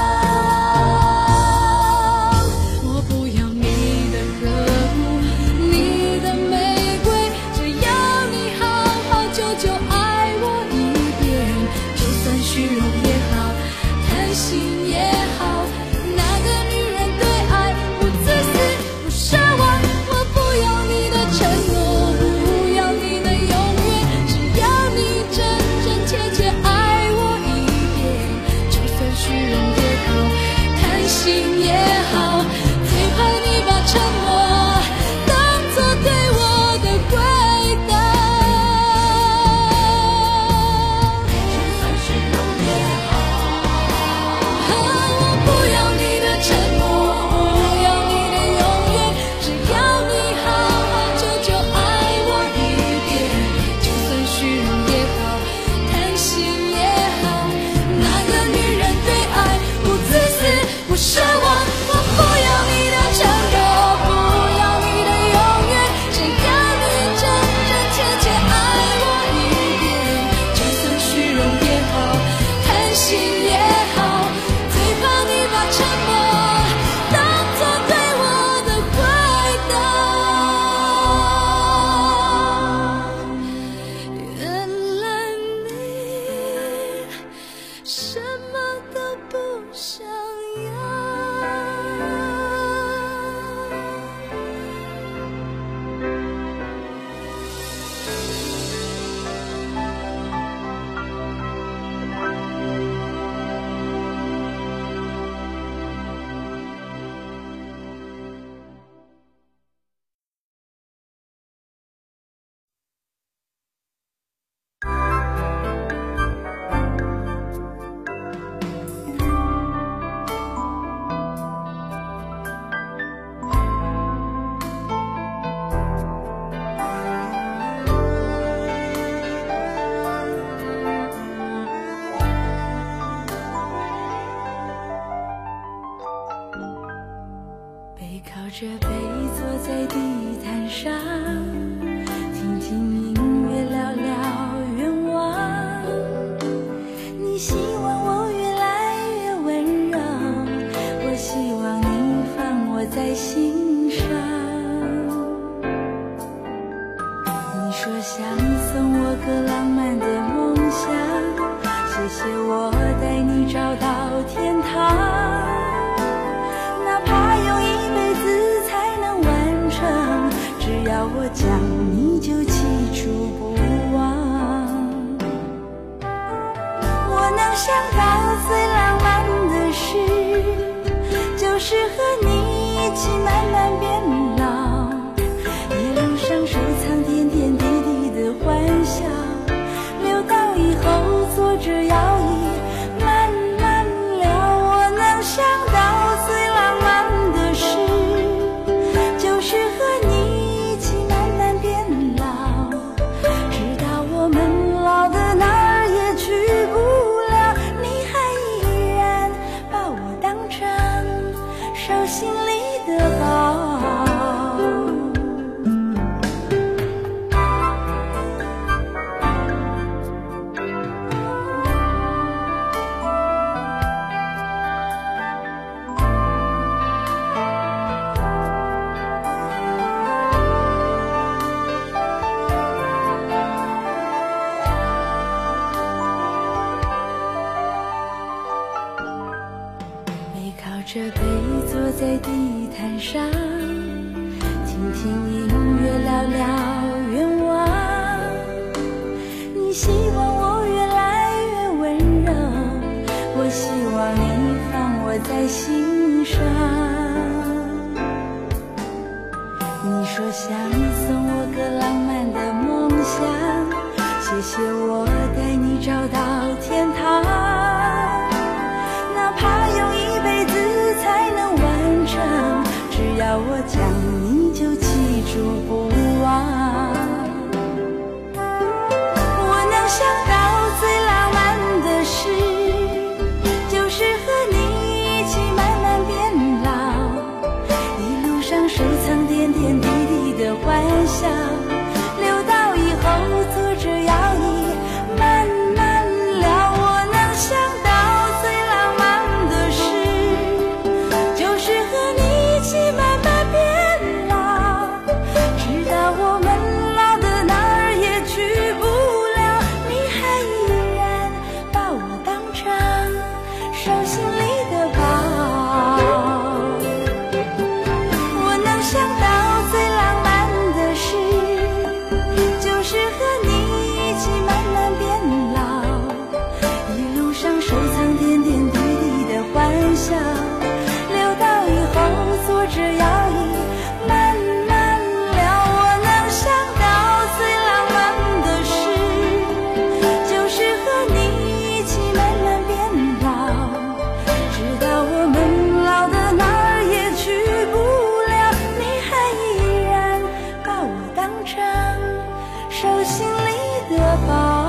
我不要你的呵护，你的玫瑰，只要你好好久久爱我一遍，就算虚荣也好，贪心也好，那个女人对爱不自私不奢望，我不要你的承诺，不要你的永远，只要你真真切切爱我一遍，就算虚荣也好，贪心也好，最怕你把沉默当作对我的回答。就算虚荣也好，我不要你的承诺，不要你的永远，只要你好好久久爱我一遍，就算虚荣也好，贪心也好，那个女人对爱不自私不奢望，我不要你的承诺，不要你的永远，只要你真真切切爱我一遍，就算虚荣也好，贪心也好，最怕你把沉默当作对我的回答。原来你什么都不想要。背靠着背坐在地毯上，听听音乐聊聊愿望。你希望我越来越温柔，我希望你放我在心上。你说想送我个浪漫的梦想，谢谢我带你找到天堂。哪怕用一辈子才能完成，只要我讲你就记住不忘。我能想到最浪漫的事，就是和你一起慢慢变老，一路上收藏点点滴滴的欢笑，留到以后坐着摇椅慢慢聊。我能想到最浪漫的事，就是和你一起慢慢变老，直到我们老的哪儿也去不了，你还依然把我当成手心里的宝。着背坐在地毯上，听听音乐聊聊愿望。你希望我越来越温柔，我希望你放我在心上。你说想送我个浪漫的梦想，谢谢我带你找到天堂，哪怕用一辈子才能完成，只要我讲你就记住不忘。我能想到最浪漫的事，就是和你一起慢慢变老，一路上收藏点点滴滴的欢笑，留到以后坐着摇椅慢慢聊。我能想到最浪漫的事，就是和你一起慢慢变老，直到我们老的哪儿也去不了，你还依然把我当成手心里的宝。我能想到最浪漫的事，就是和你一起慢慢变老，一路上收藏点点滴滴的欢笑，留到以后坐着摇椅慢慢聊。我能想到最浪漫的事，就是和你一起慢慢变老，直到我们老的哪儿也去不了，你还依然把我当成手心里的宝。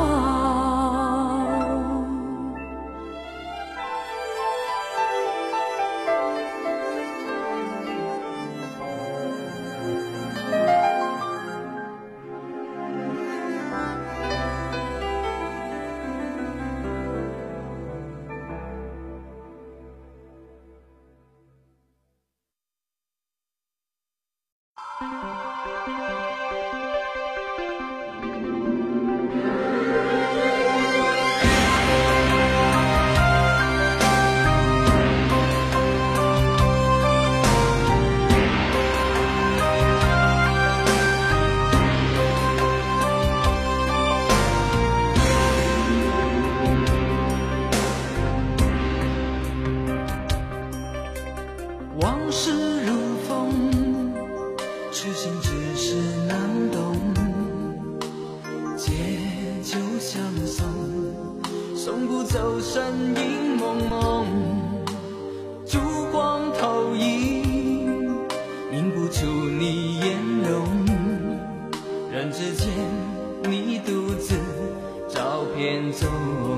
往事如风，痴心只是难懂，借酒相送，送不走身影蒙蒙，烛光投影，映不出你颜容，人之间你独自照片中，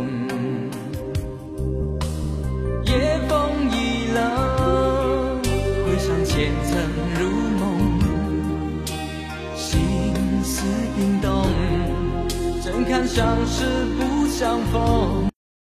夜风已冷，回想前尘如梦，心思冰冻，怎堪相识不相逢。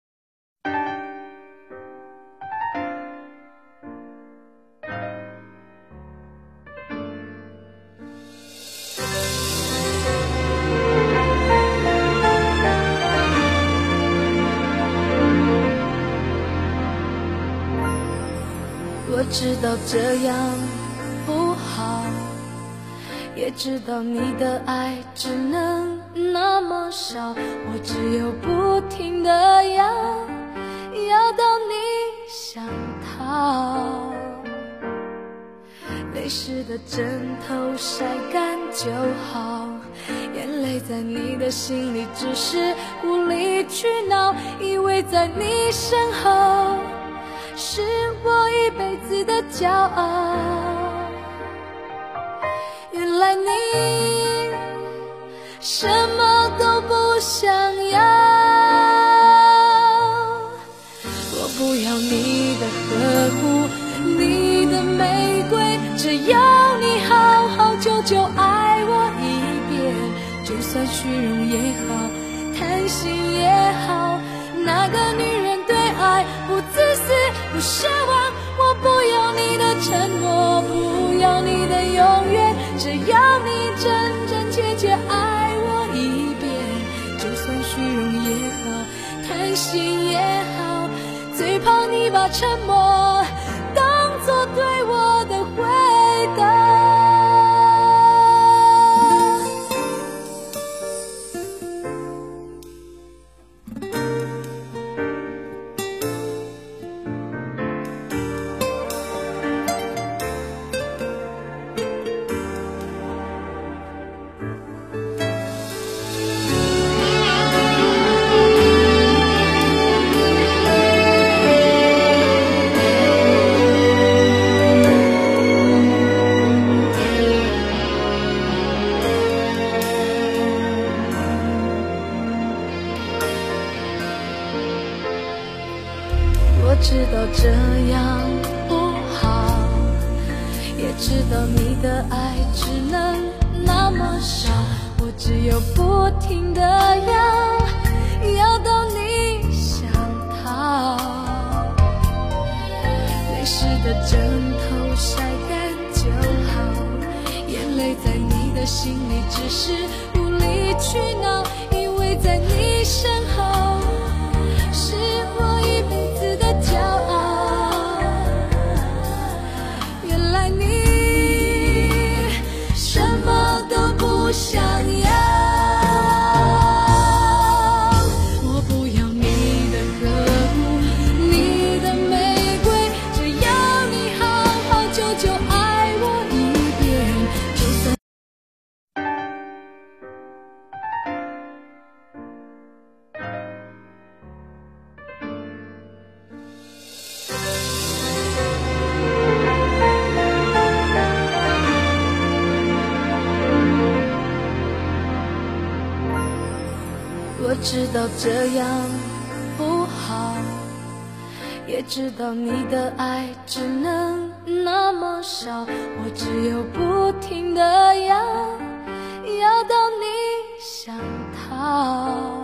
我知道这样不好，也知道你的爱只能那么少，我只有不停地要到你想逃。泪湿的枕头晒干就好，眼泪在你的心里只是无理取闹，以为在你身后是我一辈子的骄傲，原来你什么都不想要。我不要你的呵护，你的玫瑰，只要你好好久久爱我一遍，就算虚荣也好，贪心也好，那个女人对爱不自私不奢望，我不要你的承诺，不要你的永远，只要你真真切切爱我一遍，就算虚荣也好，贪心也好，最怕你把沉默当作对我的回答。 知道这样不好，也知道你的爱只能那么少，我只有不停地要到你想逃。泪湿的枕头晒干就好，眼泪在你的心里只是无理取闹，因为在你身后是我一辈子的骄傲。原来你什么都不想要，我不要你的呵护，你的玫瑰，只要你好好久久爱我一遍，就算我知道这样不好，也知道你的爱只能那么少，我只有不停地要到你想逃。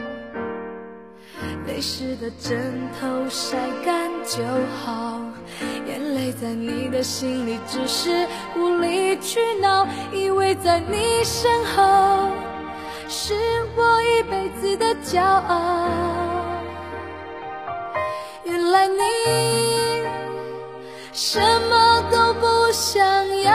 泪湿的枕头晒干就好，眼泪在你的心里只是无理取闹，因为在你身后是我一辈子的骄傲。原来你什么都不想要，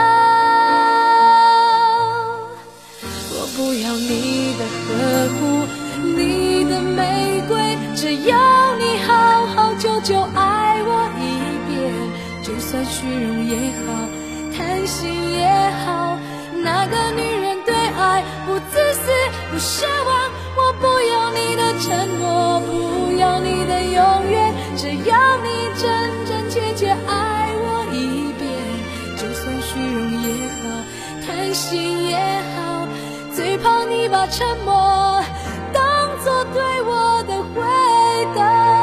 我不要你的呵护，你的玫瑰，只要你好好久久爱我一遍，就算虚荣也好，贪心也好，那个女人对爱不自私不奢望，我不要你的承诺，不要你的永远，只要你真真切切爱我一遍，就算虚荣也好，贪心也好，最怕你把沉默当作对我的回答。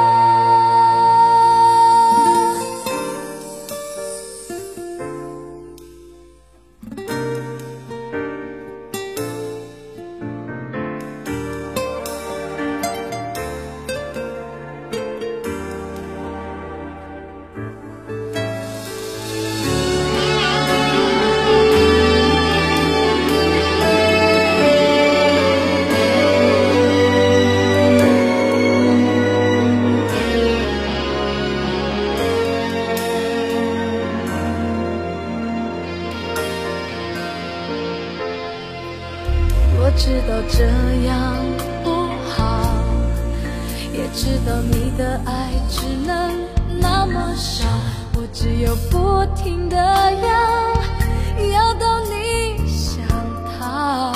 我知道这样不好，也知道你的爱只能那么少，我只有不停地要到你想逃。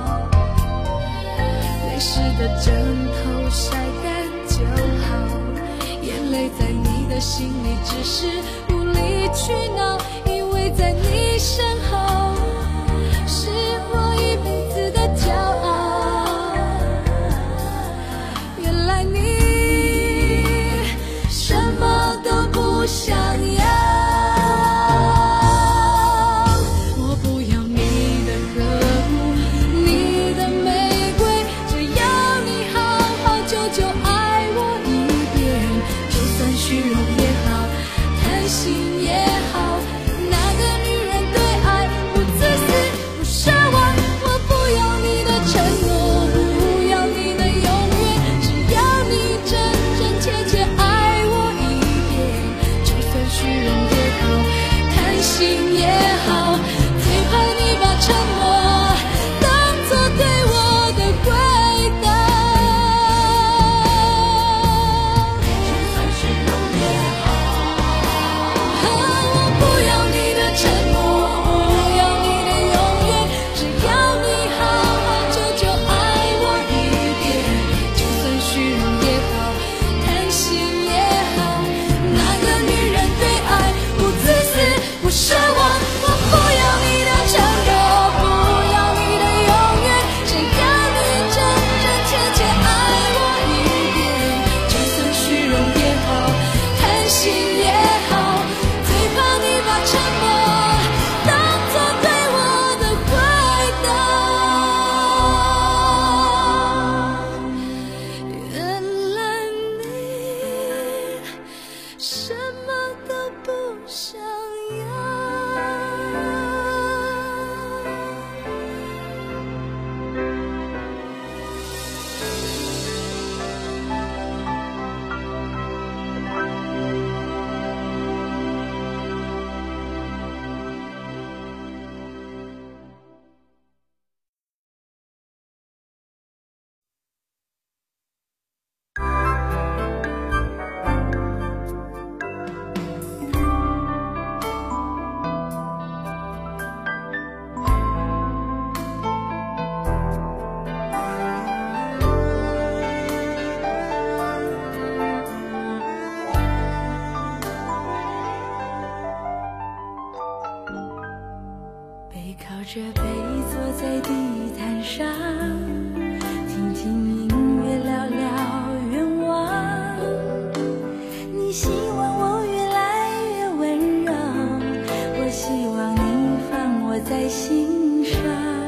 泪湿的枕头晒干就好，眼泪在你的心里只是无理取闹，因为在你身后是我一辈子的骄傲。原来你什么都不想要，我不要你的呵护，你的玫瑰，只要你好好久久爱我一遍，就算虚荣也好，贪心也好， 背靠着背坐在地毯上，听听音乐，聊聊愿望。你希望我越来越温柔，我希望你放我在心上。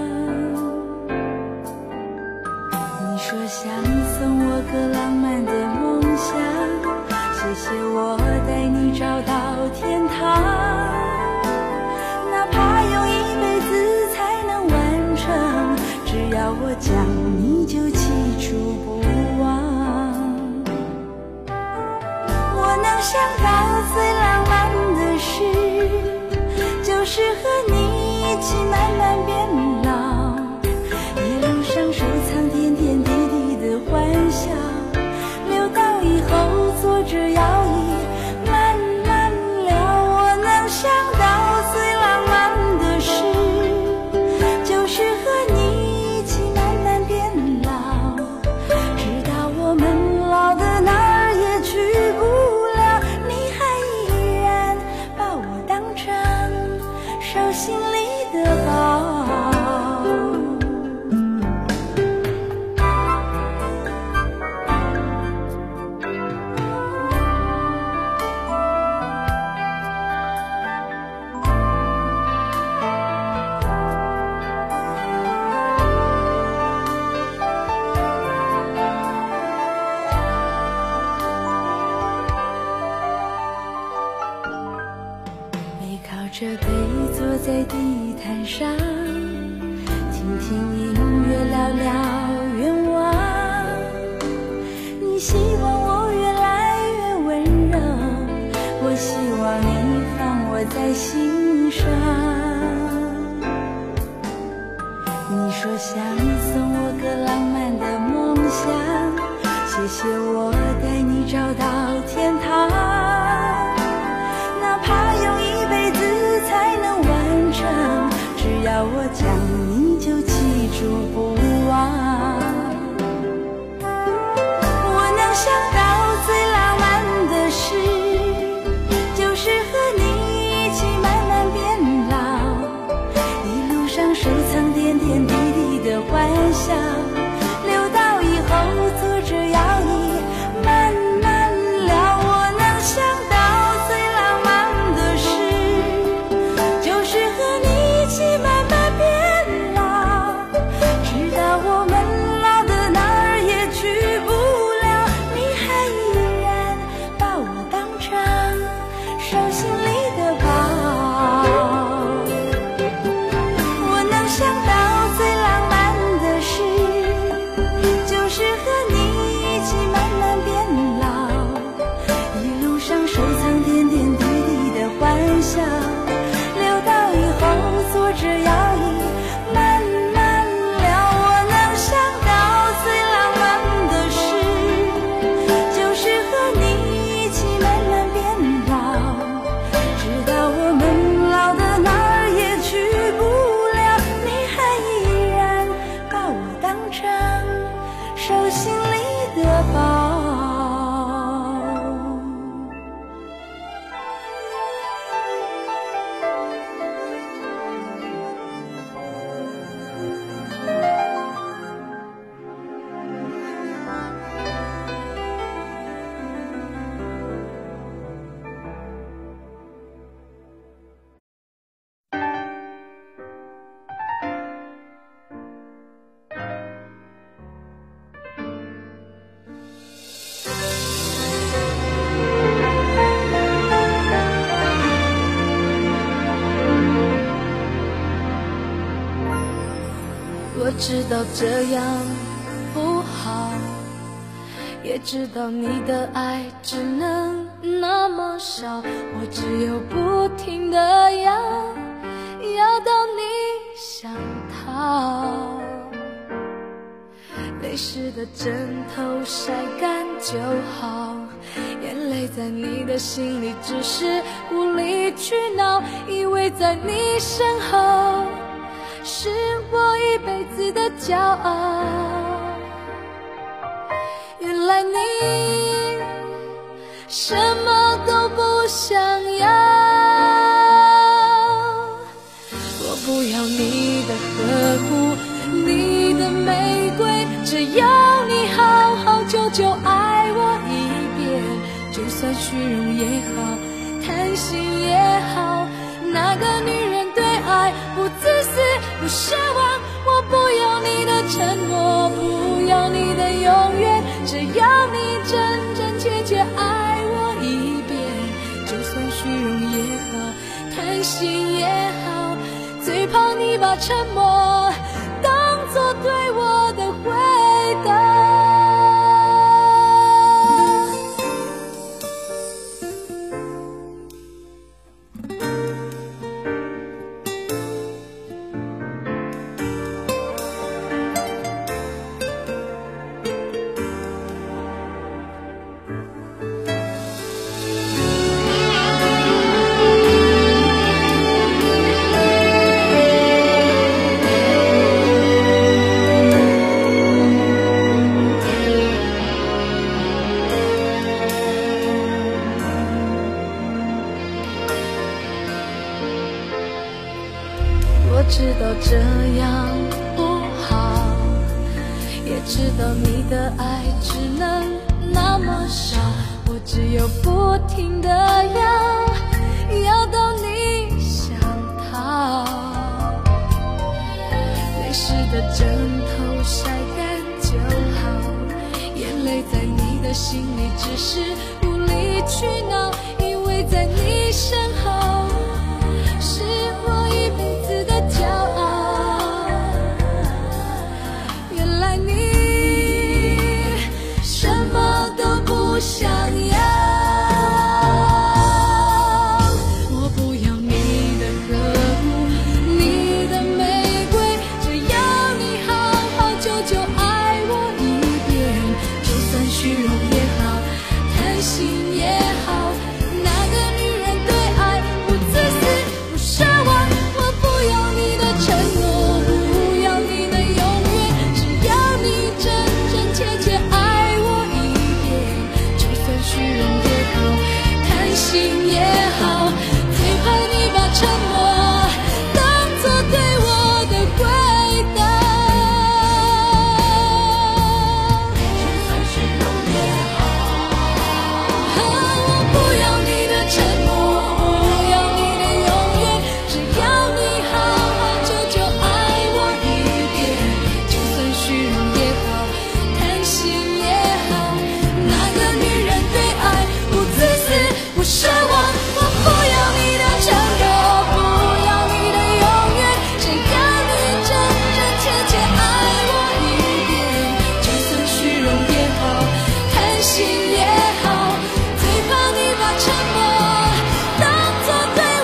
你说想送我个浪漫的梦想，谢谢我带你找到天堂，哪怕用一辈子才能完成，只要我讲你就记住不忘。我能想到最浪漫的事，就是和你一起慢慢变老，一路上收藏点点滴滴的欢笑，留到以后坐着摇椅慢慢聊。我能想到最浪漫的事，就是和你一起慢慢变老，直到我们老的哪儿也去不了，你还依然把我当成手心里的宝。这背坐在地毯上，听听音乐，聊聊愿望。你希望我越来越温柔，我希望你放我在心上。你说想送我个浪漫的梦想，谢谢我带你找到天堂，哪怕用一辈子才能完成，只要我讲你就记住不忘。我能想到最浪漫的事，就是和你一起慢慢变老，一路上收藏点点滴滴的欢笑，留到以后坐着摇椅慢慢聊。我能想到最浪漫的事，就是和你一起慢慢变老，直到我们老的哪儿也去不了，你还依然把我当成手心里的宝。我能想到最浪漫的事，就是和你一起慢慢变老，一路上收藏点点滴滴的欢笑，留到以后坐着摇椅慢慢聊。我能想到最浪漫的事，就是和你一起慢慢变老，直到我们老的哪儿也去不了，你还依然把我当成手心里的宝。 我知道这样不好，也知道你的爱只能那么少，我只有不停地要到你想逃。泪湿的枕头晒干就好，眼泪在你的心里只是无理取闹，以为在你身后是我一辈子的骄傲，原来你什么都不想要。我不要你的呵护，你的玫瑰，只要你好好久久爱我一遍。就算虚荣也好，贪心也好，那个女人对爱不自私不奢望。我不要你的承诺，不要你的永远，只要你真真切切爱我一遍。就算虚荣也好，贪心也好，最怕你把沉默当作对我的回答。我知道这样不好，也知道你的爱只能那么少，我只有不停地要到你想逃。泪湿的枕头晒干就好，眼泪在你的心里只是无理取闹，因为在你身后